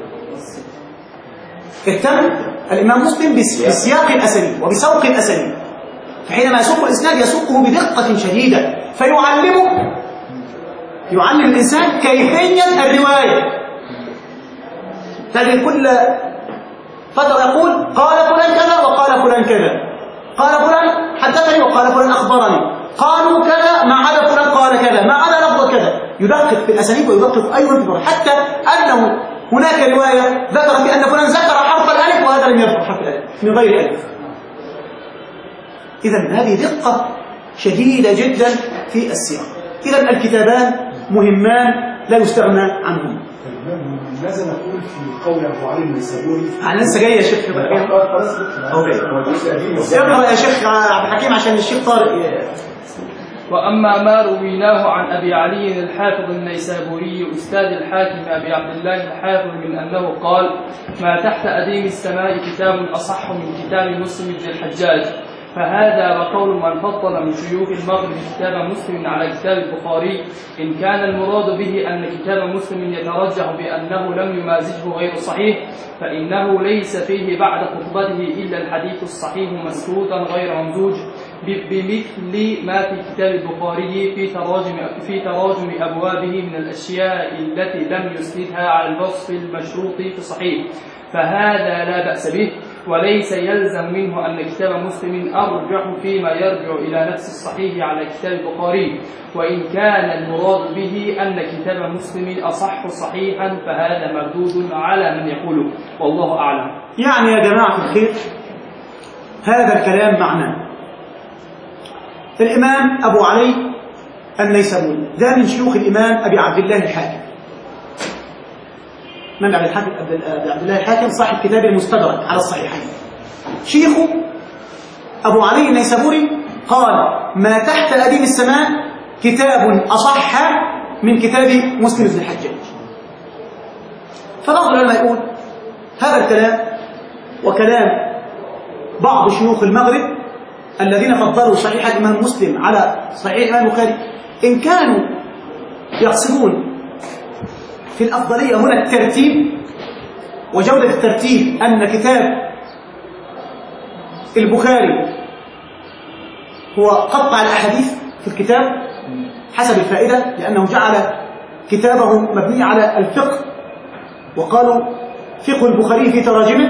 اهتم الإمام مسلم بسياق الأسانيد وبسوق الأسانيد، فحينما يسوق الإسناد يسوقه بدقة شديدة فيعلمه يعلم الإنسان كيفية الرواية. تجد كل فترة يقول قال فلان كذا وقال فلان كذا، قال فلان حدثني وقال فلان أخبرني، قالوا كذا ما عدا فلان قال كذا ما عدا لفظ كذا. يدقق في الأسانيد ويدقق أيضا في حتى أنه هناك رواية ذكر بأن فلان ذكر حرف الألف وهذا لم يذكر حرف الألف من غير الألف. إذن هذه دقة شديدة جدا في السياق. إذن الكتابان مهمان لا يستغنى عنهم. ماذا نقول في قول أبو علي النيسابوري؟ أنا لسه جاي يا شيخ. اقرأ يا شيخ عبد الحكيم عشان الشيخ طارق. وأما ما رويناه عن أبي علي الحافظ النيسابوري أستاذ الحاكم أبي عبد الله الحافظ من أنه قال ما تحت أديم السماء كتاب أصح من كتاب مسلم بن الحجاج، فهذا وقول من فضل من شيوخ المغرب كتاب مسلم على كتاب البخاري إن كان المراد به أن كتاب مسلم يترجح بأنه لم يمازجه غير صحيح فإنه ليس فيه بعد خطبته إلا الحديث الصحيح مسكوتا غير ممزوج بمثل ما في كتاب البخاري في تراجم في تراجم أبوابه من الأشياء التي لم يسندها على الوصف المشروط في صحيح، فهذا لا بأس به، وليس يلزم منه أن كتاب مسلم أرجح فيما يرجع إلى نفس الصحيح على كتاب البخاري، وإن كان المراد به أن كتاب مسلم أصح صحيحا فهذا مردود على من يقوله، والله أعلم. يعني يا جماعة الخير هذا الكلام معناه الإمام أبو علي النيسابوري ده من شيوخ الإمام أبي عبد الله الحاكم. من أبي الحاكم؟ أبي عبد الله الحاكم صاحب كتاب المستدرك على الصحيحين. شيخه أبو علي النيسابوري قال ما تحت أديم السماء كتاب أصح من كتاب مسلم بن الحجاج. فبعض العلماء يقول هذا الكلام وكلام بعض شيوخ المغرب الذين فضلوا صحيح الإمام مسلم على صحيح الإمام البخاري إن كانوا يقصدون في الأفضلية هنا الترتيب وجودة الترتيب، أن كتاب البخاري هو قطع الأحاديث في الكتاب حسب الفائدة لأنه جعل كتابه مبني على الفقه وقالوا فقه البخاري في تراجمه.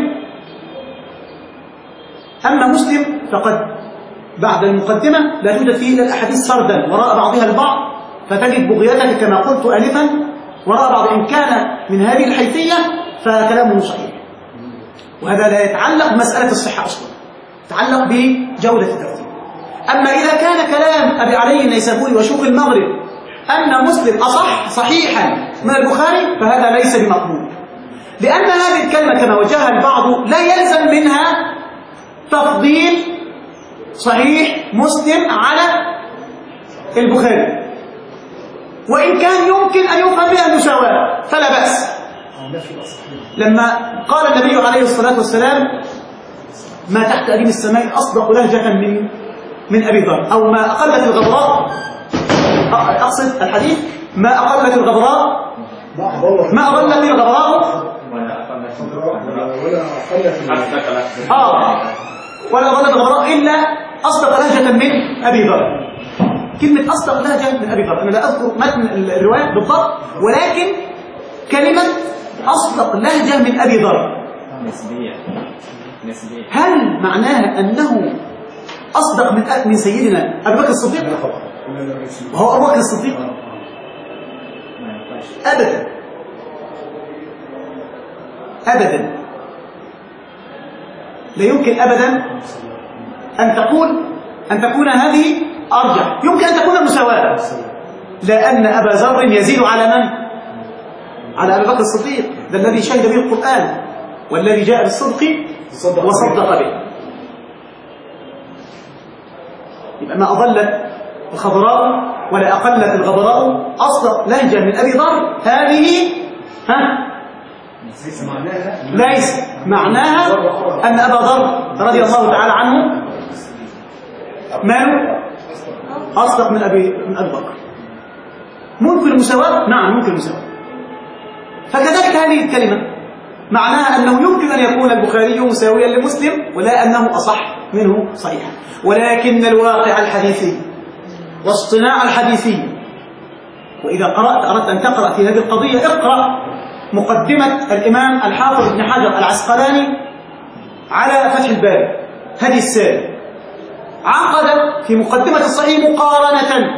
أما مسلم فقد بعد المقدمة لا توجد فيه إلا الأحاديث سردا وراء بعضها البعض، فتجد بغيتك كما قلت آنفا وراء بعض. إن كان من هذه الحيثية فكلامه صحيح، وهذا لا يتعلق بمسألة الصحة أصلا، يتعلق بجودة الترتيب. أما إذا كان كلام أبي علي النيسابوري وشيوخ المغرب أن مسلم أصح صحيحا من البخاري فهذا ليس بمقبول، لأن هذه الكلمة كما وجهها البعض لا يلزم منها تفضيل صحيح مسلم على البخاري، وإن كان يمكن أن يفهم بها المساواة فلا بأس. لما قال النبي عليه الصلاة والسلام ما تحت أديم السماء أصدق لهجة من من أبي ذر، أو ما أقلت الغبراء، أقصد الحديث ما أقلت الغبراء ما أضلت الغبراء آه ولا أضلت الغبراء إلا أصدق لهجة من أبي ذر. كلمة أصدق لهجة من أبي ذر أنا لا أذكر متن الرواية بالضبط، ولكن كلمة أصدق لهجة من أبي ذر نسبية نسبية هل معناها أنه أصدق من من سيدنا أبي بكر الصديق؟ وهو أبو بكر الصديق أبدا أبدا لا يمكن أبدا أن تقول أن تكون هذه أرجح، يمكن أن تكون المساواة، لا أن أبا ذر يزيد على من؟ على أبي بكر الصديق، ده الذي شهد به القرآن والذي جاء بالصدق وصدق به. يبقى ما أضلت الخضراء ولا أقلت الغبراء أصدق لهجة من أبي ذر هذه ها؟ ليس معناها ليس معناها أن أبا ذر رضي الله تعالى عنه ماله أصدق من أبي من أبي بكر. ممكن المساواة؟ نعم ممكن المساواة. فكذلك هذه الكلمة معناها أنه يمكن أن يكون البخاري مساويا لمسلم ولا أنه أصح منه صحيحا، ولكن الواقع الحديثي واصطناع الحديثي. وإذا قرأت أردت أن تقرأ في هذه القضية اقرأ مقدمة الإمام الحافظ ابن حجر العسقلاني على فتح الباري هدي السالك. عقد في مقدمة الصحيح مقارنة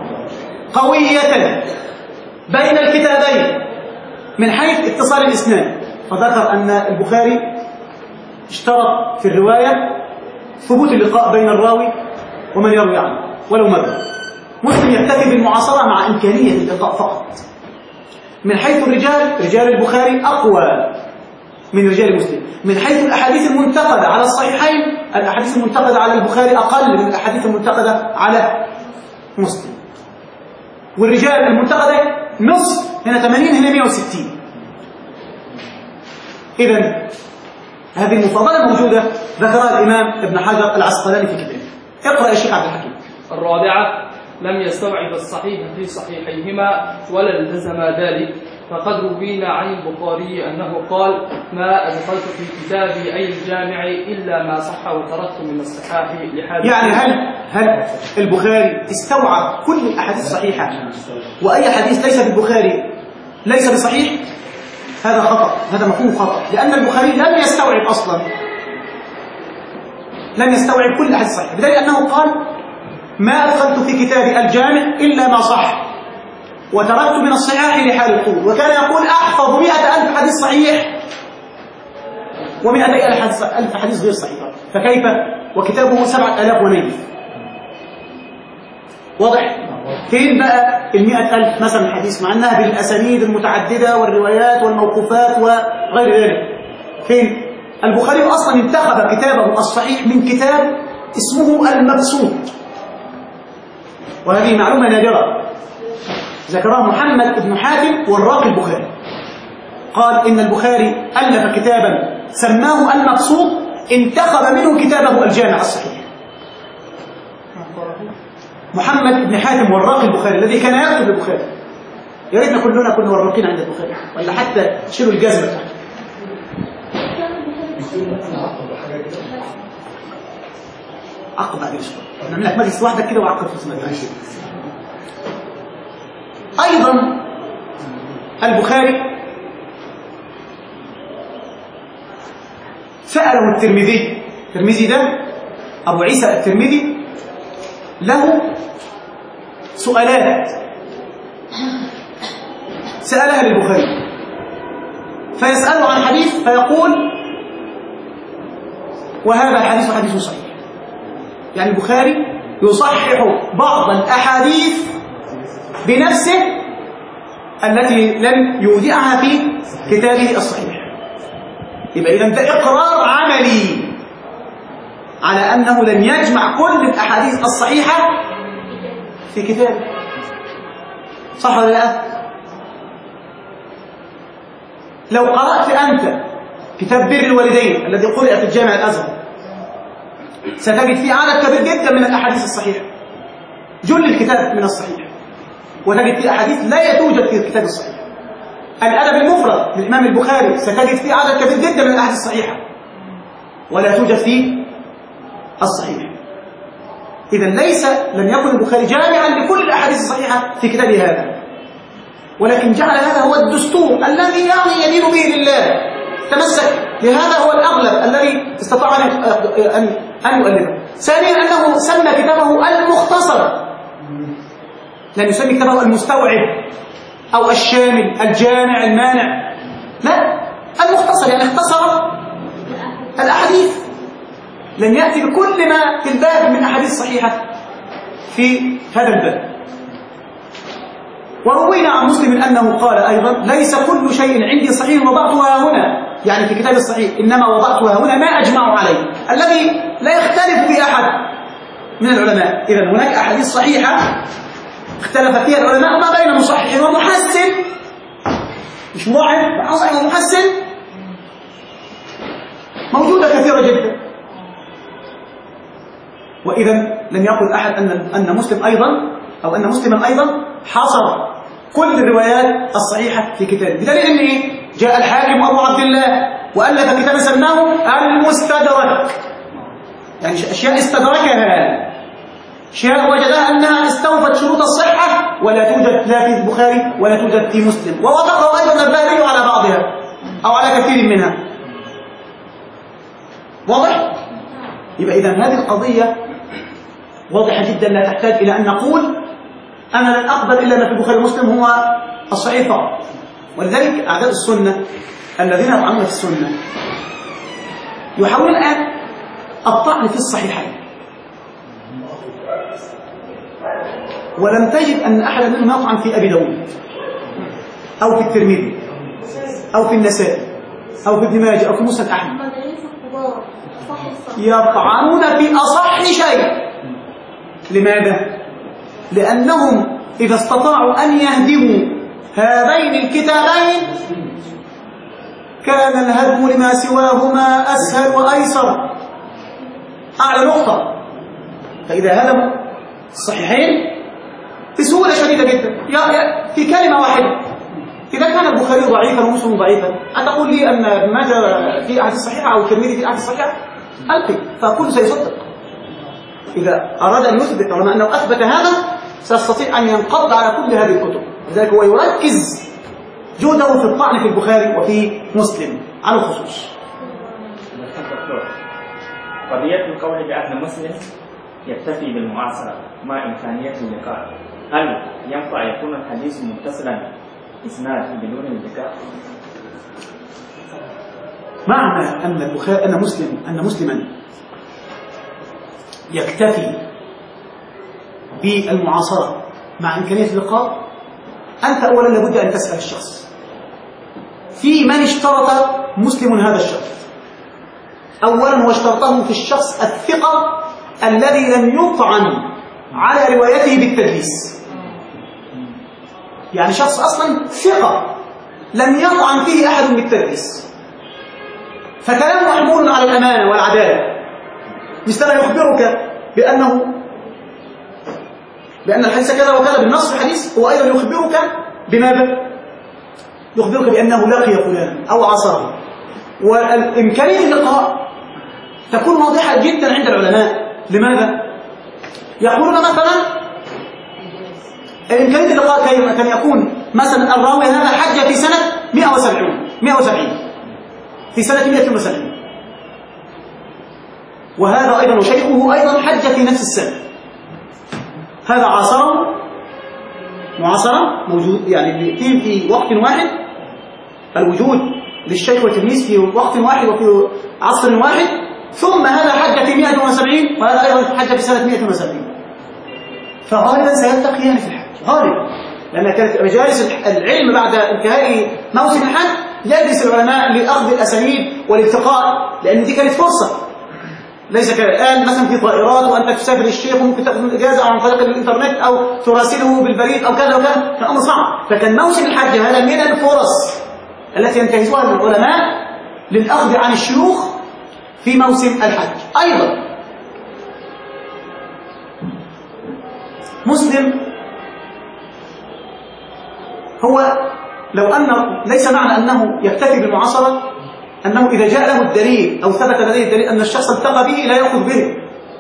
قوية بين الكتابين من حيث اتصال الإسناد، فذكر أن البخاري اشترط في الرواية ثبوت اللقاء بين الراوي ومن يروي عنه ولو مرة. مسلم يكتفي بالمعاصرة مع إمكانية اللقاء فقط. من حيث الرجال رجال البخاري أقوى من رجال مسلم. من حيث الأحاديث المنتقدة على الصحيحين الأحاديث المنتقدة على البخاري أقل من الأحاديث المنتقدة على مسلم. والرجال المنتقدة نصف، هنا ثمانين هنا مئة وستين. إذن هذه المفاضلة موجودة ذكرها الإمام ابن حجر العسقلاني في كتابه. اقرأ يا شيخ عبد الحكيم. الرابعة لم يستوعب الصحيح في صحيحيهما ولا التزم ذلك، فقد روينا عن البخاري أنه قال: ما أدخلت في كتابي أي الجامع إلا ما صح وتركت من الصحاح لحاجة. يعني هل هل البخاري استوعب كل الأحاديث الصحيحة وأي حديث ليس في البخاري ليس بصحيح؟ هذا خطأ، هذا مفهوم خطأ، لأن البخاري لم يستوعب أصلا، لم يستوعب كل الأحاديث الصحيحة، بدليل أنه قال: ما أدخلت في كتابي الجامع إلا ما صح وتركت من الصحاح لحال الطول. وكان يقول: أحفظ مئة ألف حديث صحيح ومئتي ألف حديث غير صحيح، فكيف وكتابه سبعة آلاف ونيف؟ واضح؟ فين بقى المئة ألف مثلا حديث مع أنها بالأسانيد المتعددة والروايات والموقوفات وغير ذلك؟ فين؟ البخاري أصلا انتخب كتابه الصحيح من كتاب اسمه المبسوط، وهذه معلومة نادرة ذكرها محمد بن حاتم وراق البخاري. قال إن البخاري ألف كتابا سماه المبسوط انتخب منه كتابه الجامع الصحيح. محمد بن حاتم وراق البخاري الذي كان يكتب البخاري. يا ريتنا كلنا كنا وراقين عند البخاري، ولا حتى شيلوا الجزمة تحت. عقب بعد شوية نعمل لك مجلس وحدك كده وعقب في اسمك. أيضا البخاري سأله الترمذي، الترمذي ده أبو عيسى الترمذي له سؤالات سألها للبخاري، فيسأله عن حديث فيقول: وهذا الحديث حديث صحيح. يعني البخاري يصحح بعض الأحاديث بنفسه التي لم يودعها في كتابه الصحيح. يبقى إذن ده إقرار عملي على أنه لم يجمع كل الأحاديث الصحيحة في كتابه. صح ولا لا؟ لو قرأت أنت كتاب بر الوالدين الذي قرأ في الجامع الأزهر ستجد فيه عدد كبير جدا من الأحاديث الصحيحة، جل الكتاب من الصحيح، وتجد فيه أحاديث لا توجد في الكتاب الصحيح. الأدب المفرد للإمام البخاري ستجد فيه عدد كبير جدا من الأحاديث الصحيحة ولا توجد فيه الصحيح. إذن ليس لم يكن البخاري جامعا لكل الأحاديث الصحيحة في كتابه هذا، ولكن جعل هذا هو الدستور الذي يعني يدين به لله، تمسك لهذا هو الأغلب الذي استطاع أن أن يؤلفه. ثانيا أنه سمى كتابه المختصر، لم يسمي كتابه المستوعب أو الشامل الجامع المانع، لا، المختصر يعني اختصر الأحاديث، لم يأتي بكل ما في الباب من أحاديث صحيحة في هذا الباب. وروينا عن مسلم أنه قال أيضا ليس كل شيء عندي صحيح وضعتها هنا، يعني في كتاب الصحيح، إنما وضعتها هنا ما أجمع عليه، الذي لا يختلف في أحد من العلماء. إذن هناك أحاديث صحيحة اختلف فيها العلماء ما بين مصحح ومحسن، مش مضاعف، صحيح ومحسن موجودة كثيرة جدا. وإذا لم يقل أحد أن أن مسلم أيضا أو أن مسلما أيضا حصر كل الروايات الصحيحة في كتابه، بدليل أن إيه؟ جاء الحاكم أبو عبد الله وألف كتابا سماه المستدرك، يعني أشياء استدركها، أشياء وجدها أنها استوفت شروط الصحة ولا توجد لا في البخاري ولا توجد في مسلم، ووافقه أيضا الذهبي على بعضها أو على كثير منها. واضح؟ يبقى إذا هذه القضية واضحة جدا، لا تحتاج إلى أن نقول أنا لن أقبل إلا ما في البخاري ومسلم هو الصحيح فقط. ولذلك أعداء السنة الذين يطعنون في السنة يحاولون الآن الطعن في الصحيحين، ولم تجد أن أحد منهم يطعن في أبي داود أو في الترمذي أو في النسائي أو في ابن ماجه أو في مسند أحمد، يطعنون في أصح شيء. لماذا؟ لأنهم إذا استطاعوا أن يهدموا هذين الكتابين كان الهدم لما سواهما أسهل وأيسر، أعلى نقطة. فإذا هدموا الصحيحين بسهولة شديدة جدا في كلمة واحدة. إذا كان البخاري ضعيفا ومسلم ضعيفا أتقول لي أن ابن ماجه في أحاديث صحيحة أو الترمذي في أحاديث صحيحة؟ ألقي، فكل سيصدق. إذا أراد أن يثبت طالما أنه أثبت هذا سيستطيع أن ينقض على كل هذه الكتب. لذلك هو يركز جهده في الطعن في البخاري وفي مسلم على الخصوص. قضية القول بأن مسلم يكتفي بالمعاصرة مع إمكانية اللقاء، هل ينفع يكون الحديث متصلا إسناد بدون اللقاء؟ معنى أن البخاري أن مسلم أن مسلما يكتفي بالمعاصرة مع إمكانية اللقاء، أنت أولا لابد أن تسأل الشخص في من اشترط مسلم هذا الشرط. أولا هو اشترطه في الشخص الثقة الذي لم يطعن على روايته بالتدليس، يعني شخص أصلا ثقة لم يطعن فيه أحد بالتدليس، فكلامه محمول على الأمانة والعدالة، مثل يخبرك بأنه بأن الحديث كذا وكذا بالنص في الحديث، هو أيضا يخبرك بماذا؟ يخبرك بأنه لقي فلان أو عصره. والإمكانية اللقاء تكون واضحة جدا عند العلماء. لماذا؟ يقولون مثلا إمكانية اللقاء كان يكون مثلا الراوي هذا حج في سنة مئة وسبعين في سنة مئة وسبعين، وهذا أيضا وشيخه أيضا حج في نفس السنة، هذا عاصره معاصرة موجود، يعني الاثنين في وقت واحد، الوجود للشيخ والتلميذ في وقت واحد وفي عصر واحد، ثم هذا حج في مئة وسبعين وهذا أيضا حج في سنة مئة وسبعين، فغالبا سيلتقيان في الحج غالبا، لأن كانت مجالس العلم بعد انتهاء موسم الحج يجلس العلماء لأخذ الأسانيد والالتقاء، لأن دي كانت فرصة، ليس كالآن مثلا في طائرات وأنت تسافر الشيخ وممكن تأخذ إجازة عن طريق الإنترنت أو تراسله بالبريد أو كذا وكذا، كان أمر صعب. فكان موسم الحج هذا من الفرص التي ينتهزها العلماء للأخذ عن الشيوخ في موسم الحج. أيضا مسلم هو لو أن ليس معنى أنه يكتفي بالمعاصرة أنه إذا جاء له الدليل أو ثبت لديه الدليل أن الشخص التقى به لا يأخذ به،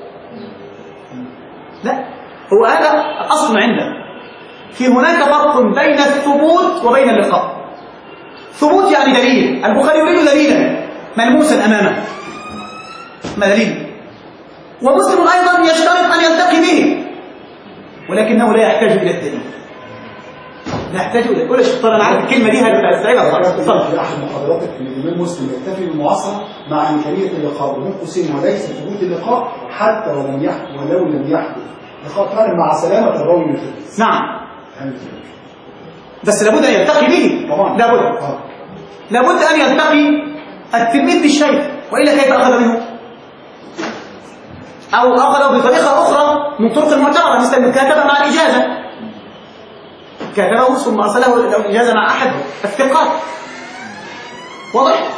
لا، هو هذا أصل عنده. في هناك فرق بين الثبوت وبين اللقاء. ثبوت يعني دليل، البخاري يريد دليلا ملموسا أمامه، ما دليل، ومسلم أيضا يشترط أن يلتقي به ولكنه لا يحتاج إلى الدليل، لا يحتاج إلى ولا شيء. أنا عارف الكلمة دي هتستعيبها خالص. في أحد محاضراتك إن الإمام مسلم يكتفي بالمعاصرة مع إمكانية اللقاء، ومن قوسين وليس ثبوت اللقاء حتى ولم يحدث ولو لم يحدث لقاء كان مع سلامة الراوي من التدليس. نعم. بس لابد أن يلتقي به طبعا لابد آه. لابد أن يلتقي التلميذ بالشيخ، وإلا كيف أخذ منه؟ أو أخذ بطريقة أخرى من طرق المعتبرة، مثل المكاتبة مع الإجازة، كاتبه ثم أرسله الإجازة مع أحد الثقات. واضح؟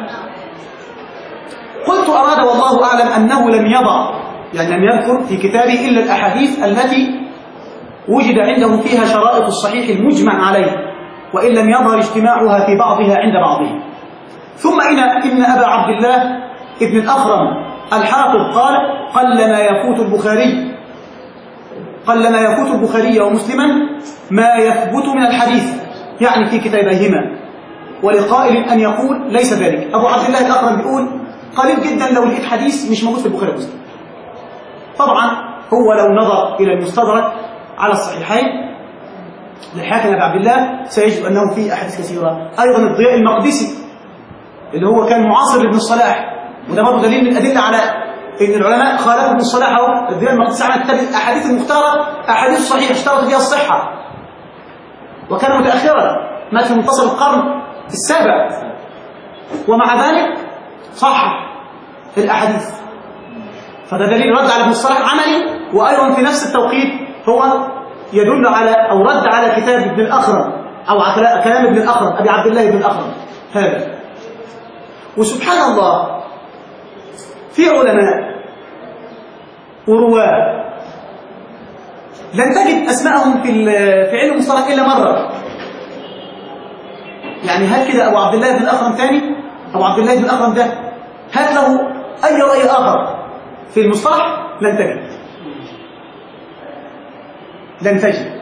قلت أراد والله أعلم أنه لم يضع، يعني لم يذكر في كتابه إلا الأحاديث التي وجد عنده فيها شرائط الصحيح المجمع عليه، وإن لم يظهر اجتماعها في بعضها عند بعضهم. ثم إن, إن أبا عبد الله ابن الأخرم الحافظ قال: قلما يفوت البخاري قلما يفوت البخاري ومسلما ما يثبت من الحديث، يعني في كتابيهما، ولقائل أن يقول ليس ذلك. أبو عبد الله الأخرم بيقول قليل جدا لو لقيت حديث مش موجود في البخاري ومسلم. طبعا هو لو نظر إلى المستدرك على الصحيحين للحاكم أبي عبد الله سيجد أنه فيه أحاديث كثيرة. أيضا الضياء المقدسي اللي هو كان معاصر لابن الصلاح، وده برضه دليل من الأدلة على إن العلماء خالفوا ابن الصلاح. أهو الضياء المقدسي على كتاب الأحاديث المختارة أحاديث صحيحة اشترط فيها الصحة، وكان متأخرا، مات في منتصف القرن السابع، ومع ذلك صحح الأحاديث. فده دليل رد على ابن الصلاح عملي، وأيضا في نفس التوقيت هو يدل على أو رد على كتاب ابن الأخرم أو على كلام ابن الأخرم أبي عبد الله بن الأخرم هذا. وسبحان الله في علماء ورواه لن تجد أسماءهم في في علم المصطلح إلا مرة. يعني هل كده أبو عبد الله بن الأخرم ثاني؟ أبو عبد الله بن الأخرم ده هات له أي رأي آخر في المصطلح لن تجد لن تجد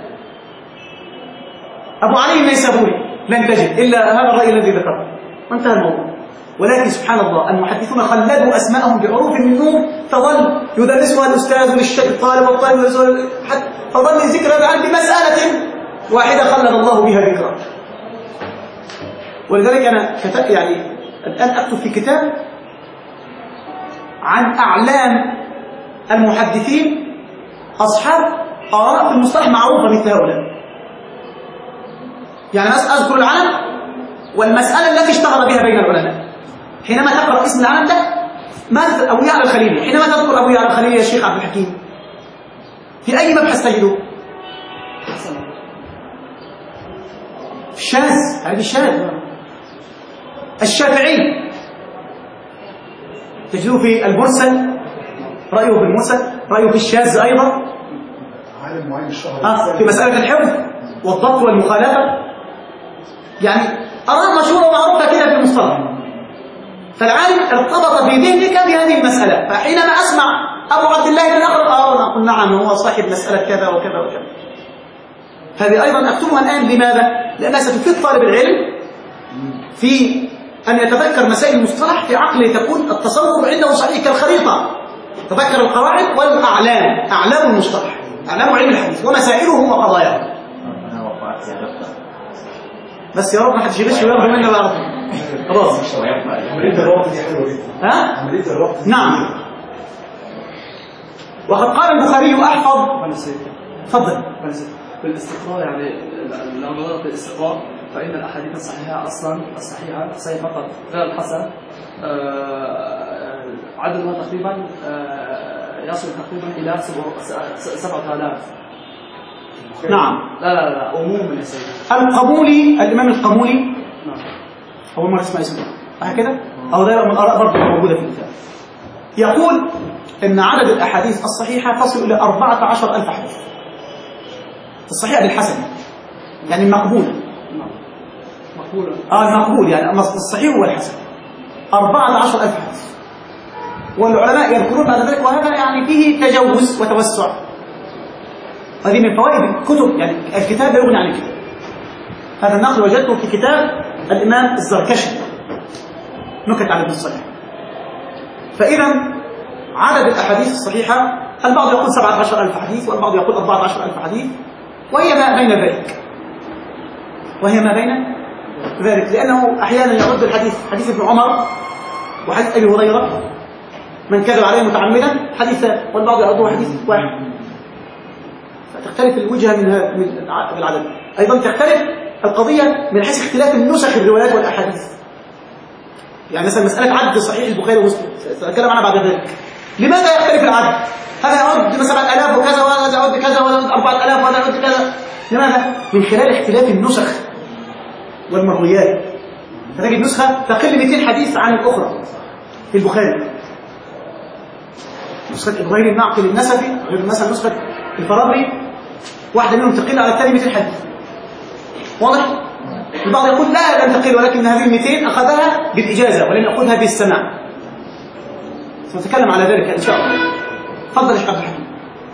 أبو علي النيسابوري لن تجد إلا هذا الرأي الذي ذكره، وانتهى الموضوع. ولكن سبحان الله المحدثون خلدوا أسماءهم بحروف من نور، فظل يدرسها الأستاذ للشيخ الطالب والطالب حتى فظل ذكر عن بمسألة واحدة خلد الله بها ذكرى. ولذلك أنا كتب يعني الآن أكتب في كتاب عن أعلام المحدثين أصحاب آراء في المصطلح معروفة مثل هؤلاء. يعني أذكر العلم والمسألة التي اشتهر بها بين العلماء. حينما تقرأ اسم العلم ده ما أبو يعلى الخليلي، حينما تذكر أبو يعلى الخليلي يا شيخ عبد الحكيم في أي مبحث تجده؟ الشاذ، هذه الشاذ. الشافعي تجده في المرسل، رأيه في المرسل، رأيه في الشاذ أيضا، عالم معين الشهر آه في مسألة الحفظ والضبط والمخالفة. يعني آراء مشهورة ومعروفة كده في المصطلح. فالعالم ارتبط بذهنك بهذه المسألة، فحينما أسمع أبو عبد الله بن الأخرم آه نقول نعم هو صاحب مسألة كذا وكذا وكذا. هذه أيضا أكتبها الآن. لماذا؟ لأنها ستفيد طالب العلم في أن يتذكر مسائل المصطلح في عقله، تكون التصور عنده صحيح كالخريطة. تذكر القواعد والأعلام، أعلام المصطلح، أعلام علم الحديث ومسائله وقضاياه. بس يا رب ما حدش يغش وياخد منه ويعرف. خلاص. عملية الربط دي حلوة جدا. ها؟ عملية الربط. نعم. وقد قال البخاري أحفظ. تفضل. بالاستقراء يعني لو نظرت بالاستقراء فإن الأحاديث الصحيحة أصلا الصحيحة صحيح فقط غير الحسن عددها تقريبا يصل تقريبا إلى سبعة آلاف. نعم. لا لا لا عموما يا سيدي. القبولي، الإمام القبولي. نعم. أول مرة اسمع اسمه. هكذا؟ أو ده من الآراء برضه موجودة في الكتاب. يقول إن عدد الأحاديث الصحيحة تصل إلى أربعة عشر ألف حديث. الصحيحة بالحسن. يعني المقبولة. مقبولة. آه المقبول يعني الصحيح هو الحسن. أربعة عشر ألف حديث. والعلماء يذكرون بعد ذلك، وهذا يعني فيه تجوز وتوسع. هذه من فوائد الكتب، يعني الكتاب لا يغني عن الكتاب. هذا النقل وجدته في كتاب الإمام الزركشي نكت على ابن الصلاح. فإذا عدد الأحاديث الصحيحة البعض يقول سبعة عشر ألف حديث، والبعض يقول أربعة عشر ألف حديث، وهي ما بين ذلك وهي ما بين ذلك لأنه أحيانا يعد الحديث حديث ابن عمر وحديث أبي هريرة من كذب عليه متعمدا حديثان، والبعض يعده حديث واحد. فتختلف الوجهة من العدد. أيضا تختلف القضية من حيث اختلاف النسخ الروايات والأحاديث. يعني مثلا مسألة عد صحيح البخاري ومسلم سأتكلم عنها بعد ذلك. لماذا يختلف العد؟ هذا يعد مثلا آلاف وكذا وهذا يعد كذا وهذا يعد أربعة آلاف وهذا يعد كذا. لماذا؟ من خلال اختلاف النسخ والمرويات. فتجد نسخة تقل مئتين حديث عن الأخرى في البخاري. نسخة إبراهيم النعقل النسفي غير مثلا نسخة الفرابري، واحدة منهم تقل على الثاني مئتين حديث. واضح؟ البعض يقول لا لم تقل، ولكن هذه المئتين أخذها بالإجازة ولم يأخذها بالسماع. سنتكلم على ذلك إن شاء الله. تفضل يا شيخ عبد الحكيم.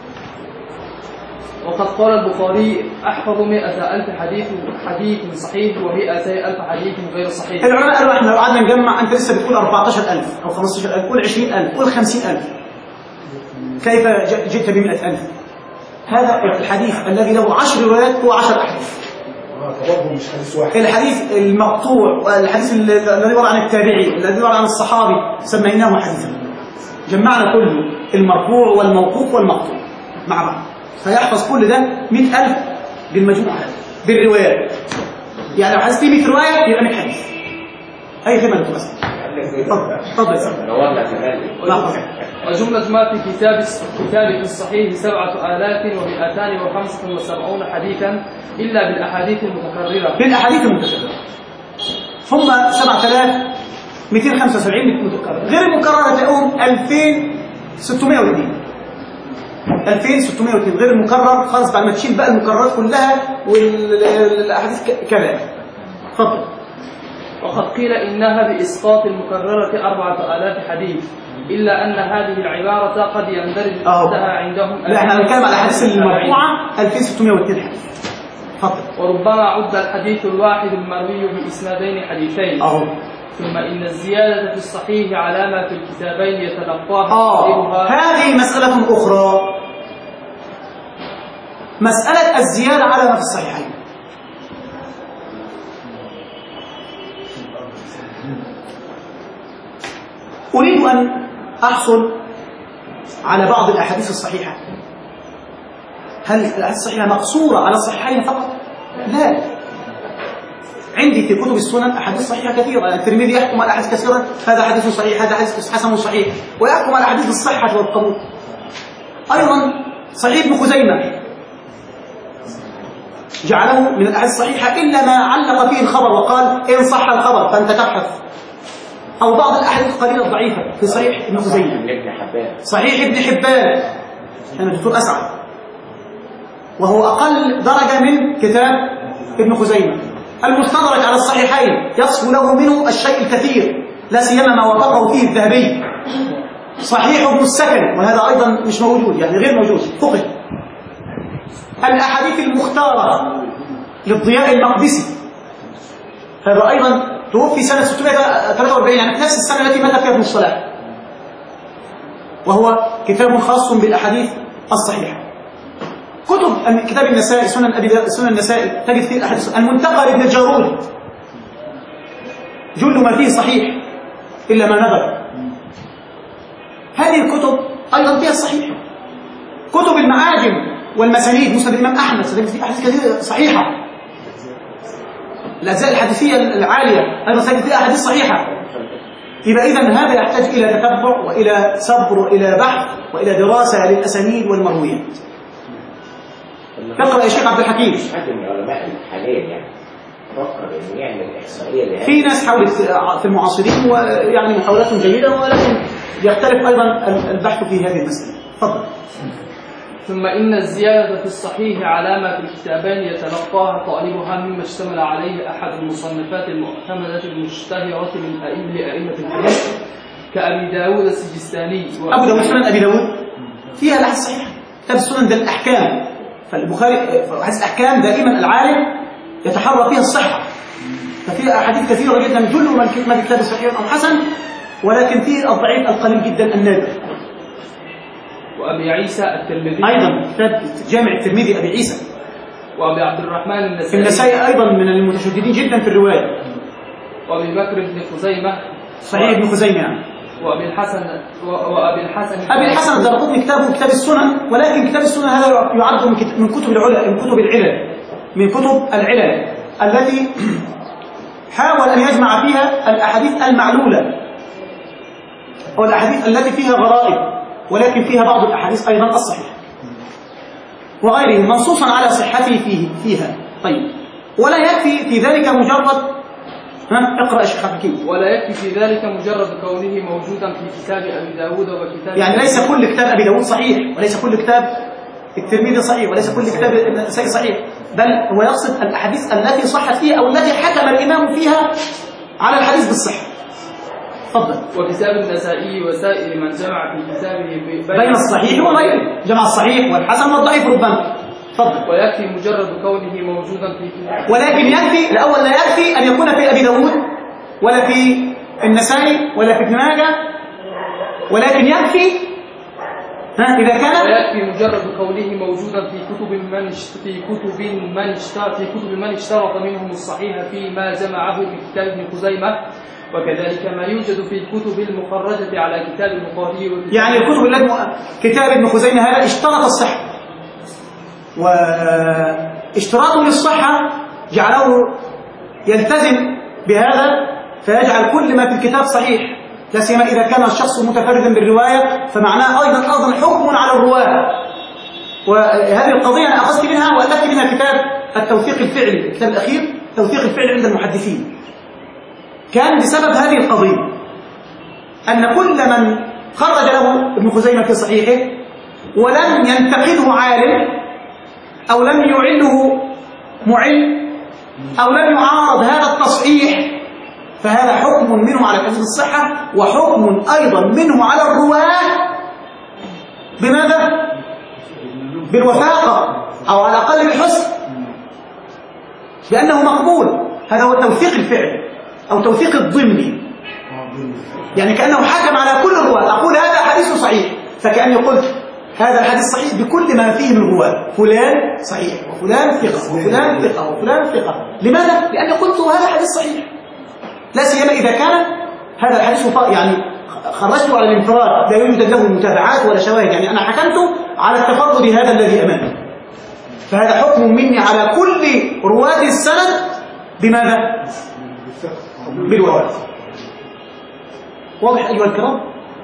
وقد قال البخاري أحفظ مئة ألف حديث حديث صحيح ومئتي ألف حديث غير صحيح. العلماء قالوا احنا لو قعدنا نجمع، أنت لسه بتقول أربعة عشر ألف أو خمسة عشر ألف، قول عشرين ألف، قول خمسين ألف، كيف جئت بمئة ألف؟ هذا الحديث الذي له عشر روايات هو عشر أحاديث. مش حديث واحد. الحديث المقطوع والحديث الذي ورد عن التابعي الذي ورد عن الصحابي سميناه حديثا. جمعنا كله، المرفوع والموقوف والمقطوع مع بعض، فيحفظ كل ده مئة ألف بالمجموعة بالروايات. يعني لو حدث فيه مئة رواية يبقى مئة حديث. أي خدمة أنت بس. تفضل تفضل. وجملة ما في كتاب كتاب الصحيح سبعة آلاف ومئتان وخمسة وسبعون حديثا إلا بالأحاديث المتكررة. بالأحاديث المتكررة هم سبعة آلاف مئتين وخمسة وسبعين متكررة. غير المكررة تلاقوهم ألفين وستمائة واثنين. ألفين وستمائة واثنين غير المكرر خالص، بعد ما تشيل بقى المكررات كلها والأحاديث كذا. تفضل. وقد قيل إنها بإسقاط المكررة أربعة آلاف حديث، إلا أن هذه العبارة قد يندرج تحتها عندهم. لا احنا هنتكلم على الأحاديث المرفوعة ألفين وستمائة واثنين حديث. تفضل. وربما عد الحديث الواحد المروي بإسنادين حديثين. أهو. ثم إن الزيادة في الصحيح على ما في الكتابين يتلقاها آه هذه مسألة أخرى، مسألة الزيادة على ما في الصحيحين. أريد أن أحصل على بعض الأحاديث الصحيحة. هل الأحاديث الصحيحة مقصورة على الصحيحين فقط؟ لا، عندي في كتب السنن أحاديث صحيحة كثيرة. الترمذي يحكم على أحاديث كثيرة، هذا حديث صحيح، هذا حديث حسن صحيح، ويحكم على أحاديث الصحة والقبول. أيضا صحيح ابن خزيمة جعله من الأحاديث الصحيحة إلا ما علق فيه الخبر وقال إن صح الخبر فأنت تبحث. أو بعض الأحاديث القليلة الضعيفة في صحيح ابن خزيمة، صحيح ابن حبان أنا دكتور أسعد، وهو أقل درجة من كتاب ابن خزيمة. المستدرك على الصحيحين يصف له منه الشيء الكثير، لا سيما ما وافقه فيه الذهبي. صحيح ابن السكن وهذا أيضا مش موجود، يعني غير موجود، فقه. الأحاديث المختارة للضياء المقدسي، هذا أيضا توفي سنة ستمائة وثلاثة وأربعين، يعني نفس السنة التي مات فيها ابن الصلاح، وهو كتاب خاص بالأحاديث الصحيحة. كتب كتاب النسائي، سنن أبي سنن النسائي تجد فيه الأحاديث. المنتقى لابن الجارود جل ما فيه صحيح إلا ما نظر. هذه الكتب أيضا فيها الصحيح. كتب المعاجم والمسانيد، مسند الإمام أحمد تجد فيه أحاديث كثيرة صحيحة. الأجزاء الحديثية العالية أيضا تجد فيها أحاديث صحيحة. يبقى إذن هذا يحتاج إلى تتبع وإلى صبر وإلى بحث وإلى دراسة للأسانيد والمرويات. اقرأ يا شيخ عبد الحكيم. مش حد من العلماء حاليا يعني فكر انه يعمل احصائيه لهذا. في ناس حاولت في المعاصرين ويعني محاولات جيده، ولكن يختلف ايضا البحث في هذه المساله. تفضل. ثم ان الزياده في الصحيح على ما في الكتابين يتلقاها طالبها مما اشتمل عليه احد المصنفات المعتمده المشتهره من ائمه الحديث كابي داود السجستاني. ابو داود سنن ابي داود فيها الاحاديث الصحيحه. كتاب السنن ده الاحكام، فالبخاري حديث الأحكام دائما العالم يتحرى فيها الصحة، ففيها أحاديث كثيرة جدا جل ما في كتاب صحيح أو حسن، ولكن فيه الضعيف القليل جدا النادر. وأبي عيسى الترمذي أيضا كتاب جامع الترمذي أبي عيسى. وأبي عبد الرحمن النسائي النسائي أيضا من المتشددين جدا في الرواية. وأبي بكر بن خزيمة صحيح ابن خزيمة يعني. وأبي الحسن وأبي الحسن أبي الحسن الدرقطني كتابه كتاب السنن، ولكن كتاب السنن هذا يعد من كتب العلل من كتب العلل من كتب العلل التي حاول أن يجمع فيها الأحاديث المعلولة أو الأحاديث التي فيها غرائب، ولكن فيها بعض الأحاديث أيضا الصحيحة وغيره منصوصا على صحته فيه فيها. طيب، ولا يكفي في ذلك مجرد ها اقرأ يا شيخ حكيم. ولا يكفي في ذلك مجرد كونه موجودا في كتاب أبي داود وكتاب، يعني ليس كل كتاب أبي داود صحيح، وليس كل كتاب الترمذي صحيح، وليس كل كتاب النسائي صحيح، بل هو يقصد الأحاديث التي صحت فيها أو التي حكم الإمام فيها على الحديث بالصحة. تفضل. وكتاب النسائي وسائر من جمع في كتابه بين الصحيح وغيره، جمع الصحيح والحسن والضعيف ربما. تفضل. ويكفي مجرد كونه موجودا في كتاب، ولكن يكفي الأول، لا يكفي أن يكون في أبي داود ولا في النسائي ولا في ابن ماجه، ولكن يكفي ها إذا كان ويكفي مجرد كونه موجودا في كتب من في كتب من اشترط في كتب من اشترط منهم الصحيح فيما جمعه في كتاب ابن خزيمة، وكذلك ما يوجد في الكتب المخرجة على كتاب البخاري. يعني الكتب التي كتاب ابن خزيمة هذا اشترط الصحة، واشتراطه للصحة جعله يلتزم بهذا، فيجعل كل ما في الكتاب صحيح، لا سيما إذا كان الشخص متفردا بالرواية، فمعناه أيضا أيضا حكم على الرواة. وهذه القضية أنا أخذت منها وألفت منها كتاب التوثيق الفعلي، الكتاب الأخير توثيق الفعل عند المحدثين، كان بسبب هذه القضية أن كل من خرج له ابن خزيمة في صحيحه ولم ينتقده عالم أو لم يعله معل أو لم يعارض هذا التصحيح، فهذا حكم منه على كتاب الصحة، وحكم أيضا منه على الرواة بماذا؟ بالوثاقة أو على الأقل بالحسن، لأنه مقبول. هذا هو التوثيق الفعلي أو توثيق الضمني، يعني كأنه حكم على كل الرواة. أقول هذا حديث صحيح، فكأني قلت هذا الحديث صحيح بكل ما فيه من الرواة، فلان صحيح وفلان ثقة وفلان ثقة وفلان ثقة. لماذا؟ لأني قلت هذا حديث صحيح، لا سيما إذا كان هذا الحديث يعني خرجته على الانفراد، لا يوجد له متابعات ولا شواهد، يعني أنا حكمت على التفرد هذا الذي أمامي، فهذا حكم مني على كل رواة السند بماذا؟ بالوثاقة. واضح أيها الكرام؟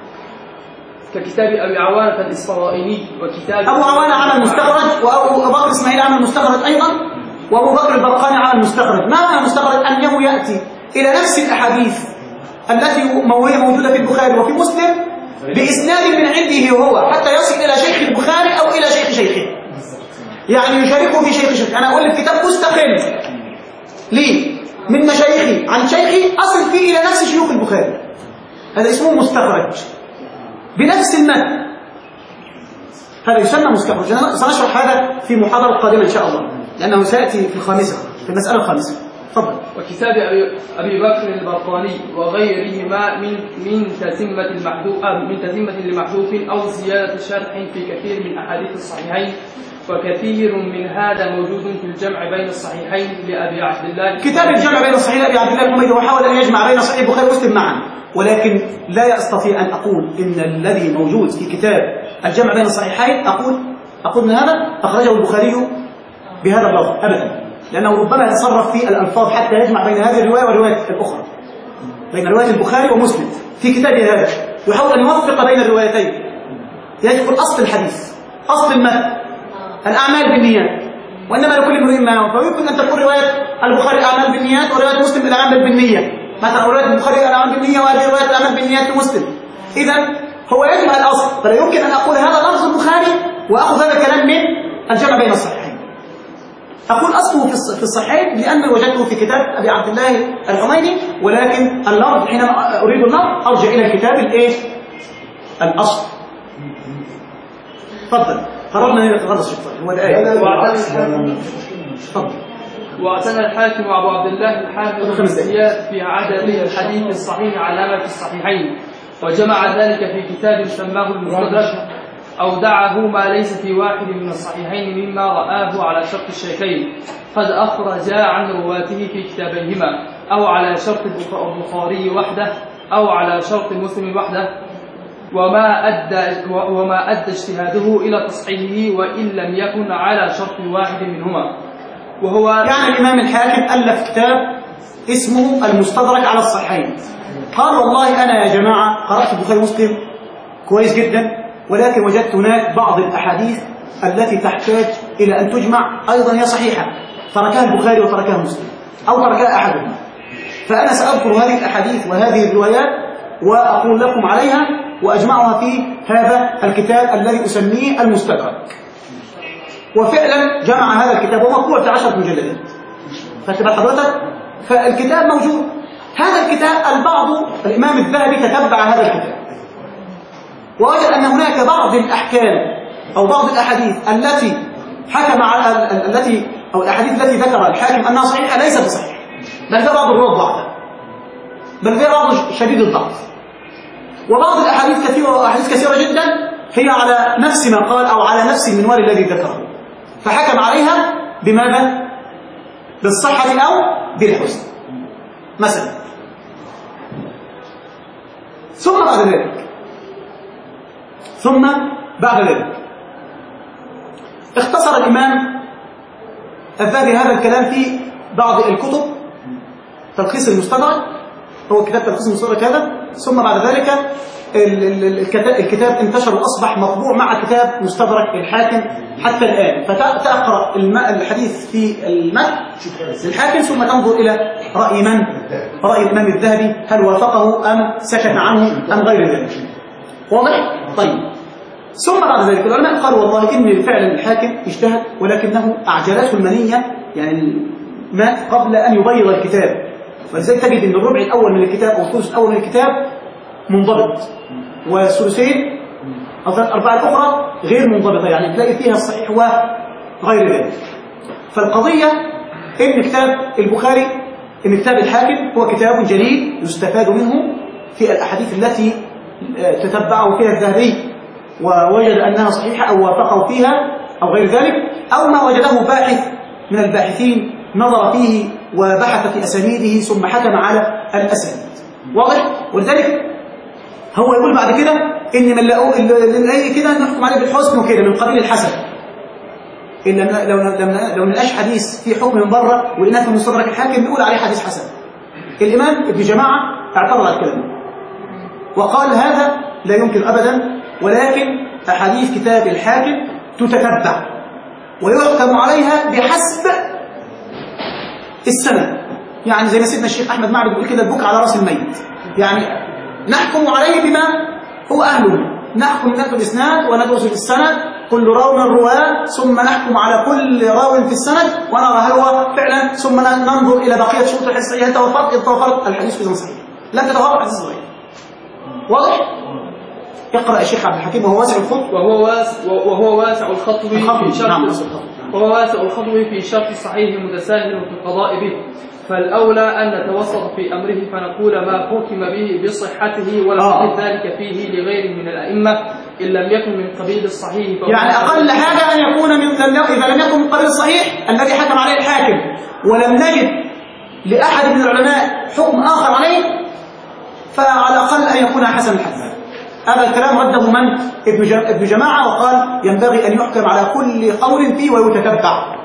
ككتاب أبي عوانة الإسرائيلي وكتاب أبو عوانة عمل مستخرج، وأبو بكر إسماعيل عمل مستخرج أيضا، وأبو بكر البرقاني عمل مستخرج. ما معنى مستخرج؟ أنه يأتي إلى نفس الأحاديث التي وهي موجودة في البخاري وفي مسلم بإسناد من عنده هو حتى يصل إلى شيخ البخاري أو إلى شيخ شيخه، يعني يشاركه في شيخ شيخه. أنا أقول الكتاب مستقل ليه؟ من مشايخي عن شيخي أصل فيه إلى نفس شيوخ البخاري، هذا اسمه مستخرج بنفس المتن، هذا يسمى مستخرج. سنشرح هذا في محاضرة قادمة إن شاء الله، لأنه سيأتي في الخامسة، في المسألة الخامسة. تفضل. وكتاب أبي بكر البرقاني وغيرهما من من تتمة المحذوف من تتمة لمحذوف أو زيادة شرح في كثير من أحاديث الصحيحين، وكثير من هذا موجود في الجمع بين الصحيحين لأبي عبد الله. كتاب الجمع بين الصحيحين لأبي عبد الله الحميدي، وحاول أن يجمع بين صحيح البخاري ومسلم معا، ولكن لا أستطيع أن أقول إن الذي موجود في كتاب الجمع بين الصحيحين أقول أقول من هذا أخرجه البخاري بهذا اللفظ أبدا، لأنه ربما يتصرف في الألفاظ حتى يجمع بين هذه الرواية والرواية الأخرى، بين رواية البخاري ومسلم في كتابه هذا، يحاول أن يوفق بين الروايتين، يذكر أصل الحديث، أصل المتن، الأعمال بالنيات، وإنما لكل امرئ ما نوى. فيمكن أن تكون رواية البخاري الأعمال بالنيات ورواية مسلم الأعمال بالنية، مثلا رواية البخاري الأعمال بالنية وهذه رواية الأعمال بالنيات لمسلم. إذا هو يجمع الأصل، فلا يمكن أن أقول هذا لفظ البخاري وأخذ هذا الكلام من الجمع بين الصحيحين. أقول أصله في الصحيحين لأني وجدته في كتاب أبي عبد الله الحميدي، ولكن اللفظ حينما أريد اللفظ أرجع إلى الكتاب الإيه؟ الأصل. تفضل. قررنا نخلص الشيطان هو الآية. تفضل. واعتنى الحاكم أبو عبد الله الحافظ الزياد في عدد الحديث الصحيح علامة الصحيحين، وجمع ذلك في كتاب سماه المستدرك، أودعه ما ليس في واحد من الصحيحين مما رآه على شرط الشيخين، قد أخرجا عن رواته في كتابيهما، أو على شرط البخاري وحده أو على شرط مسلم وحده، وما أدى, وما أدى اجتهاده إلى تصحيحه وإن لم يكن على شرط واحد منهما. وهو يعني الإمام الحاكم ألف كتاب اسمه المستدرك على الصحيحين. قال والله أنا يا جماعة قرأت البخاري ومسلم كويس جدا، ولكن وجدت هناك بعض الأحاديث التي تحتاج إلى أن تجمع أيضا هي صحيحة، تركها البخاري وتركها مسلم أو تركها أحدهما، فأنا سأذكر هذه الأحاديث وهذه الروايات وأقول لكم عليها وأجمعها في هذا الكتاب الذي أسميه المستدرك. وفعلا جمع هذا الكتاب ومطبوع في عشرة مجلدات، فتبقى حضرتك فالكتاب موجود. هذا الكتاب البعض الإمام الذهبي تتبع هذا الكتاب ووجد أن هناك بعض الأحكام أو بعض الأحاديث التي حكم على التي أو الأحاديث التي ذكر الحاكم أنها صحيحة ليست بصحيحة، بل فيها بعض الرواه ضعفا، بل فيها بعض شديد الضعف، وبعض الأحاديث كثيرة وأحاديث كثيرة جدا هي على نفس ما قال أو على نفس المنوال الذي ذكره، فحكم عليها بماذا؟ بالصحة أو بالحسن مثلا. ثم بعد ذلك ثم بعد ذلك اختصر الإمام الذهبي هذا الكلام في بعض الكتب. تلخيص المستدرك هو كتاب تلخيص المستدرك هذا، ثم بعد ذلك الكتاب انتشر وأصبح مطبوع مع كتاب مستدرك الحاكم حتى الآن. فتقرأ الحديث في المتن للحاكم ثم تنظر إلى رأي من؟ رأي الإمام الذهبي، هل وافقه أم سكت عنه أم غير ذلك. واضح؟ طيب. ثم بعد ذلك العلماء قالوا والله إن فعلا الحاكم اجتهد ولكنه أعجلته المنية، يعني مات قبل أن يبيض الكتاب، ولذلك تجد أن الربع الأول من الكتاب أو الثلث الأول من الكتاب منضبط، والثلثين أو ثلاث أرباع الأخرى غير منضبطة، يعني تلاقي فيها الصحيح وغير ذلك. فالقضية إن كتاب البخاري إن كتاب الحاكم هو كتاب جليل يستفاد منه في الأحاديث التي تتبعه فيها الذهبي ووجد أنها صحيحة أو وافقه فيها أو غير ذلك، أو ما وجده باحث من الباحثين نظر فيه وبحث في أسانيده ثم حكم على الأسانيد. واضح؟ ولذلك هو يقول بعد كده إن من لقوا اللي كده نحكم عليه بالحسن وكده من قبيل الحسن، إن لو لو نلقاش حديث في حكم من بره ولقيناه في مستدرك الحاكم نقول عليه حديث حسن. الإمام ابن جماعة اعترض على الكلام وقال هذا لا يمكن أبدا، ولكن أحاديث كتاب الحاكم تتتبع ويحكم عليها بحسب السند، يعني زي ما سيدنا الشيخ أحمد معبد بيقول كده البكاء على رأس الميت، يعني نحكم عليه بما هو أهله، نحكم من الإسناد وندرس في السند كل راو من الرواة، ثم نحكم على كل راو في السند ونرى هل هو فعلا، ثم ننظر إلى بقية شروط الحديث هل توفرت إذا توفرت الحديث في صحيح لم تتوفر الحديث صحيح. واضح؟ اقرأ الشيخ عبد الحكيم وهو واسع الخطو وهو واسع وهو واسع الخطو في شرط نعم. وهو واسع الخطو في شرط صحيح متساهل في القضاء به، فالأولى أن نتوسط في أمره فنقول ما حكم به بصحته ولا نقل ذلك فيه لغير من الأئمة إن لم يكن من قبيل الصحيح، يعني أقل حاجة أن يكون من إذا لم يكن من قبيل الصحيح الذي حكم عليه الحاكم ولم نجد لأحد من العلماء حكم آخر عليه، فعلى الأقل أن يكون حسن الحديث. هذا الكلام رده من؟ ابن جماعة، وقال ينبغي أن يحكم على كل قول فيه ويتتبع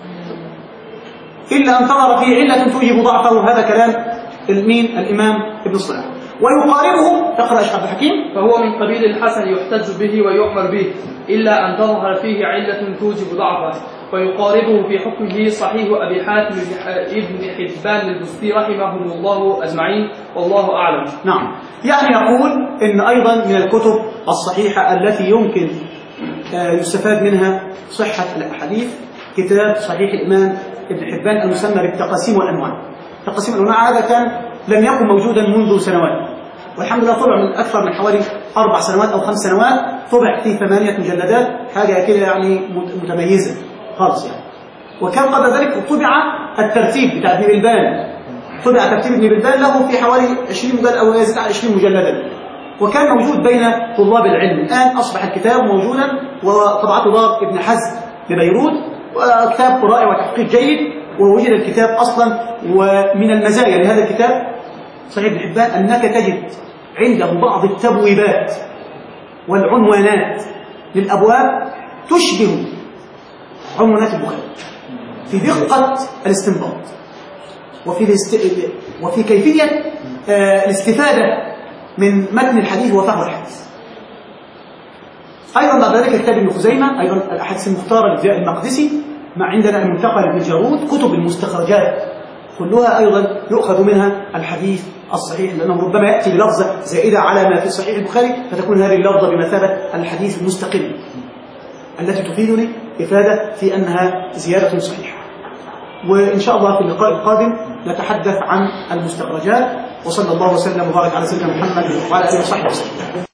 إلا أن تظهر فيه علة توجب ضعفه. هذا كلام المين؟ الإمام ابن الصلاح. ويقاربه تقرأ الشيخ عبد الحكيم فهو من قبيل الحسن يحتج به ويؤمر به إلا أن تظهر فيه علة توجب ضعفه، ويقاربه في حكمه صحيح أبي حاتم ابن حبان البستي رحمهم الله أجمعين والله أعلم. نعم، يعني يقول إن أيضا من الكتب الصحيحة التي يمكن يستفاد منها صحة الأحاديث كتاب صحيح الإمام ابن حبان المسمى بالتقاسيم والأنواع. تقاسيم الأنواع هذا كان لم يكن موجودا منذ سنوات، والحمد لله طبع من أكثر من حوالي أربع سنوات أو خمس سنوات، طبع في ثمانية مجلدات، حاجة كده يعني متميزة خالص يعني. وكان قبل ذلك طبع الترتيب بتاع ابن بلبان، طبع ترتيب ابن بلبان له في حوالي عشرين مجلد أو يزيد على عشرين مجلدا، وكان موجود بين طلاب العلم. الآن أصبح الكتاب موجودا وطبعته دار ابن حزم ببيروت، وكتاب رائع وتحقيق جيد، ووجد الكتاب أصلا. ومن المزايا لهذا الكتاب صحيح ابن حبان أنك تجد عنده بعض التبويبات والعنوانات للأبواب تشبه عنوانات البخاري، في دقة الاستنباط وفي الاست... وفي كيفية آه الاستفادة من متن الحديث وفهم الحديث. أيضا بعد ذلك كتاب ابن خزيمة أيضا الأحاديث المختارة للضياء المقدسي، ما عندنا المنتقى لابن جارود، كتب المستخرجات كلها أيضا يؤخذ منها الحديث الصحيح، لأنه ربما يأتي بلفظة زائدة على ما في صحيح البخاري فتكون هذه اللفظة بمثابة الحديث المستقل التي تفيدني إفادة في أنها زيادة صحيحة. وإن شاء الله في اللقاء القادم نتحدث عن المستخرجات، وصلى الله وسلم وبارك على سيدنا محمد وعلى آله وصحبه وسلم.